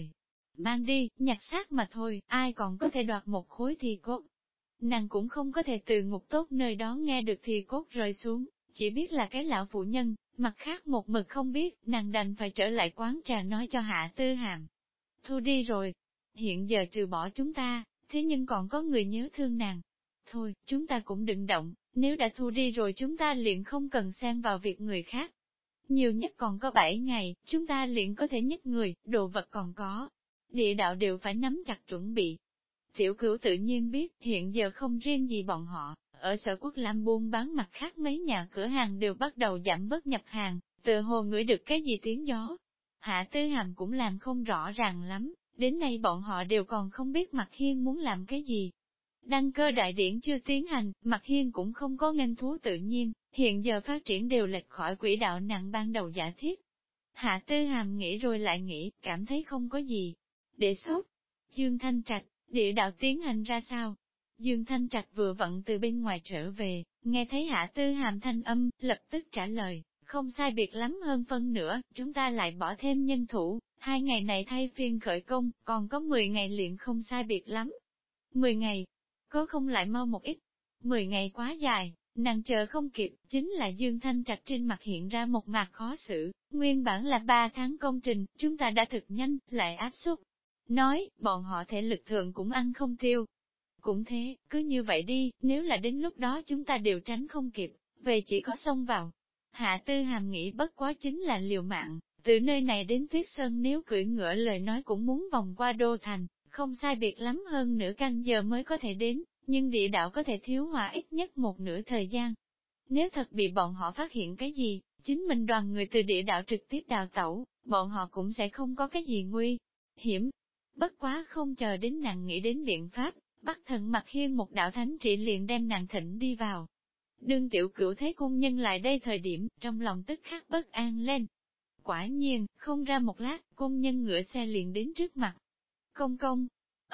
mang đi, nhặt xác mà thôi, ai còn có thể đoạt một khối thì cốt. Nàng cũng không có thể từ ngục tốt nơi đó nghe được thì cốt rơi xuống, chỉ biết là cái lão phụ nhân, mặt khác một mực không biết, nàng đành phải trở lại quán trà nói cho Hạ Tư Hàm. Thu đi rồi, hiện giờ trừ bỏ chúng ta, thế nhưng còn có người nhớ thương nàng. Thôi, chúng ta cũng đừng động, nếu đã thu đi rồi chúng ta liền không cần xen vào việc người khác. Nhiều nhất còn có 7 ngày, chúng ta liền có thể nhích người, đồ vật còn có. Địa đạo đều phải nắm chặt chuẩn bị. Tiểu Cửu tự nhiên biết, hiện giờ không riêng gì bọn họ, ở Sở Quốc Lam buôn bán mặt khác mấy nhà cửa hàng đều bắt đầu giảm bớt nhập hàng, tựa hồ ngửi được cái gì tiếng gió. Hạ Tư Hàm cũng làm không rõ ràng lắm, đến nay bọn họ đều còn không biết Mạc Hiên muốn làm cái gì. Đăng cơ đại điển chưa tiến hành, Mạc Hiên cũng không có nghênh thú tự nhiên, hiện giờ phát triển đều lệch khỏi quỹ đạo nặng ban đầu giả thiết. Hạ Tư Hàm nghĩ rồi lại nghĩ, cảm thấy không có gì. Để sốt, Dương Thanh Trạch, địa đạo tiến hành ra sao? Dương Thanh Trạch vừa vặn từ bên ngoài trở về, nghe thấy Hạ Tư Hàm thanh âm, lập tức trả lời, không sai biệt lắm hơn phân nữa, chúng ta lại bỏ thêm nhân thủ, 2 ngày này thay phiên khởi công, còn có 10 ngày liền không sai biệt lắm. 10 ngày, có không lại mau một ít, 10 ngày quá dài, nàng chờ không kịp, chính là Dương Thanh Trạch trên mặt hiện ra một mặt khó xử, nguyên bản là 3 tháng công trình, chúng ta đã thực nhanh, lại áp suất. Nói, bọn họ thể lực thường cũng ăn không tiêu. Cũng thế, cứ như vậy đi, nếu là đến lúc đó chúng ta đều tránh không kịp, về chỉ có xông vào. Hạ Tư Hàm nghĩ bất quá chính là liều mạng, từ nơi này đến Tuyết Sơn nếu cưỡi ngựa lời nói cũng muốn vòng qua Đô Thành, không sai biệt lắm hơn nửa canh giờ mới có thể đến, nhưng địa đạo có thể thiếu hòa ít nhất một nửa thời gian. Nếu thật bị bọn họ phát hiện cái gì, chính mình đoàn người từ địa đạo trực tiếp đào tẩu, bọn họ cũng sẽ không có cái gì nguy hiểm. Bất quá không chờ đến nàng nghĩ đến biện pháp, Bắc Thần Mạc Hiên một đạo thánh trị liền đem nàng thỉnh đi vào. Đương Tiểu Cửu thấy cung nhân lại đây thời điểm, trong lòng tức khắc bất an lên. Quả nhiên, không ra một lát, cung nhân ngựa xe liền đến trước mặt. Công công,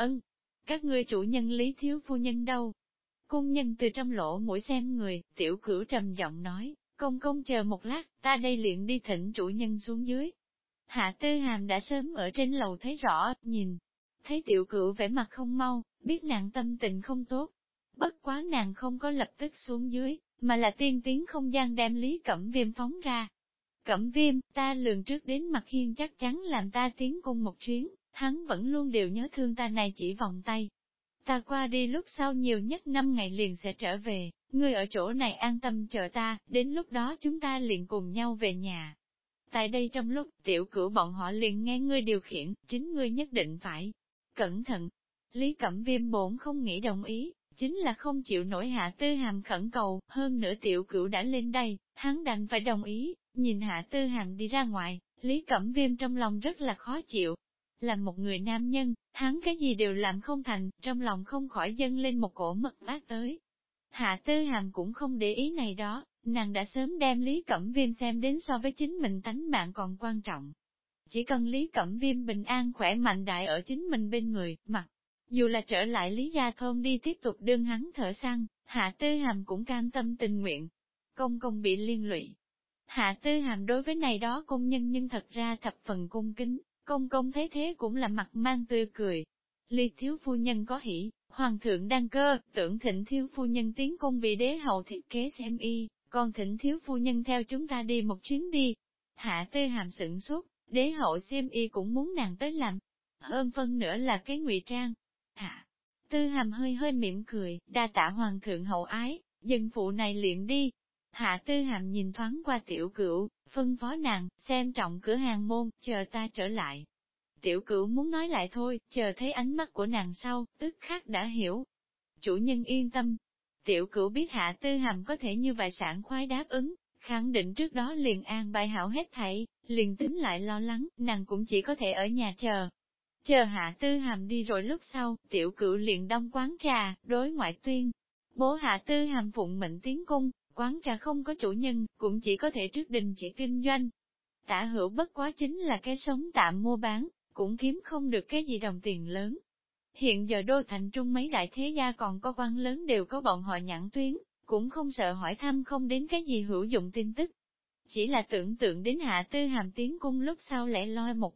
các ngươi chủ nhân Lý Thiếu Phu Nhân đâu? Cung nhân từ trong lỗ mũi xem người, Tiểu Cửu trầm giọng nói, công công chờ một lát, ta đây liền đi thỉnh chủ nhân xuống dưới. Hạ Tư Hàm đã sớm ở trên lầu thấy rõ, nhìn, thấy Tiểu Cửu vẻ mặt không mau, biết nàng tâm tình không tốt. Bất quá nàng không có lập tức xuống dưới, mà là tiên tiến không gian đem Lý Cẩm Viêm phóng ra. Cẩm Viêm, ta lường trước đến Mạc Hiên chắc chắn làm ta tiến cung một chuyến, hắn vẫn luôn đều nhớ thương ta này chỉ vòng tay. Ta qua đi lúc sau nhiều nhất 5 ngày liền sẽ trở về, ngươi ở chỗ này an tâm chờ ta, đến lúc đó chúng ta liền cùng nhau về nhà. Tại đây trong lúc Tiểu Cửu bọn họ liền nghe ngươi điều khiển, chính ngươi nhất định phải cẩn thận. Lý Cẩm Viêm bổn không nghĩ đồng ý, chính là không chịu nổi Hạ Tư Hàm khẩn cầu, hơn nữa Tiểu Cửu đã lên đây, hắn đành phải đồng ý, nhìn Hạ Tư Hàm đi ra ngoài, Lý Cẩm Viêm trong lòng rất là khó chịu. Là một người nam nhân, hắn cái gì đều làm không thành, trong lòng không khỏi dâng lên một cổ mật bát tới. Hạ Tư Hàm cũng không để ý này đó, nàng đã sớm đem Lý Cẩm Viêm xem đến so với chính mình tánh mạng còn quan trọng. Chỉ cần Lý Cẩm Viêm bình an khỏe mạnh đại ở chính mình bên người, mặc dù là trở lại Lý Gia Thôn đi tiếp tục đương hắn thở săn, Hạ Tư Hàm cũng cam tâm tình nguyện. Công công bị liên lụy. Hạ Tư Hàm đối với này đó công nhân nhưng thật ra thập phần cung kính, công công thấy thế cũng là mặt mang tươi cười. Lý thiếu phu nhân có hỷ, hoàng thượng đăng cơ, tưởng thịnh thiếu phu nhân tiến công vì đế hậu thiết kế xem y, còn thịnh thiếu phu nhân theo chúng ta đi một chuyến đi. Hạ Tư Hàm sửng sốt, đế hậu xem y cũng muốn nàng tới làm. Hơn phân nữa là cái ngụy trang. Hạ Tư Hàm hơi hơi mỉm cười, đa tạ hoàng thượng hậu ái, dân phụ này liền đi. Hạ Tư Hàm nhìn thoáng qua Tiểu Cửu, phân phó nàng, xem trọng cửa hàng môn, chờ ta trở lại. Tiểu Cửu muốn nói lại thôi, chờ thấy ánh mắt của nàng sau, tức khắc đã hiểu. Chủ nhân yên tâm. Tiểu Cửu biết Hạ Tư Hàm có thể như vậy sảng khoái đáp ứng, khẳng định trước đó liền an bài hảo hết thảy, liền tính lại lo lắng, nàng cũng chỉ có thể ở nhà chờ. Chờ Hạ Tư Hàm đi rồi lúc sau, Tiểu Cửu liền đông quán trà, đối ngoại tuyên. Bố Hạ Tư Hàm phụng mệnh tiến cung, quán trà không có chủ nhân, cũng chỉ có thể trước đình chỉ kinh doanh. Tả hữu bất quá chính là cái sống tạm mua bán, cũng kiếm không được cái gì đồng tiền lớn. Hiện giờ đô thành trung mấy đại thế gia còn có quan lớn đều có bọn họ nhãn tuyến, cũng không sợ hỏi thăm không đến cái gì hữu dụng tin tức. Chỉ là tưởng tượng đến Hạ Tư Hàm tiến cung lúc sau lẻ loi một mình,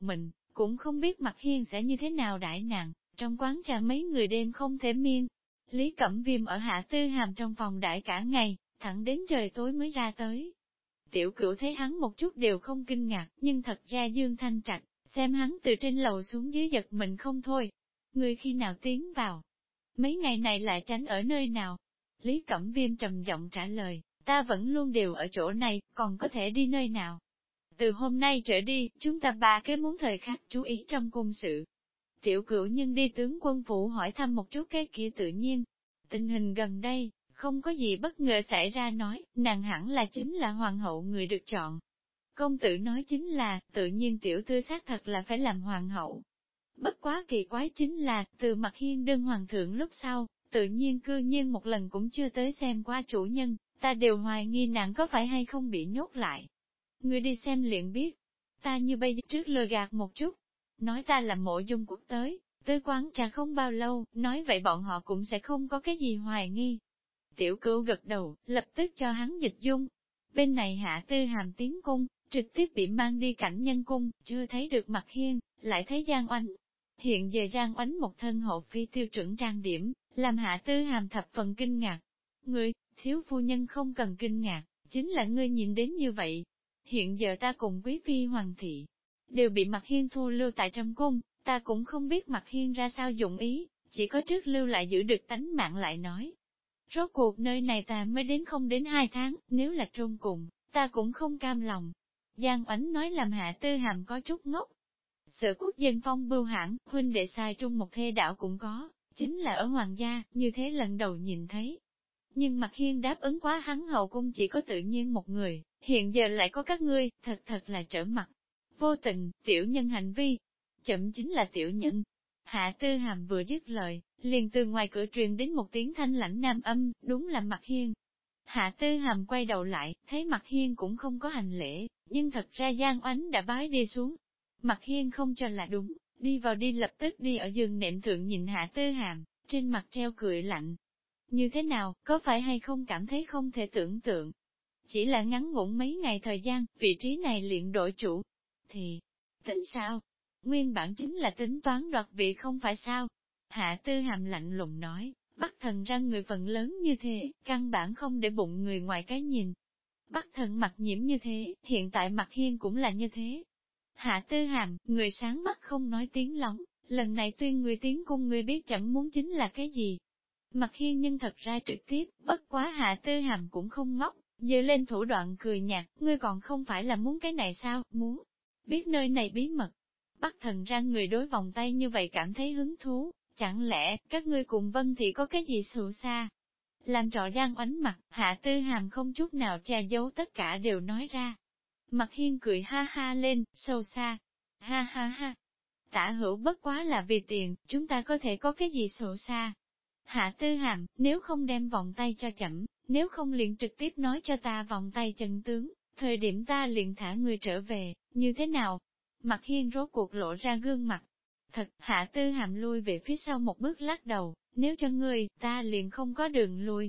cũng không biết Mặc Hiên sẽ như thế nào đãi nàng, trong quán trà mấy người đêm không thể miên. Lý Cẩm Viêm ở Hạ Tư Hàm trong phòng đãi cả ngày, thẳng đến trời tối mới ra tới. Tiểu Cửu thấy hắn một chút đều không kinh ngạc, nhưng thật ra Dương Thanh Trạch, xem hắn từ trên lầu xuống dưới giật mình không thôi. Người khi nào tiến vào? Mấy ngày này lại tránh ở nơi nào? Lý Cẩm Viêm trầm giọng trả lời, ta vẫn luôn đều ở chỗ này, còn có thể đi nơi nào? Từ hôm nay trở đi, chúng ta ba cái muốn thời khắc chú ý trong cung sự. Tiểu Cửu nhưng đi tướng quân phủ hỏi thăm một chút cái kia tự nhiên. Tình hình gần đây, không có gì bất ngờ xảy ra nói, nàng hẳn là chính là hoàng hậu người được chọn. Công tử nói chính là, tự nhiên tiểu thư xác thật là phải làm hoàng hậu. Bất quá kỳ quái chính là, từ Mặc Hiên đơn hoàng thượng lúc sau, tự nhiên cư nhiên một lần cũng chưa tới xem qua chủ nhân, ta đều hoài nghi nàng có phải hay không bị nhốt lại. Người đi xem liền biết, ta như bây giờ trước lừa gạt một chút, nói ta là Mộ Dung Quốc tới quán trà không bao lâu, nói vậy bọn họ cũng sẽ không có cái gì hoài nghi. Tiểu Cửu gật đầu, lập tức cho hắn dịch dung. Bên này Hạ Tư Hàm tiến cung, trực tiếp bị mang đi cảnh nhân cung, chưa thấy được Mặc Hiên, lại thấy Giang Oanh. Hiện giờ Giang Oanh một thân hậu phi tiêu chuẩn trang điểm, làm Hạ Tư Hàm thập phần kinh ngạc. Ngươi, thiếu phu nhân không cần kinh ngạc, chính là ngươi nhìn đến như vậy. Hiện giờ ta cùng quý phi hoàng thị, đều bị Mặc Hiên thu lưu tại trong cung, ta cũng không biết Mặc Hiên ra sao dụng ý, chỉ có trước lưu lại giữ được tánh mạng lại nói. Rốt cuộc nơi này ta mới đến không đến 2 tháng, nếu là trung cùng, ta cũng không cam lòng. Giang Oánh nói làm Hạ Tư Hàm có chút ngốc. Sở quốc dân phong bưu hãn, huynh đệ sai trung một thê đảo cũng có, chính là ở hoàng gia, như thế lần đầu nhìn thấy. Nhưng Mặc Hiên đáp ứng quá hắn hậu cung chỉ có tự nhiên một người, hiện giờ lại có các ngươi, thật là trở mặt. Vô tình, tiểu nhân hành vi, chậm chính là tiểu nhân. Hạ Tư Hàm vừa dứt lời, liền từ ngoài cửa truyền đến một tiếng thanh lãnh nam âm, đúng là Mặc Hiên. Hạ Tư Hàm quay đầu lại, thấy Mặc Hiên cũng không có hành lễ, nhưng thật ra Giang Oánh đã bái đi xuống. Mặc Hiên không cho là đúng, đi vào đi lập tức đi ở giường nệm thượng nhìn Hạ Tư Hàm, trên mặt treo cười lạnh. Như thế nào, có phải hay không cảm thấy không thể tưởng tượng? Chỉ là ngắn ngủn mấy ngày thời gian, vị trí này liền đổi chủ. Thì, tỉnh sao? Nguyên bản chính là tính toán đoạt vị không phải sao? Hạ Tư Hàm lạnh lùng nói, Bắc Thần ra người phần lớn như thế, căn bản không để bụng người ngoài cái nhìn. Bắc Thần mặt nhiễm như thế, hiện tại Mặc Hiên cũng là như thế. Hạ Tư Hàm, người sáng mắt không nói tiếng lóng, lần này tuyên người tiến cung người biết chẳng muốn chính là cái gì. Mặc Hiên nhưng thật ra trực tiếp, bất quá Hạ Tư Hàm cũng không ngốc, dơ lên thủ đoạn cười nhạt, ngươi còn không phải là muốn cái này sao, muốn biết nơi này bí mật. Bắc Thần ra người đối vòng tay như vậy cảm thấy hứng thú, chẳng lẽ các ngươi cùng Vân Thị có cái gì xù xa? Làm trọ Giang Oánh mặt, Hạ Tư Hàm không chút nào che giấu tất cả đều nói ra. Mặc Hiên cười ha ha lên, sâu xa. Ha ha ha. Tả hữu bất quá là vì tiền, chúng ta có thể có cái gì xấu xa. Hạ Tư Hàm, nếu không đem vòng tay cho chậm, nếu không liền trực tiếp nói cho ta vòng tay chân tướng, thời điểm ta liền thả người trở về, như thế nào? Mặc Hiên rốt cuộc lộ ra gương mặt. Thật, Hạ Tư Hàm lui về phía sau một bước lắc đầu, nếu cho ngươi, ta liền không có đường lui,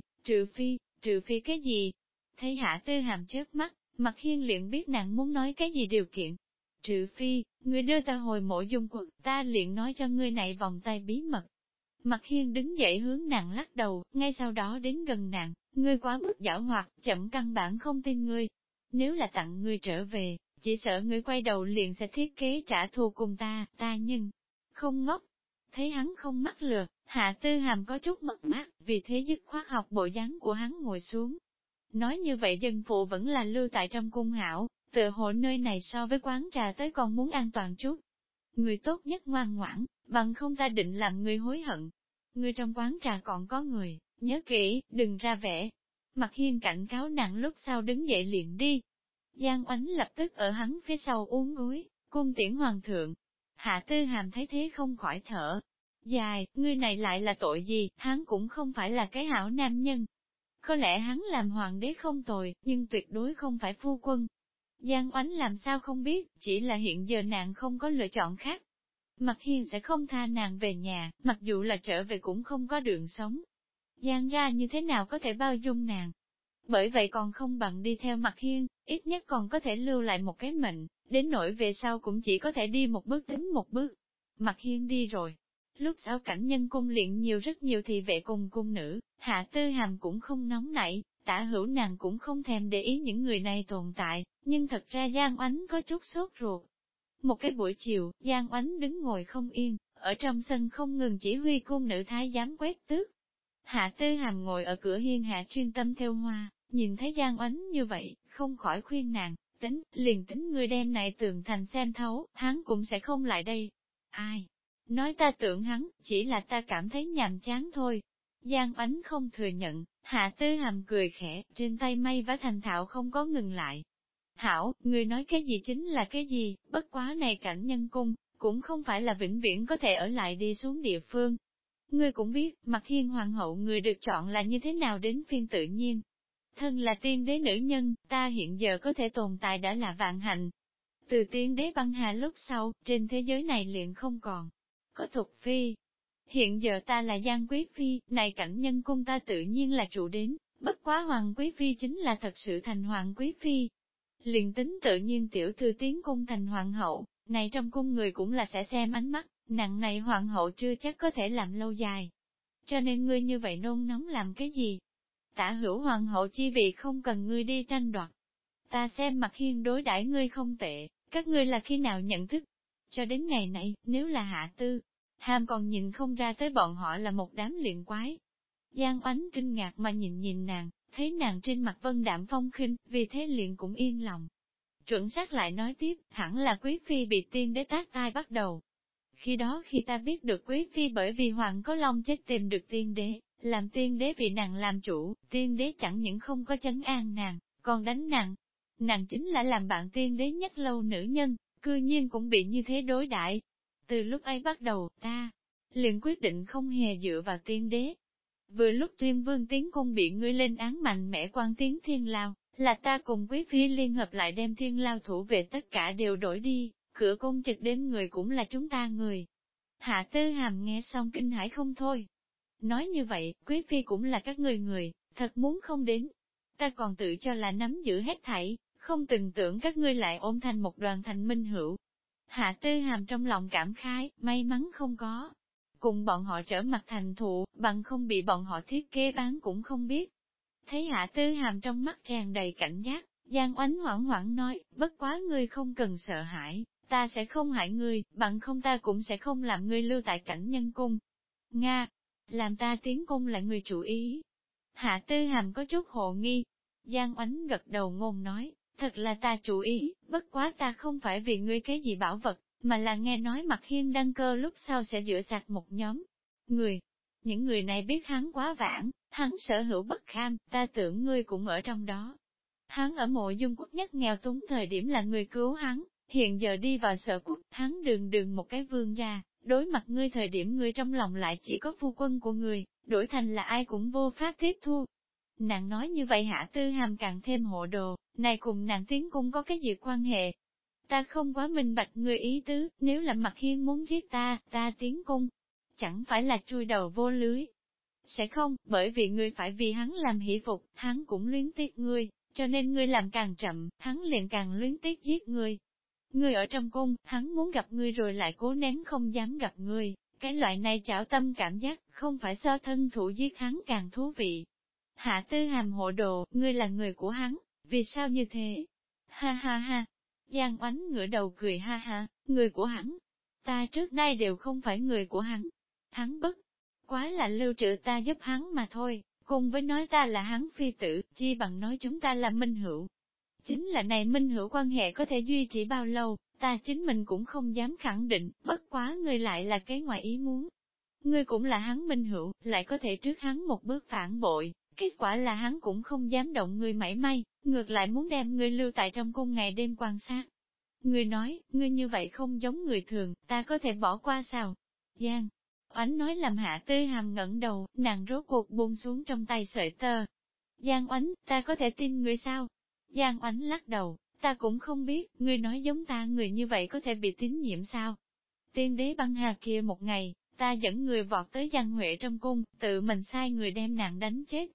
trừ phi cái gì? Thấy Hạ Tư Hàm chớp mắt, Mặc Hiên liền biết nàng muốn nói cái gì điều kiện. Trừ phi, ngươi đưa ta hồi Mộ Dung Quật, ta liền nói cho ngươi này vòng tay bí mật. Mặc Hiên đứng dậy hướng nàng lắc đầu, ngay sau đó đến gần nàng, ngươi quá mức giảo hoạt, chậm căn bản không tin ngươi. Nếu là tặng ngươi trở về, chỉ sợ ngươi quay đầu liền sẽ thiết kế trả thù cùng ta nhưng không ngốc. Thấy hắn không mắc lừa, Hạ Tư Hàm có chút mất mát, vì thế dứt khoát học bộ dáng của hắn ngồi xuống. Nói như vậy dân phụ vẫn là lưu tại trong cung hảo, tựa hồ nơi này so với quán trà tới còn muốn an toàn chút. Người tốt nhất ngoan ngoãn, bằng không ta định làm người hối hận. Người trong quán trà còn có người, nhớ kỹ, đừng ra vẻ. Mặc Hiên cảnh cáo nàng lúc sau đứng dậy liền đi. Giang Oánh lập tức ở hắn phía sau uốn gối, cung tiễn hoàng thượng. Hạ Tư Hàm thấy thế không khỏi thở. Dài, người này lại là tội gì, hắn cũng không phải là cái hảo nam nhân. Có lẽ hắn làm hoàng đế không tồi, nhưng tuyệt đối không phải phu quân. Giang Oánh làm sao không biết, chỉ là hiện giờ nàng không có lựa chọn khác. Mặc Hiên sẽ không tha nàng về nhà, mặc dù là trở về cũng không có đường sống. Giang ra như thế nào có thể bao dung nàng? Bởi vậy còn không bằng đi theo Mặc Hiên, ít nhất còn có thể lưu lại một cái mệnh, đến nỗi về sau cũng chỉ có thể đi một bước tính một bước. Mặc Hiên đi rồi. Lúc sau cảnh nhân cung liền nhiều rất nhiều thị vệ cùng cung nữ, Hạ Tư Hàm cũng không nóng nảy, Tả Hữu nàng cũng không thèm để ý những người này tồn tại, nhưng thật ra Giang Oánh có chút sốt ruột. Một cái buổi chiều, Giang Oánh đứng ngồi không yên, ở trong sân không ngừng chỉ huy cung nữ thái giám quét tước. Hạ Tư Hàm ngồi ở cửa hiên hạ chuyên tâm theo hoa, nhìn thấy Giang Oánh như vậy, không khỏi khuyên nàng, liền tính người đem này tường thành xem thấu, hắn cũng sẽ không lại đây. Ai? Nói ta tưởng hắn, chỉ là ta cảm thấy nhàm chán thôi. Giang Oánh không thừa nhận, Hạ Tư Hàm cười khẽ, trên tay may vá thành thạo không có ngừng lại. Hảo, người nói cái gì chính là cái gì, bất quá này cảnh nhân cung, cũng không phải là vĩnh viễn có thể ở lại đi xuống địa phương. Ngươi cũng biết, Mặc Hiên hoàng hậu người được chọn là như thế nào đến phiên tự nhiên. Thân là tiên đế nữ nhân, ta hiện giờ có thể tồn tại đã là vạn hạnh. Từ tiên đế băng hà lúc sau, trên thế giới này liền không còn có Thục Phi. Hiện giờ ta là Giang Quý Phi, này cảnh nhân cung ta tự nhiên là trụ đến, bất quá Hoàng Quý Phi chính là thật sự thành Hoàng Quý Phi. Liền tính tự nhiên tiểu thư tiến cung thành hoàng hậu, này trong cung người cũng là sẽ xem ánh mắt, nặng này hoàng hậu chưa chắc có thể làm lâu dài. Cho nên ngươi như vậy nôn nóng làm cái gì? Tả Hữu hoàng hậu chi vị không cần ngươi đi tranh đoạt. Ta xem Mặc Hiên đối đãi ngươi không tệ, các ngươi là khi nào nhận thức? Cho đến ngày này, nếu là Hạ Tư Hàm còn nhìn không ra tới bọn họ là một đám luyện quái. Giang Oánh kinh ngạc mà nhìn nàng, thấy nàng trên mặt vân đạm phong khinh, vì thế liền cũng yên lòng. Chuẩn xác lại nói tiếp, hẳn là Quý Phi bị tiên đế tác tai bắt đầu. Khi ta biết được Quý Phi bởi vì Hoàng Có Long chết tìm được tiên đế, làm tiên đế vì nàng làm chủ, tiên đế chẳng những không có chấn an nàng, còn đánh nàng. Nàng chính là làm bạn tiên đế nhất lâu nữ nhân, cư nhiên cũng bị như thế đối đãi. Từ lúc ấy bắt đầu, ta liền quyết định không hề dựa vào tiên đế. Vừa lúc Tuyên Vương tiến cung bị ngươi lên án mạnh mẽ quan tiến thiên lao, là ta cùng Quý Phi liên hợp lại đem thiên lao thủ về tất cả đều đổi đi, cửa cung trực đến người cũng là chúng ta người. Hạ Tư Hàm nghe xong kinh hãi không thôi. Nói như vậy, Quý Phi cũng là các người, thật muốn không đến. Ta còn tự cho là nắm giữ hết thảy, không từng tưởng các ngươi lại ôm thành một đoàn thành minh hữu. Hạ Tư Hàm trong lòng cảm khái, may mắn không có. Cùng bọn họ trở mặt thành thụ, bằng không bị bọn họ thiết kế bán cũng không biết. Thấy Hạ Tư Hàm trong mắt tràn đầy cảnh giác, Giang Oánh hoảng hoảng nói, bất quá ngươi không cần sợ hãi, ta sẽ không hại ngươi, bằng không ta cũng sẽ không làm ngươi lưu tại cảnh nhân cung. Nga, làm ta tiến cung là người chủ ý. Hạ Tư Hàm có chút hồ nghi. Giang Oánh gật đầu ngôn nói, thật là ta chủ ý, bất quá ta không phải vì ngươi cái gì bảo vật, mà là nghe nói Mặc Hiên đăng cơ lúc sau sẽ rửa sạch một nhóm người. Những người này biết hắn quá vãng, hắn sở hữu bất kham, ta tưởng ngươi cũng ở trong đó. Hắn ở Mộ Dung Quốc nhất nghèo túng thời điểm là người cứu hắn, hiện giờ đi vào Sở Quốc, hắn đường một cái vương gia, đối mặt ngươi thời điểm ngươi trong lòng lại chỉ có phu quân của người, đổi thành là ai cũng vô pháp tiếp thu. Nàng nói như vậy Hạ Tư Hàm càng thêm hộ đồ, này cùng nàng tiến cung có cái gì quan hệ? Ta không quá minh bạch người ý tứ, nếu là Mặc Hiên muốn giết ta tiến cung, chẳng phải là chui đầu vô lưới. Sẽ không, bởi vì ngươi phải vì hắn làm hỷ phục, hắn cũng luyến tiếc ngươi, cho nên ngươi làm càng chậm, hắn liền càng luyến tiếc giết ngươi. Ngươi ở trong cung, hắn muốn gặp ngươi rồi lại cố nén không dám gặp ngươi, cái loại này trảo tâm cảm giác, không phải so thân thủ giết hắn càng thú vị. Hạ Tư Hàm hộ đồ, ngươi là người của hắn, vì sao như thế? Ha ha ha! Giang Oánh ngửa đầu cười ha ha, người của hắn. Ta trước nay đều không phải người của hắn. Hắn bất quá là lưu trữ ta giúp hắn mà thôi, cùng với nói ta là hắn phi tử, chi bằng nói chúng ta là minh hữu. Chính là này minh hữu quan hệ có thể duy trì bao lâu, ta chính mình cũng không dám khẳng định, bất quá người lại là cái ngoài ý muốn. Ngươi cũng là hắn minh hữu, lại có thể trước hắn một bước phản bội, kết quả là hắn cũng không dám động ngươi mảy may, ngược lại muốn đem ngươi lưu tại trong cung ngày đêm quan sát. Ngươi nói, ngươi như vậy không giống người thường, ta có thể bỏ qua sao? Giang Oánh nói làm Hạ Tư Hàm ngẩng đầu, nàng rốt cuộc buông xuống trong tay sợi tơ. Giang Oánh, ta có thể tin ngươi sao? Giang Oánh lắc đầu, ta cũng không biết, ngươi nói giống ta người như vậy có thể bị tín nhiệm sao? Tiên đế băng hà kia một ngày, ta dẫn người vọt tới Giang Huệ trong cung, tự mình sai người đem nàng đánh chết.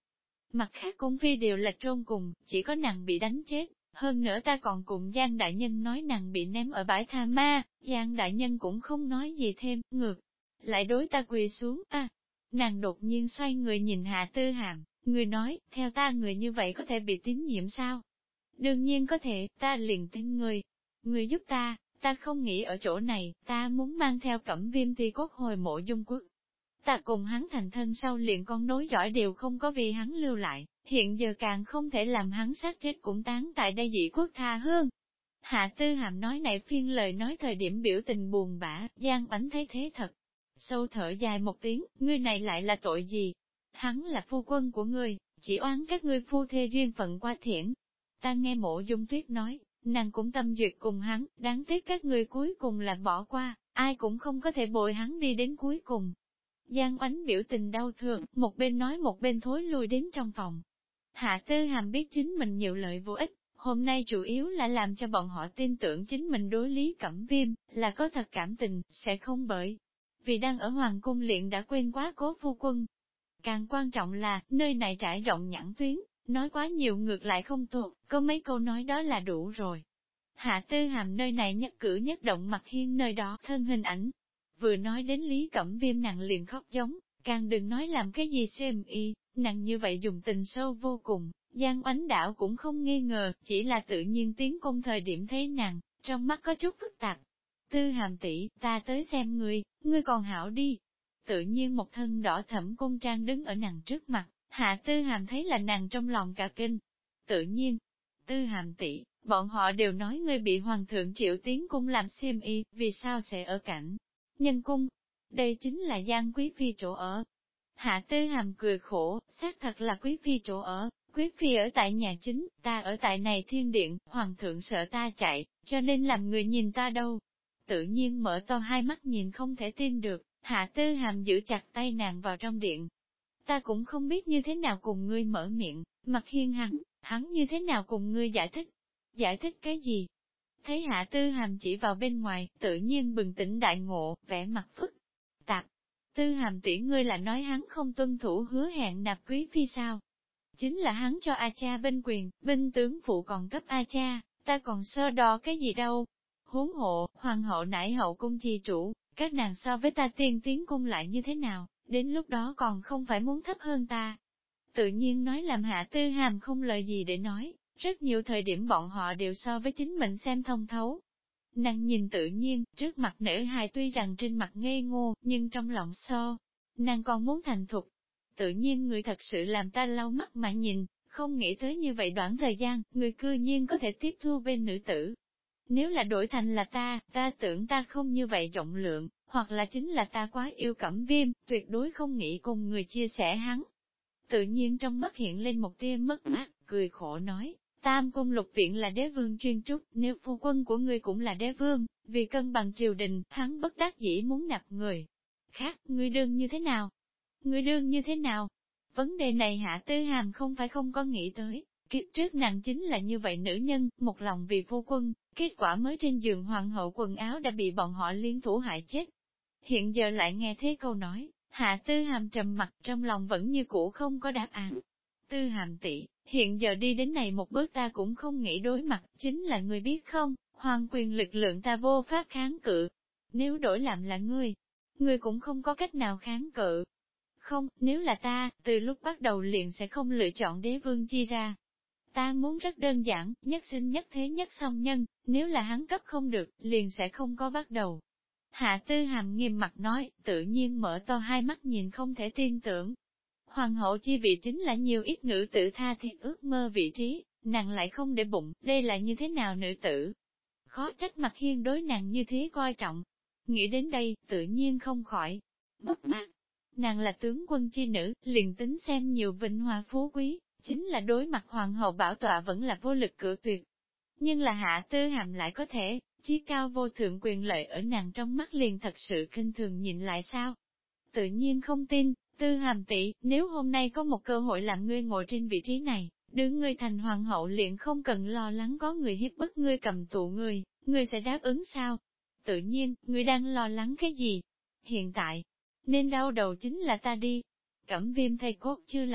Mặt khác cung phi đều là trôn cùng, chỉ có nàng bị đánh chết. Hơn nữa ta còn cùng Giang Đại Nhân nói nàng bị ném ở bãi tha ma, Giang Đại Nhân cũng không nói gì thêm, ngược. Lại đối ta quỳ xuống, nàng đột nhiên xoay người nhìn Hạ Tư Hàm, người nói, theo ta người như vậy có thể bị tín nhiệm sao? Đương nhiên có thể, ta liền tin người. Người giúp ta không nghĩ ở chỗ này, ta muốn mang theo Cẩm Viêm thi cốt hồi Mộ Dung Quốc. Ta cùng hắn thành thân sau liền con nối dõi đều không có vì hắn lưu lại, hiện giờ càng không thể làm hắn sát chết cũng tán tại đây dị quốc tha hương. Hạ Tư Hàm nói này phiên lời nói thời điểm biểu tình buồn bã, Giang Ánh thấy thế thật. Sâu thở dài một tiếng, ngươi này lại là tội gì? Hắn là phu quân của ngươi, chỉ oán các ngươi phu thê duyên phận qua thiển. Ta nghe Mộ Dung Tuyết nói, nàng cũng tâm duyệt cùng hắn, đáng tiếc các ngươi cuối cùng là bỏ qua, ai cũng không có thể bồi hắn đi đến cuối cùng. Giang Ánh biểu tình đau thương, một bên nói một bên thối lui đến trong phòng. Hạ Tư Hàm biết chính mình nhiều lợi vô ích, hôm nay chủ yếu là làm cho bọn họ tin tưởng chính mình đối Lý Cẩm Viêm, là có thật cảm tình, sẽ không bởi. Vì đang ở Hoàng Cung Liện đã quên quá cố phu quân. Càng quan trọng là, nơi này trải rộng nhãn tuyến, nói quá nhiều ngược lại không tốt, có mấy câu nói đó là đủ rồi. Hạ Tư Hàm nơi này nhất cử nhất động mặt hiên nơi đó, thân hình ảnh. Vừa nói đến Lý Cẩm Viêm nàng liền khóc giống, càng đừng nói làm cái gì xem y, nàng như vậy dùng tình sâu vô cùng, Giang Oánh Đảo cũng không nghi ngờ, chỉ là tự nhiên tiến công thời điểm thấy nàng, trong mắt có chút phức tạp. Tư Hàm tỷ, ta tới xem ngươi còn hảo đi. Tự nhiên một thân đỏ thẫm cung trang đứng ở nàng trước mặt, Hạ Tư Hàm thấy là nàng trong lòng cả kinh. Tự nhiên, Tư Hàm tỷ, bọn họ đều nói ngươi bị hoàng thượng triệu tiến cung làm xiêm y, vì sao sẽ ở cảnh nhân cung? Đây chính là Giang quý phi chỗ ở. Hạ Tư Hàm cười khổ, xác thật là quý phi chỗ ở, quý phi ở tại nhà chính, ta ở tại này thiên điện, hoàng thượng sợ ta chạy, cho nên làm người nhìn ta đâu. Tự nhiên mở to hai mắt nhìn không thể tin được, Hạ Tư Hàm giữ chặt tay nàng vào trong điện. Ta cũng không biết như thế nào cùng ngươi mở miệng, Mặt Hiên hắn như thế nào cùng ngươi giải thích. Giải thích cái gì? Thấy Hạ Tư Hàm chỉ vào bên ngoài, tự nhiên bừng tỉnh đại ngộ, vẻ mặt phức tạp. Tư Hàm tỷ ngươi là nói hắn không tuân thủ hứa hẹn nạp quý phi sao? Chính là hắn cho A cha bên quyền, binh tướng phụ còn cấp A cha, ta còn sơ đo cái gì đâu. Huống hộ, hoàng hậu nải hậu cung chi chủ, các nàng so với ta tiên tiến cung lại như thế nào, đến lúc đó còn không phải muốn thấp hơn ta. Tự nhiên nói làm Hạ Tư Hàm không lời gì để nói, rất nhiều thời điểm bọn họ đều so với chính mình xem thông thấu. Nàng nhìn tự nhiên, trước mặt nữ hài tuy rằng trên mặt ngây ngô, nhưng trong lòng nàng còn muốn thành thục. Tự nhiên người thật sự làm ta lau mắt mà nhìn, không nghĩ tới như vậy đoạn thời gian, người cư nhiên có thể tiếp thu bên nữ tử. Nếu là đổi thành là ta tưởng ta không như vậy rộng lượng, hoặc là chính là ta quá yêu Cẩm Viêm, tuyệt đối không nghĩ cùng người chia sẻ hắn. Tự nhiên trong mắt hiện lên một tia mất mát, cười khổ nói, Tam Cung Lục Viện là đế vương chuyên trúc, nếu phu quân của ngươi cũng là đế vương, vì cân bằng triều đình, hắn bất đắc dĩ muốn nạp người khác, ngươi đương như thế nào? Ngươi đương như thế nào? Vấn đề này Hạ Tư Hàm không phải không có nghĩ tới, kiếp trước nàng chính là như vậy nữ nhân, một lòng vì phu quân, kết quả mới trên giường hoàng hậu quần áo đã bị bọn họ liên thủ hại chết. Hiện giờ lại nghe thế câu nói, Hạ Tư Hàm trầm mặt trong lòng vẫn như cũ không có đáp án. Tư Hàm tỷ, hiện giờ đi đến này một bước ta cũng không nghĩ đối mặt, chính là ngươi biết không, hoàng quyền lực lượng ta vô pháp kháng cự. Nếu đổi làm là ngươi cũng không có cách nào kháng cự. Không, nếu là ta, từ lúc bắt đầu liền sẽ không lựa chọn đế vương chi ra. Ta muốn rất đơn giản, nhất sinh nhất thế nhất song nhân, nếu là hắn cấp không được, liền sẽ không có bắt đầu. Hạ Tư Hàm nghiêm mặt nói, tự nhiên mở to hai mắt nhìn không thể tin tưởng. Hoàng hậu chi vị chính là nhiều ít nữ tử tha thiết ước mơ vị trí, nàng lại không để bụng, đây là như thế nào nữ tử? Khó trách Mặt Hiên đối nàng như thế coi trọng. Nghĩ đến đây, tự nhiên không khỏi bất mãn. Nàng là tướng quân chi nữ, liền tính xem nhiều vinh hoa phú quý, chính là đối mặt hoàng hậu bảo tọa vẫn là vô lực cự tuyệt. Nhưng là Hạ Tư Hàm lại có thể, chí cao vô thượng quyền lợi ở nàng trong mắt liền thật sự kinh thường nhìn lại sao? Tự nhiên không tin, Tư Hàm tỷ, nếu hôm nay có một cơ hội làm ngươi ngồi trên vị trí này, đương ngươi thành hoàng hậu liền không cần lo lắng có người hiếp bức ngươi cầm tù ngươi sẽ đáp ứng sao? Tự nhiên, ngươi đang lo lắng cái gì? Hiện tại, nên đau đầu chính là ta đi. Cẩm Viêm thây cốt chưa lạnh,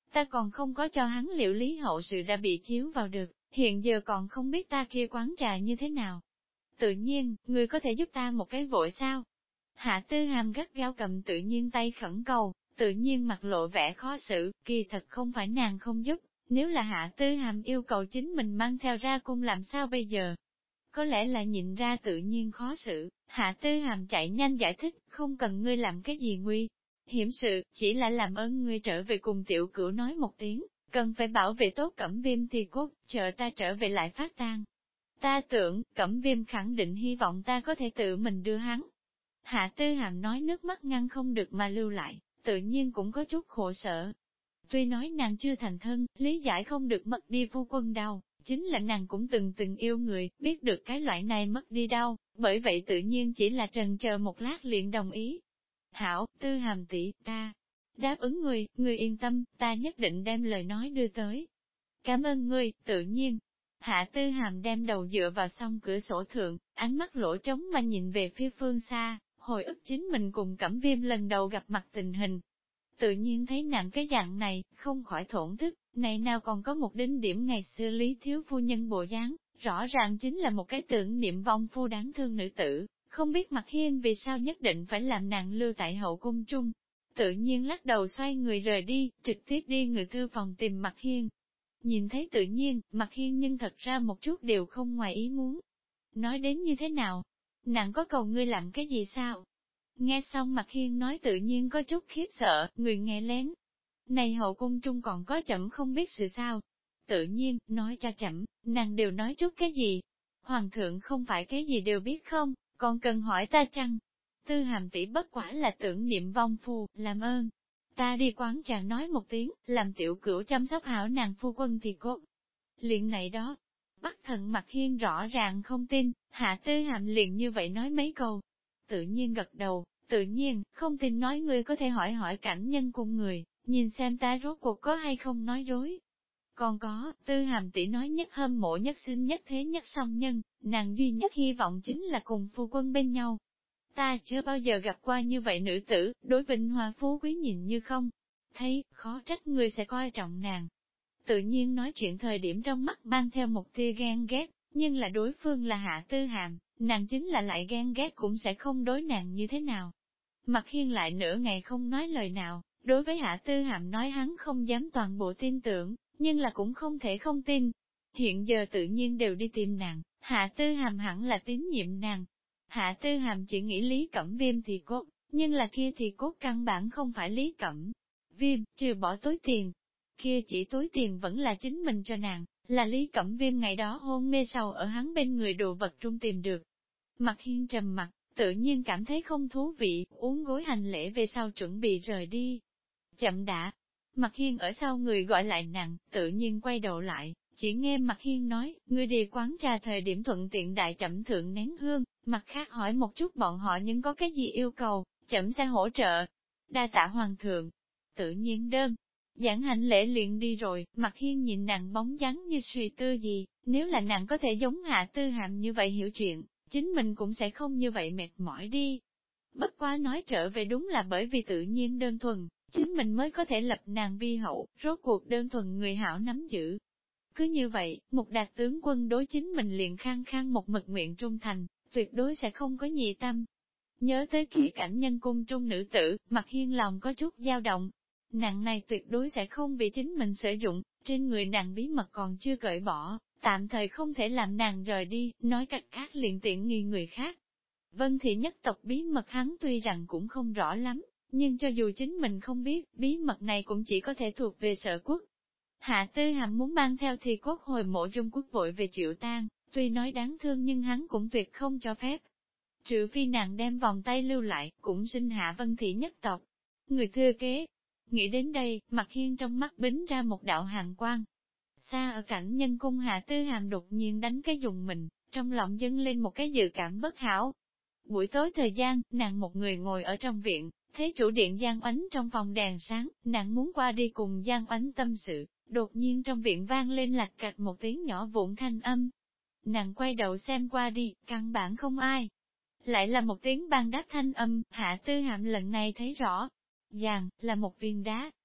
ta còn không có cho hắn liệu lý hậu sự đã bị chiếu vào được, hiện giờ còn không biết ta kia quán trà như thế nào. Tự nhiên, người có thể giúp ta một cái vội sao? Hạ Tư Hàm gắt gao cầm Tự nhiên tay khẩn cầu, Tự nhiên mặt lộ vẻ khó xử, kỳ thật không phải nàng không giúp, nếu là Hạ Tư Hàm yêu cầu chính mình mang theo ra cung làm sao bây giờ? Có lẽ là nhìn ra Tự nhiên khó xử, Hạ Tư Hàm chạy nhanh giải thích, không cần ngươi làm cái gì nguy hiểm sự, chỉ là làm ơn ngươi trở về cùng tiểu cửu nói một tiếng, cần phải bảo vệ tốt Cẩm Viêm thì cốt, chờ ta trở về lại phát tang. Ta tưởng, Cẩm Viêm khẳng định hy vọng ta có thể tự mình đưa hắn. Hạ Tư Hàm nói nước mắt ngăn không được mà lưu lại, tự nhiên cũng có chút khổ sở. Tuy nói nàng chưa thành thân, lý giải không được mất đi phu quân đau, chính là nàng cũng từng yêu người, biết được cái loại này mất đi đau, bởi vậy tự nhiên chỉ là trần chờ một lát liền đồng ý. Hảo, Tư Hàm tỷ, ta đáp ứng người yên tâm, ta nhất định đem lời nói đưa tới. Cảm ơn ngươi, tự nhiên. Hạ Tư Hàm đem đầu dựa vào song cửa sổ thượng, ánh mắt lỗ trống mà nhìn về phía phương xa, hồi ức chính mình cùng Cẩm Viêm lần đầu gặp mặt tình hình. Tự nhiên thấy nàng cái dạng này, không khỏi thổn thức, này nào còn có một đinh điểm ngày xưa Lý thiếu phu nhân bộ dáng, rõ ràng chính là một cái tưởng niệm vong phu đáng thương nữ tử, không biết Mạc Hiên vì sao nhất định phải làm nàng lưu tại hậu cung trung. Tự nhiên lắc đầu xoay người rời đi, trực tiếp đi người thư phòng tìm Mạc Hiên. Nhìn thấy tự nhiên, Mạc Hiên nhưng thật ra một chút đều không ngoài ý muốn. Nói đến như thế nào? Nàng có cầu ngươi làm cái gì sao? Nghe xong Mạc Hiên nói tự nhiên có chút khiếp sợ, người nghe lén. Này hậu cung trung còn có chậm không biết sự sao? Tự nhiên, nói cho chậm, nàng đều nói chút cái gì? Hoàng thượng không phải cái gì đều biết không, còn cần hỏi ta chăng? Tư Hàm tỷ bất quả là tưởng niệm vong phu, làm ơn. Ta đi quán chàng nói một tiếng, làm tiểu cửu chăm sóc hảo nàng phu quân thì cốt. Liền này đó, Bắc Thần Mạc Hiên rõ ràng không tin, Hạ Tư Hàm liền như vậy nói mấy câu. Tự nhiên gật đầu, tự nhiên, không tin nói ngươi có thể hỏi hỏi cảnh nhân cùng người, nhìn xem ta rốt cuộc có hay không nói dối. Còn có, Tư Hàm tỷ nói nhất hâm mộ nhất sinh nhất thế nhất song nhân, nàng duy nhất hy vọng chính là cùng phu quân bên nhau. Ta chưa bao giờ gặp qua như vậy nữ tử, đối vinh hoa phú quý nhìn như không. Thấy, khó trách người sẽ coi trọng nàng. Tự nhiên nói chuyện thời điểm trong mắt mang theo một tia ghen ghét, nhưng là đối phương là Hạ Tư Hàm, nàng chính là lại ghen ghét cũng sẽ không đối nàng như thế nào. Mạc Hiên lại nửa ngày không nói lời nào, đối với Hạ Tư Hàm nói hắn không dám toàn bộ tin tưởng, nhưng là cũng không thể không tin. Hiện giờ tự nhiên đều đi tìm nàng, Hạ Tư Hàm hẳn là tín nhiệm nàng. Hạ Tư Hàm chỉ nghĩ Lý Cẩm Viêm thì cốt, nhưng là kia thì cốt căn bản không phải Lý Cẩm Viêm, trừ bỏ tối tiền. Kia chỉ tối tiền vẫn là chính mình cho nàng, là Lý Cẩm Viêm ngày đó hôn mê sau ở hắn bên người đồ vật trung tìm được. Mạc Hiên trầm mặt, tự nhiên cảm thấy không thú vị, uống gối hành lễ về sau chuẩn bị rời đi. Chậm đã, Mạc Hiên ở sau người gọi lại nàng, tự nhiên quay đầu lại, chỉ nghe Mạc Hiên nói, ngươi đi quán trà thời điểm thuận tiện đại chậm thượng nén hương, mặt khác hỏi một chút bọn họ nhưng có cái gì yêu cầu, chậm sẽ hỗ trợ. Đa tạ hoàng thượng, tự nhiên đơn. Giảng hành lễ liền đi rồi, Mạc Hiên nhìn nàng bóng dáng như suy tư gì, nếu là nàng có thể giống Hạ Tư Hàm như vậy hiểu chuyện, chính mình cũng sẽ không như vậy mệt mỏi đi. Bất quá nói trở về đúng là bởi vì tự nhiên đơn thuần, chính mình mới có thể lập nàng vi hậu, rốt cuộc đơn thuần người hảo nắm giữ. Cứ như vậy, một đạt tướng quân đối chính mình liền khăng khăng một mực nguyện trung thành, tuyệt đối sẽ không có nhị tâm. Nhớ tới kỹ cảnh nhân cung trung nữ tử, Mạc Hiên lòng có chút dao động. Nàng này tuyệt đối sẽ không vì chính mình sử dụng, trên người nàng bí mật còn chưa cởi bỏ, tạm thời không thể làm nàng rời đi, nói cách khác liền tiện nghi người khác. Vân thị nhất tộc bí mật hắn tuy rằng cũng không rõ lắm, nhưng cho dù chính mình không biết, bí mật này cũng chỉ có thể thuộc về Sở Quốc. Hạ Tư Hàm muốn mang theo thì cốt hồi mộ dung quốc vội về Triệu Tang, tuy nói đáng thương nhưng hắn cũng tuyệt không cho phép. Trừ phi nàng đem vòng tay lưu lại, cũng sinh hạ Vân thị nhất tộc. Người thừa kế. Nghĩ đến đây, Mạc Hiên trong mắt bính ra một đạo hàn quang. Xa ở cảnh nhân cung Hạ Tư Hàm đột nhiên đánh cái dùng mình, trong lòng dâng lên một cái dự cảm bất hảo. Buổi tối thời gian, nàng một người ngồi ở trong viện, thấy chủ điện Giang Oánh trong phòng đèn sáng, nàng muốn qua đi cùng Giang Oánh tâm sự, đột nhiên trong viện vang lên lạch cạch một tiếng nhỏ vụn thanh âm. Nàng quay đầu xem qua đi, căn bản không ai. Lại là một tiếng bang đáp thanh âm, Hạ Tư Hàm lần này thấy rõ, ràng, là một viên đá.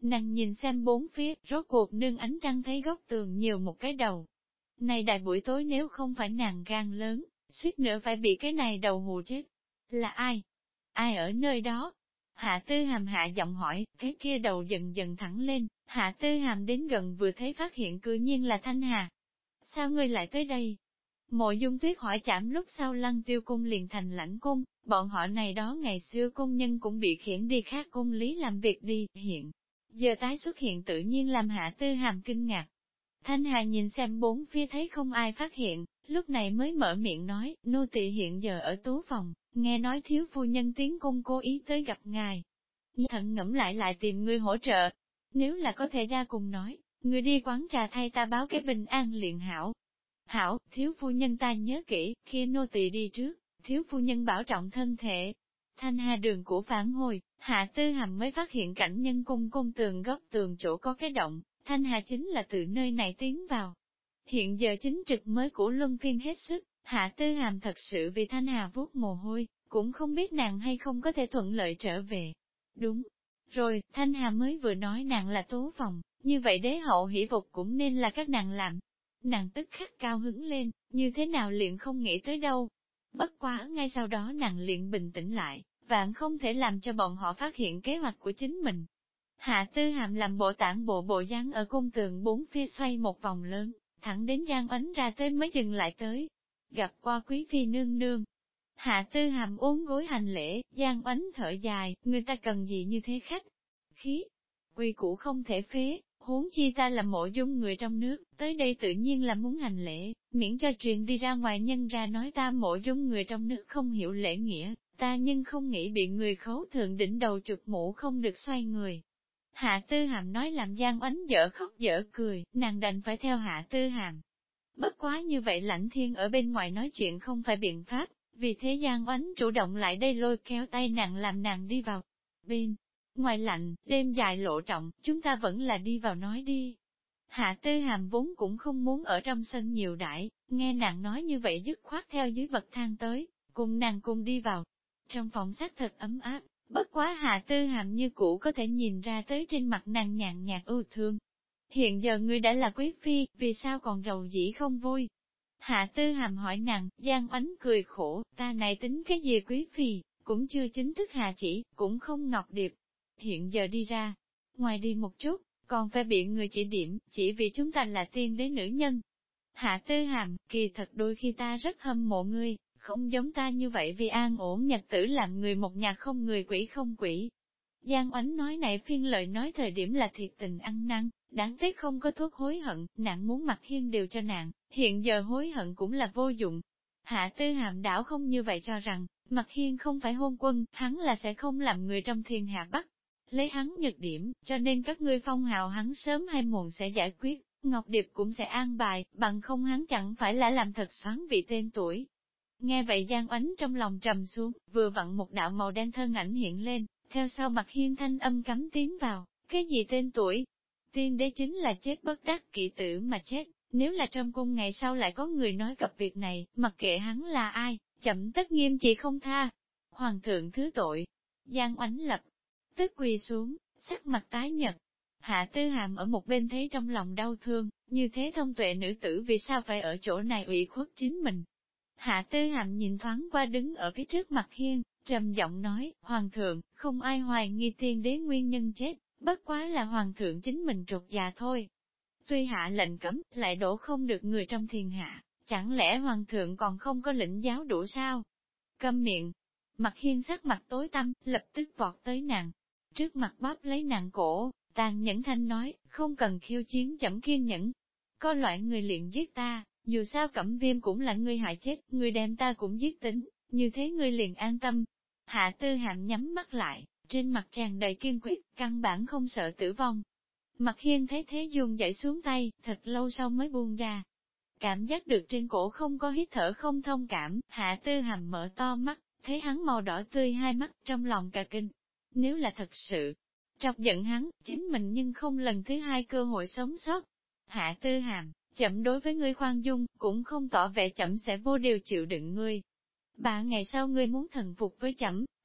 Nàng nhìn xem bốn phía, rốt cuộc nương ánh trăng thấy góc tường nhiều một cái đầu. Này đại buổi tối nếu không phải nàng gan lớn, suýt nữa phải bị cái này đầu hù chết. Là ai? Ai ở nơi đó? Hạ Tư Hàm hạ giọng hỏi, cái kia đầu dần dần thẳng lên, Hạ Tư Hàm đến gần vừa thấy phát hiện cư nhiên là Thanh Hà. Sao ngươi lại tới đây? Mộ Dung Tuyết hỏi chạm lúc sau Lăng Tiêu cung liền thành lãnh cung, bọn họ này đó ngày xưa công nhân cũng bị khiển đi khác cung lý làm việc đi, hiện. Giờ tái xuất hiện tự nhiên làm Hạ Tư Hàm kinh ngạc. Thanh Hà nhìn xem bốn phía thấy không ai phát hiện, lúc này mới mở miệng nói, nô tỳ hiện giờ ở tú phòng, nghe nói thiếu phu nhân tiến cung cố ý tới gặp ngài. Thận ngẫm lại tìm ngươi hỗ trợ. Nếu là có thể ra cùng nói, ngươi đi quán trà thay ta báo cái bình an liền hảo. Hảo, thiếu phu nhân ta nhớ kỹ, khi nô tỳ đi trước, thiếu phu nhân bảo trọng thân thể. Thanh Hà đường của phản hồi, Hạ Tư Hàm mới phát hiện cảnh nhân cung tường góc tường chỗ có cái động, Thanh Hà chính là từ nơi này tiến vào. Hiện giờ chính trực mới của luân phiên hết sức, Hạ Tư Hàm thật sự vì Thanh Hà vuốt mồ hôi, cũng không biết nàng hay không có thể thuận lợi trở về. Đúng. Rồi, Thanh Hà mới vừa nói nàng là tố phòng, như vậy đế hậu hỷ phục cũng nên là các nàng làm. Nàng tức khắc cao hứng lên, như thế nào liền không nghĩ tới đâu. Bất quá ngay sau đó nàng liền bình tĩnh lại, vạn không thể làm cho bọn họ phát hiện kế hoạch của chính mình. Hạ Tư Hàm làm bộ tản bộ dáng ở cung tường bốn phía xoay một vòng lớn, thẳng đến Giang Ánh ra tới mới dừng lại tới. Gặp qua quý phi nương nương. Hạ Tư Hàm uốn gối hành lễ, Giang Ánh thở dài, người ta cần gì như thế khách? Khí, quy củ không thể phế, huống chi ta là Mộ Dung người trong nước, tới đây tự nhiên là muốn hành lễ, miễn cho truyền đi ra ngoài nhân ra nói ta Mộ Dung người trong nước không hiểu lễ nghĩa, ta nhưng không nghĩ bị người khấu thượng đỉnh đầu trục mũ không được xoay người. Hạ Tư Hàm nói làm Giang Ánh dở khóc dở cười, nàng đành phải theo Hạ Tư Hàm. Bất quá như vậy Lãnh Thiên ở bên ngoài nói chuyện không phải biện pháp, vì thế Giang Ánh chủ động lại đây lôi kéo tay nàng làm nàng đi vào. Bên ngoài lạnh, đêm dài lộ trọng, chúng ta vẫn là đi vào nói đi. Hạ Tư Hàm vốn cũng không muốn ở trong sân nhiều đãi, nghe nàng nói như vậy dứt khoát theo dưới bậc thang tới, cùng nàng cùng đi vào. Trong phòng xác thật ấm áp, bất quá Hạ Tư Hàm như cũ có thể nhìn ra tới trên mặt nàng nhàn nhạt ưu thương. Hiện giờ ngươi đã là quý phi, vì sao còn rầu dĩ không vui? Hạ Tư Hàm hỏi nàng, Giang Ánh cười khổ, ta này tính cái gì quý phi, cũng chưa chính thức hạ chỉ, cũng không ngọc điệp. Hiện giờ đi ra, ngoài đi một chút, còn phải bị người chỉ điểm, chỉ vì chúng ta là tiên đế nữ nhân. Hạ Tư Hàm, kỳ thật đôi khi ta rất hâm mộ ngươi, không giống ta như vậy vì an ổn nhật tử làm người một nhà không người quỷ không quỷ. Giang Ánh nói này phiên lời nói thời điểm là thiệt tình ăn năn, đáng tiếc không có thuốc hối hận, nàng muốn Mặc Hiên đều cho nàng, hiện giờ hối hận cũng là vô dụng. Hạ Tư Hàm đảo không như vậy cho rằng, Mặc Hiên không phải hôn quân, hắn là sẽ không làm người trong thiên hạ bắt. Lấy hắn nhược điểm, cho nên các ngươi phong hào hắn sớm hay muộn sẽ giải quyết, Ngọc Điệp cũng sẽ an bài, bằng không hắn chẳng phải là làm thật xoắn vị tên tuổi. Nghe vậy Giang Ánh trong lòng trầm xuống, vừa vặn một đạo màu đen thân ảnh hiện lên, theo sau Mặc Hiên thanh âm cắm tiến vào, cái gì tên tuổi? Tiên đế chính là chết bất đắc kỵ tử mà chết, nếu là trong cung ngày sau lại có người nói cập việc này, mặc kệ hắn là ai, chậm tất nghiêm chỉ không tha. Hoàng thượng thứ tội. Giang Ánh lập tức quỳ xuống, sắc mặt tái nhật. Hạ Tư Hàm ở một bên thấy trong lòng đau thương, như thế thông tuệ nữ tử vì sao phải ở chỗ này ủy khuất chính mình. Hạ Tư Hàm nhìn thoáng qua đứng ở phía trước Mặc Hiên, trầm giọng nói, Hoàng thượng, không ai hoài nghi tiên đế nguyên nhân chết, bất quá là Hoàng thượng chính mình trột dạ thôi. Tuy hạ lệnh cấm, lại đổ không được người trong thiên hạ, chẳng lẽ Hoàng thượng còn không có lĩnh giáo đủ sao? Câm miệng. Mặc Hiên sắc mặt tối tăm, lập tức vọt tới nàng. Trước mặt bóp lấy nàng cổ, tàn nhẫn thanh nói, không cần khiêu chiến chậm kiên nhẫn. Có loại người liền giết ta, dù sao Cẩm Viêm cũng là ngươi hại chết, ngươi đem ta cũng giết tính, như thế ngươi liền an tâm. Hạ Tư Hàm nhắm mắt lại, trên mặt tràn đầy kiên quyết, căn bản không sợ tử vong. Mặc Hiên thấy thế dùng dậy xuống tay, thật lâu sau mới buông ra. Cảm giác được trên cổ không có hít thở không thông cảm, Hạ Tư Hàm mở to mắt, thấy hắn màu đỏ tươi hai mắt, trong lòng cả kinh. Nếu là thật sự, chọc giận hắn, chính mình nhưng không lần thứ hai cơ hội sống sót. Hạ Tư Hàm, chậm đối với ngươi khoan dung, cũng không tỏ vẻ chậm sẽ vô điều chịu đựng ngươi. 3 ngày sau ngươi muốn thần phục với chậm,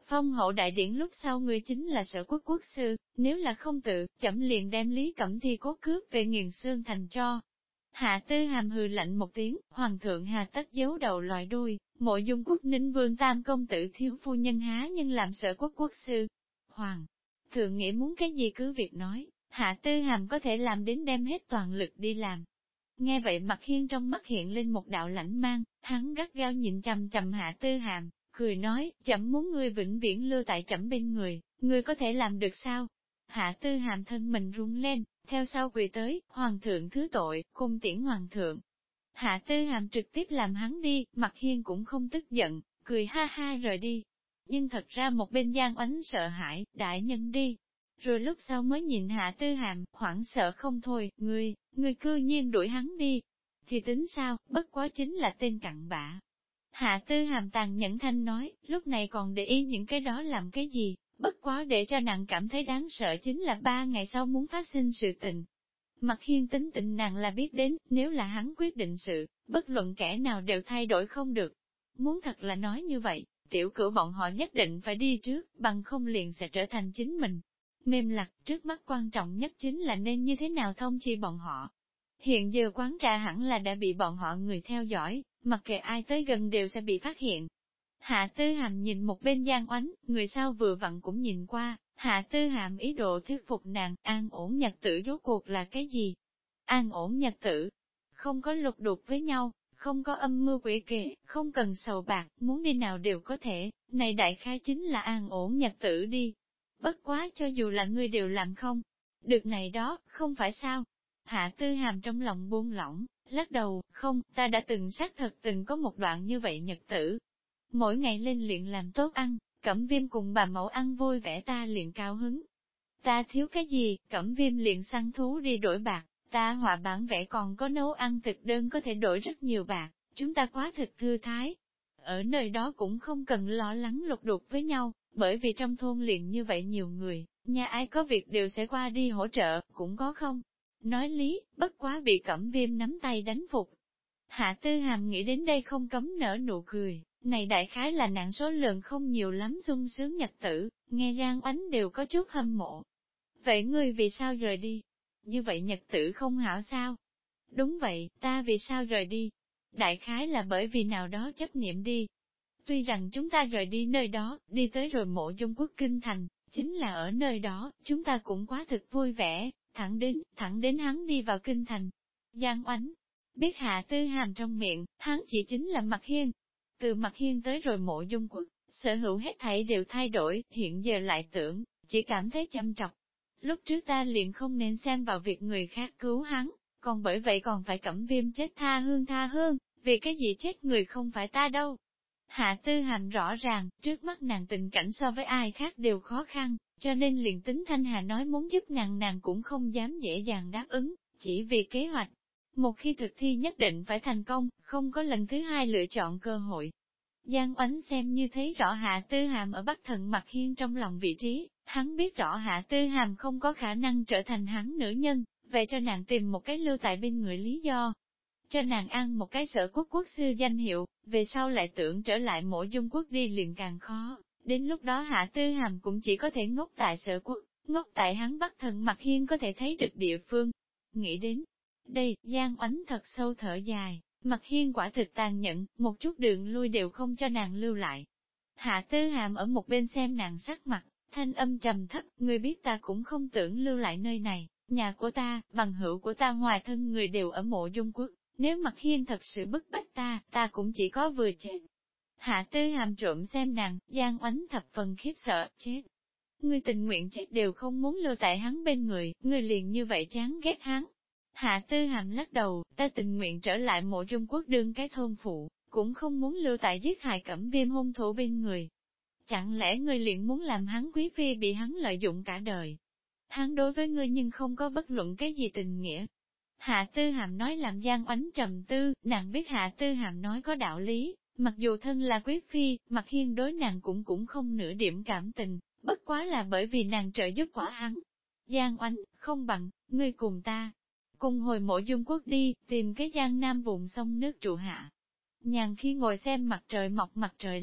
Phong hậu đại điển lúc sau người chính là Sở Quốc quốc sư, nếu là không tự, chậm liền đem Lý Cẩm Thi cốt cướp về Nghiền Xương thành cho. Hạ Tư Hàm hừ lạnh một tiếng, hoàng thượng hà tất giấu đầu lòi đuôi, Mộ Dung Quốc Ninh Vương tam công tử thiếu phu nhân há nhưng làm Sở Quốc quốc sư. Hoàng thượng nghĩ muốn cái gì cứ việc nói, Hạ Tư Hàm có thể làm đến đem hết toàn lực đi làm. Nghe vậy Mặt Hiên trong mắt hiện lên một đạo lãnh mang, hắn gắt gao nhìn chằm chằm Hạ Tư Hàm, cười nói, chậm muốn ngươi vĩnh viễn lưu tại chậm bên người, ngươi có thể làm được sao? Hạ Tư Hàm thân mình run lên, theo sau quỳ tới, hoàng thượng thứ tội, cung tiễn hoàng thượng. Hạ Tư Hàm trực tiếp làm hắn đi, Mặt Hiên cũng không tức giận, cười ha ha rời đi. Nhưng thật ra một bên Giang Oánh sợ hãi, đại nhân đi. Rồi lúc sau mới nhìn Hạ Tư Hàm, hoảng sợ không thôi, ngươi cư nhiên đuổi hắn đi. Thì tính sao, bất quá chính là tên cặn bã. Hạ Tư Hàm tàn nhẫn thanh nói, lúc này còn để ý những cái đó làm cái gì, bất quá để cho nàng cảm thấy đáng sợ chính là 3 ngày sau muốn phát sinh sự tình. Mặt Hiên tính tình nàng là biết đến, nếu là hắn quyết định sự, bất luận kẻ nào đều thay đổi không được. Muốn thật là nói như vậy, tiểu cửu bọn họ nhất định phải đi trước, bằng không liền sẽ trở thành chính mình. Mềm lạc, trước mắt quan trọng nhất chính là nên như thế nào thông chi bọn họ. Hiện giờ quán trà hẳn là đã bị bọn họ người theo dõi, mặc kệ ai tới gần đều sẽ bị phát hiện. Hạ Tư Hàm nhìn một bên Giang Oánh, người sau vừa vặn cũng nhìn qua, Hạ Tư Hàm ý đồ thuyết phục nàng, an ổn nhật tử rốt cuộc là cái gì? An ổn nhật tử, không có lục đục với nhau, không có âm mưu quỷ kệ, không cần sầu bạc, muốn đi nào đều có thể, này đại khái chính là an ổn nhật tử đi. Bất quá cho dù là ngươi đều làm không, được này đó, không phải sao? Hạ Tư Hàm trong lòng buông lỏng, lắc đầu, không, ta đã từng xác thật từng có một đoạn như vậy nhật tử. Mỗi ngày lên luyện làm tốt ăn, Cẩm Viêm cùng bà mẫu ăn vui vẻ ta liền cao hứng. Ta thiếu cái gì, Cẩm Viêm liền săn thú đi đổi bạc, ta họa bản vẽ còn có nấu ăn thực đơn có thể đổi rất nhiều bạc, chúng ta quá thực thư thái. Ở nơi đó cũng không cần lo lắng lục đục với nhau, bởi vì trong thôn liền như vậy nhiều người, nhà ai có việc đều sẽ qua đi hỗ trợ, cũng có không. Nói lý, bất quá bị Cẩm Viêm nắm tay đánh phục. Hạ Tư Hàm nghĩ đến đây không cấm nở nụ cười, này đại khái là nạn số lượng không nhiều lắm sung sướng nhật tử, nghe Giang Oánh đều có chút hâm mộ. Vậy ngươi vì sao rời đi? Như vậy nhật tử không hảo sao? Đúng vậy, ta vì sao rời đi? Đại khái là bởi vì nào đó chấp niệm đi. Tuy rằng chúng ta rời đi nơi đó, đi tới rồi Mộ Dung Quốc kinh thành, chính là ở nơi đó, chúng ta cũng quá thực vui vẻ, thẳng đến hắn đi vào kinh thành. Giang Oánh, biết Hạ Tư Hàm trong miệng, hắn chỉ chính là Mặt Hiên. Từ Mặt Hiên tới rồi Mộ Dung Quốc, sở hữu hết thảy đều thay đổi, hiện giờ lại tưởng, chỉ cảm thấy chăm trọc. Lúc trước ta liền không nên xen vào việc người khác cứu hắn, còn bởi vậy còn phải Cẩm Viêm chết tha hương, vì cái gì chết người không phải ta đâu. Hạ Tư Hàm rõ ràng, trước mắt nàng tình cảnh so với ai khác đều khó khăn, cho nên liền tính Thanh Hà nói muốn giúp nàng cũng không dám dễ dàng đáp ứng, chỉ vì kế hoạch. Một khi thực thi nhất định phải thành công, không có lần thứ hai lựa chọn cơ hội. Giang Oánh xem như thấy rõ Hạ Tư Hàm ở Bắc Thần Mặt Hiên trong lòng vị trí, hắn biết rõ Hạ Tư Hàm không có khả năng trở thành hắn nữ nhân, vậy cho nàng tìm một cái lưu tại bên người lý do. Cho nàng ăn một cái Sở Quốc quốc sư danh hiệu, về sau lại tưởng trở lại Mộ Dung Quốc đi liền càng khó, đến lúc đó Hạ Tư Hàm cũng chỉ có thể ngốc tại Sở Quốc, ngốc tại hắn Bắc Thần Mặt Hiên có thể thấy được địa phương. Nghĩ đến đây, Giang Oánh thật sâu thở dài, Mặt Hiên quả thực tàn nhẫn, một chút đường lui đều không cho nàng lưu lại. Hạ Tư Hàm ở một bên xem nàng sắc mặt, thanh âm trầm thấp, ngươi biết ta cũng không tưởng lưu lại nơi này, nhà của ta, bằng hữu của ta ngoài thân người đều ở Mộ Dung Quốc, nếu Mặt Hiên thật sự bức bách ta cũng chỉ có vừa chết. Hạ Tư Hàm trộm xem nàng, Giang Oánh thập phần khiếp sợ, chết. Ngươi tình nguyện chết đều không muốn lưu tại hắn bên người, ngươi liền như vậy chán ghét hắn. Hạ Tư Hàm lắc đầu, ta tình nguyện trở lại Mộ Dung Quốc đương cái thôn phụ, cũng không muốn lưu tại giết hại Cẩm Viêm hung thủ bên người. Chẳng lẽ ngươi liền muốn làm hắn quý phi bị hắn lợi dụng cả đời? Hắn đối với ngươi nhưng không có bất luận cái gì tình nghĩa. Hạ Tư Hàm nói làm Giang Oánh trầm tư, nàng biết Hạ Tư Hàm nói có đạo lý, mặc dù thân là quý phi, Mặt Hiên đối nàng cũng không nửa điểm cảm tình, bất quá là bởi vì nàng trợ giúp quả hắn. Giang Oánh, không bằng, ngươi cùng ta, cùng hồi Mộ Dung Quốc đi, tìm cái Giang Nam vùng sông nước trụ hạ. Nhàn khi ngồi xem mặt trời mọc mặt trời lặn,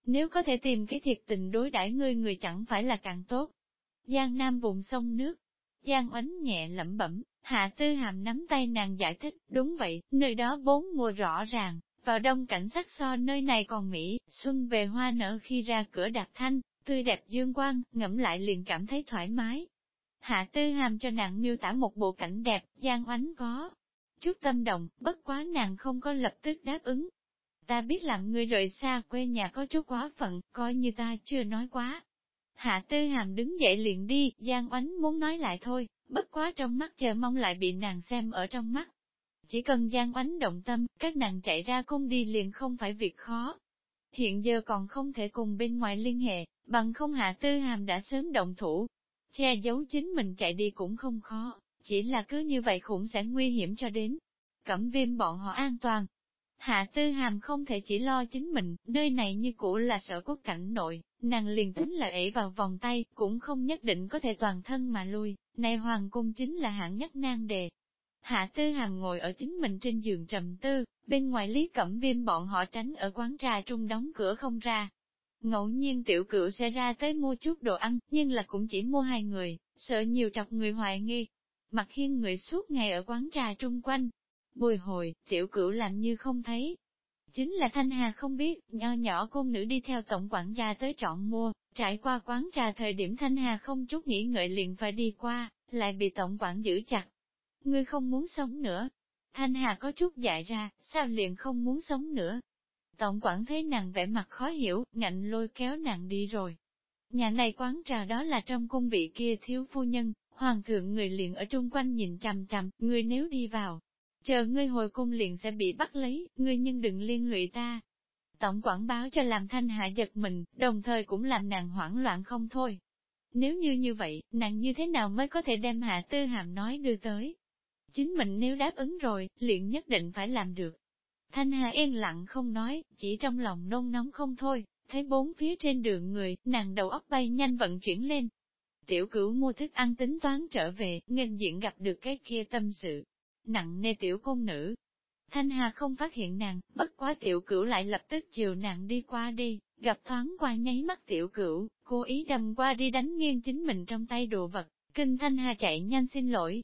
Nếu có thể tìm cái thiệt tình đối đãi ngươi người chẳng phải là càng tốt. Giang Nam vùng sông nước. Giang Oánh nhẹ lẩm bẩm, Hạ Tư Hàm nắm tay nàng giải thích, đúng vậy, nơi đó 4 mùa rõ ràng, vào đông cảnh sắc so nơi này còn mỹ, xuân về hoa nở khi ra cửa đạp thanh, tươi đẹp dương quang, ngẫm lại liền cảm thấy thoải mái. Hạ Tư Hàm cho nàng miêu tả một bộ cảnh đẹp, Giang Oánh có chút tâm động, bất quá nàng không có lập tức đáp ứng. Ta biết làm ngươi rời xa quê nhà có chút quá phận, coi như ta chưa nói quá. Hạ Tư Hàm đứng dậy liền đi, Giang Oánh muốn nói lại thôi, bất quá trong mắt chờ mong lại bị nàng xem ở trong mắt. Chỉ cần Giang Oánh động tâm, các nàng chạy ra cung đi liền không phải việc khó. Hiện giờ còn không thể cùng bên ngoài liên hệ, bằng không Hạ Tư Hàm đã sớm động thủ. Che giấu chính mình chạy đi cũng không khó, chỉ là cứ như vậy cũng sẽ nguy hiểm cho đến Cẩm Viêm bọn họ an toàn. Hạ Tư Hàm không thể chỉ lo chính mình, nơi này như cũ là Sở Quốc cảnh nội, nàng liền tính là ỷ vào vòng tay, cũng không nhất định có thể toàn thân mà lui, này hoàng cung chính là hạng nhất nan đề. Hạ Tư Hàm ngồi ở chính mình trên giường trầm tư, bên ngoài Lý Cẩm Viêm bọn họ tránh ở quán trà trung đóng cửa không ra. Ngẫu nhiên tiểu cửu sẽ ra tới mua chút đồ ăn, nhưng là cũng chỉ mua 2 người, sợ nhiều trọc người hoài nghi. Mặt Hiên người suốt ngày ở quán trà trung quanh, bồi hồi, tiểu cửu làm như không thấy. Chính là Thanh Hà không biết, nho nhỏ cung nữ đi theo tổng quản gia tới chọn mua, trải qua quán trà thời điểm Thanh Hà không chút nghĩ ngợi liền phải đi qua, lại bị tổng quản giữ chặt. Ngươi không muốn sống nữa. Thanh Hà có chút dại ra, sao liền không muốn sống nữa. Tổng quản thấy nàng vẻ mặt khó hiểu, ngạnh lôi kéo nàng đi rồi. Nhà này quán trà đó là trong cung vị kia thiếu phu nhân, hoàng thượng người liền ở trung quanh nhìn chằm chằm, ngươi nếu đi vào, chờ ngươi hồi cung liền sẽ bị bắt lấy, ngươi nhưng đừng liên lụy ta. Tổng quản báo cho làm Thanh Hạ giật mình, đồng thời cũng làm nàng hoảng loạn không thôi. Nếu như vậy, nàng như thế nào mới có thể đem Hạ Tư Hàm nói đưa tới? Chính mình nếu đáp ứng rồi, liền nhất định phải làm được. Thanh Hà yên lặng không nói, chỉ trong lòng nôn nóng không thôi, thấy 4 phía trên đường người, nàng đầu óc bay nhanh vận chuyển lên. Tiểu Cửu mua thức ăn tính toán trở về, nghênh diện gặp được cái kia tâm sự. Nặng nề tiểu cung nữ. Thanh Hà không phát hiện nàng, bất quá Tiểu Cửu lại lập tức chiều nàng đi qua đi, gặp thoáng qua nháy mắt Tiểu Cửu, cố ý đâm qua đi đánh nghiêng chính mình trong tay đồ vật, kinh Thanh Hà chạy nhanh xin lỗi.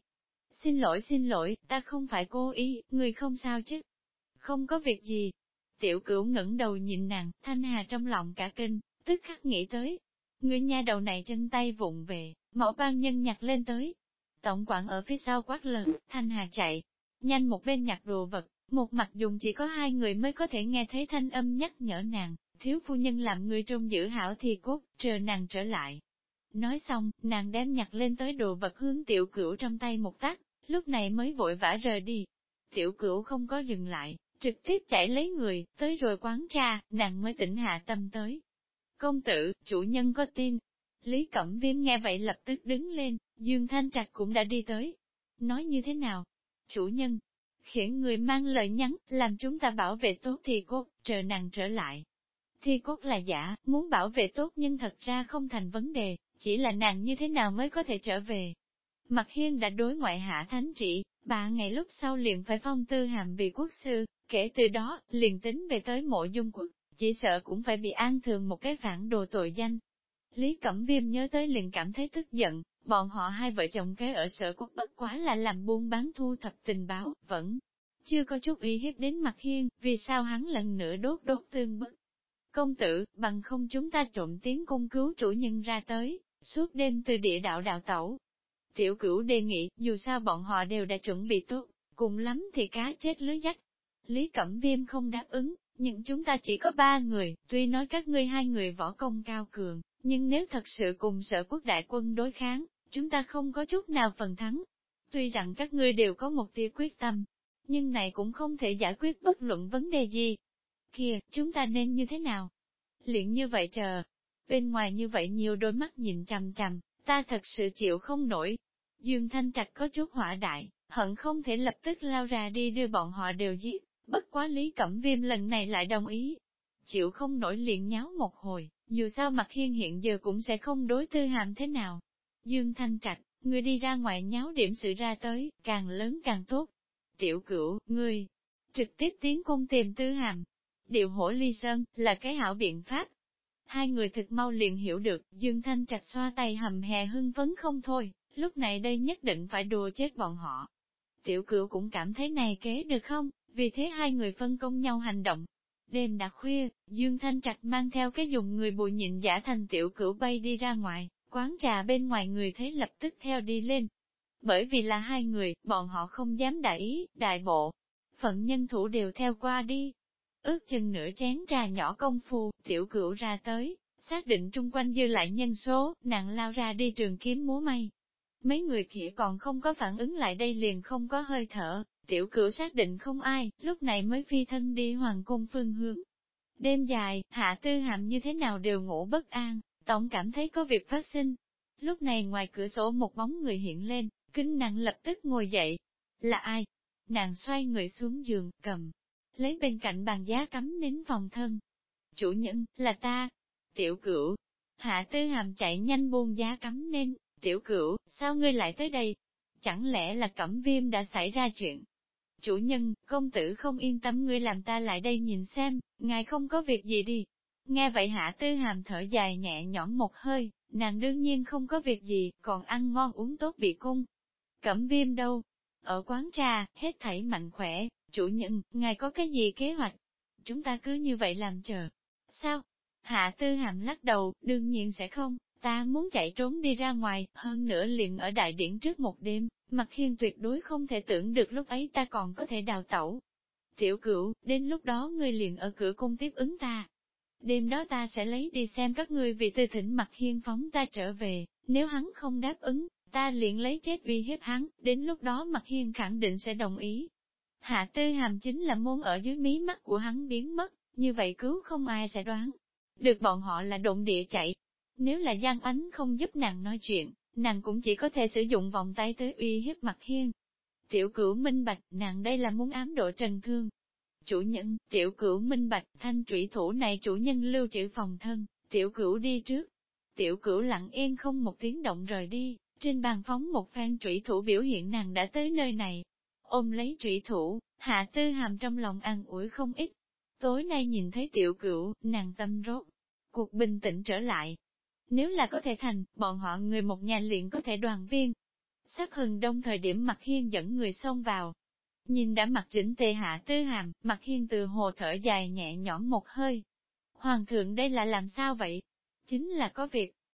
Xin lỗi, ta không phải cố ý, người không sao chứ. Không có việc gì. Tiểu Cửu ngẩng đầu nhìn nàng, Thanh Hà trong lòng cả kinh, tức khắc nghĩ tới. Người nha đầu này chân tay vụng về, mẫu ban nhân nhặt lên tới. Tổng quản ở phía sau quát lớn, Thanh Hà chạy. Nhanh một bên nhặt đồ vật, một mặt dùng chỉ có 2 người mới có thể nghe thấy thanh âm nhắc nhở nàng, thiếu phu nhân làm người trông giữ hảo thì cốt, chờ nàng trở lại. Nói xong, nàng đem nhặt lên tới đồ vật hướng Tiểu Cửu trong tay một tát, lúc này mới vội vã rời đi. Tiểu Cửu không có dừng lại, trực tiếp chạy lấy người, tới rồi quán trà, nàng mới tỉnh hạ tâm tới. Công tử, chủ nhân có tin. Lý Cẩm Viêm nghe vậy lập tức đứng lên, Dương Thanh Trạch cũng đã đi tới. Nói như thế nào? Chủ nhân, khiển người mang lời nhắn, làm chúng ta bảo vệ tốt thì cốt, chờ nàng trở lại. Thi cốt là giả, muốn bảo vệ tốt nhưng thật ra không thành vấn đề, chỉ là nàng như thế nào mới có thể trở về. Mặt Hiên đã đối ngoại hạ thánh trị, 3 ngày lúc sau liền phải phong Tư Hàm vì quốc sư, kể từ đó, liền tính về tới Mộ Dung Quốc, chỉ sợ cũng phải bị an thường một cái phản đồ tội danh. Lý Cẩm Viêm nhớ tới liền cảm thấy tức giận, bọn họ 2 vợ chồng kế ở Sở Quốc bất quá là làm buôn bán thu thập tình báo, vẫn chưa có chút uy hiếp đến Mặt Hiên, vì sao hắn lần nữa đốt tương bức. Công tử, bằng không chúng ta trộm tiếng cung cứu chủ nhân ra tới, suốt đêm từ địa đạo đào tẩu. Tiểu Cửu đề nghị, dù sao bọn họ đều đã chuẩn bị tốt, cùng lắm thì cá chết lưới dách. Lý Cẩm Viêm không đáp ứng, nhưng chúng ta chỉ có 3 người, tuy nói các ngươi 2 người võ công cao cường, nhưng nếu thật sự cùng Sở Quốc đại quân đối kháng, chúng ta không có chút nào phần thắng. Tuy rằng các ngươi đều có một tia quyết tâm, nhưng này cũng không thể giải quyết bất luận vấn đề gì. Kìa, chúng ta nên như thế nào? Luyện như vậy chờ. Bên ngoài như vậy nhiều đôi mắt nhìn chằm chằm, ta thật sự chịu không nổi. Dương Thanh Trạch có chút hỏa đại, hận không thể lập tức lao ra đi đưa bọn họ đều giết, bất quá Lý Cẩm Viêm lần này lại đồng ý. Chịu không nổi liền nháo một hồi, dù sao Mặt Hiên hiện giờ cũng sẽ không đối Tư Hàm thế nào. Dương Thanh Trạch, ngươi đi ra ngoài nháo điểm sự ra tới, càng lớn càng tốt. Tiểu Cửu, ngươi, trực tiếp tiến cung tìm Tư Hàm. Điệu hổ ly sơn, là cái hảo biện pháp. Hai người thực mau liền hiểu được, Dương Thanh Trạch xoa tay hầm hè hưng phấn không thôi, lúc này đây nhất định phải đùa chết bọn họ. Tiểu Cửu cũng cảm thấy này kế được không, vì thế hai người phân công nhau hành động. Đêm đã khuya, Dương Thanh Trạch mang theo cái dùng người bùi nhịn giả thành Tiểu Cửu bay đi ra ngoài, quán trà bên ngoài người thấy lập tức theo đi lên. Bởi vì là hai người, bọn họ không dám đại ý, đại bộ. Phận nhân thủ đều theo qua đi. Ước chừng nửa chén trà nhỏ công phu, Tiểu Cửu ra tới, xác định trung quanh dư lại nhân số, nàng lao ra đi trường kiếm múa may. Mấy người kia còn không có phản ứng lại đây liền không có hơi thở, Tiểu Cửu xác định không ai, lúc này mới phi thân đi hoàng cung phương hướng. Đêm dài, Hạ Tư Hàm như thế nào đều ngủ bất an, tổng cảm thấy có việc phát sinh. Lúc này ngoài cửa sổ một bóng người hiện lên, kinh nàng lập tức ngồi dậy. Là ai? Nàng xoay người xuống giường, cầm, lấy bên cạnh bàn giá cắm nến phòng thân. Chủ nhân, là ta. Tiểu Cửu. Hạ Tư Hàm chạy nhanh buông giá cắm nến. Tiểu Cửu, sao ngươi lại tới đây? Chẳng lẽ là Cẩm Viêm đã xảy ra chuyện? Chủ nhân, công tử không yên tâm ngươi làm ta lại đây nhìn xem, ngài không có việc gì đi. Nghe vậy Hạ Tư Hàm thở dài nhẹ nhõm một hơi, nàng đương nhiên không có việc gì, còn ăn ngon uống tốt bị cung. Cẩm Viêm đâu? Ở quán trà, hết thảy mạnh khỏe, chủ nhân, ngài có cái gì kế hoạch? Chúng ta cứ như vậy làm chờ. Sao? Hạ Tư Hàm lắc đầu, đương nhiên sẽ không, ta muốn chạy trốn đi ra ngoài, hơn nữa liền ở đại điển trước một đêm, Mặc Hiên tuyệt đối không thể tưởng được lúc ấy ta còn có thể đào tẩu. Tiểu Cửu, đến lúc đó ngươi liền ở cửa cung tiếp ứng ta. Đêm đó ta sẽ lấy đi xem các ngươi vì tư thỉnh Mặc Hiên phóng ta trở về, nếu hắn không đáp ứng, ta liền lấy chết uy hiếp hắn, đến lúc đó Mặc Hiên khẳng định sẽ đồng ý. Hạ Tư Hàm chính là môn ở dưới mí mắt của hắn biến mất, như vậy cứu không ai sẽ đoán được bọn họ là đụng địa chạy. Nếu là Giang Ánh không giúp nàng nói chuyện, nàng cũng chỉ có thể sử dụng vòng tay tới uy hiếp Mặc Hiên. Tiểu Cửu minh bạch, nàng đây là muốn ám độ Trần Thương. Chủ nhân, Tiểu Cửu minh bạch, thanh trụy thủ này chủ nhân lưu trữ phòng thân, Tiểu Cửu đi trước. Tiểu Cửu lặng yên không một tiếng động rời đi, trên bàn phóng một phen trụy thủ biểu hiện nàng đã tới nơi này. Ôm lấy trụy thủ, Hạ Tư Hàm trong lòng an ủi không ít. Tối nay nhìn thấy Tiểu Cửu, nàng tâm rốt cuộc bình tĩnh trở lại. Nếu là có thể thành, bọn họ người một nhà liền có thể đoàn viên. Sắp hừng đông thời điểm Mặc Hiên dẫn người xông vào. Nhìn đã mặc chỉnh tề Hạ Tư Hàm, Mặc Hiên từ hồ thở dài nhẹ nhõm một hơi. Hoàng thượng đây là làm sao vậy? Chính là có việc.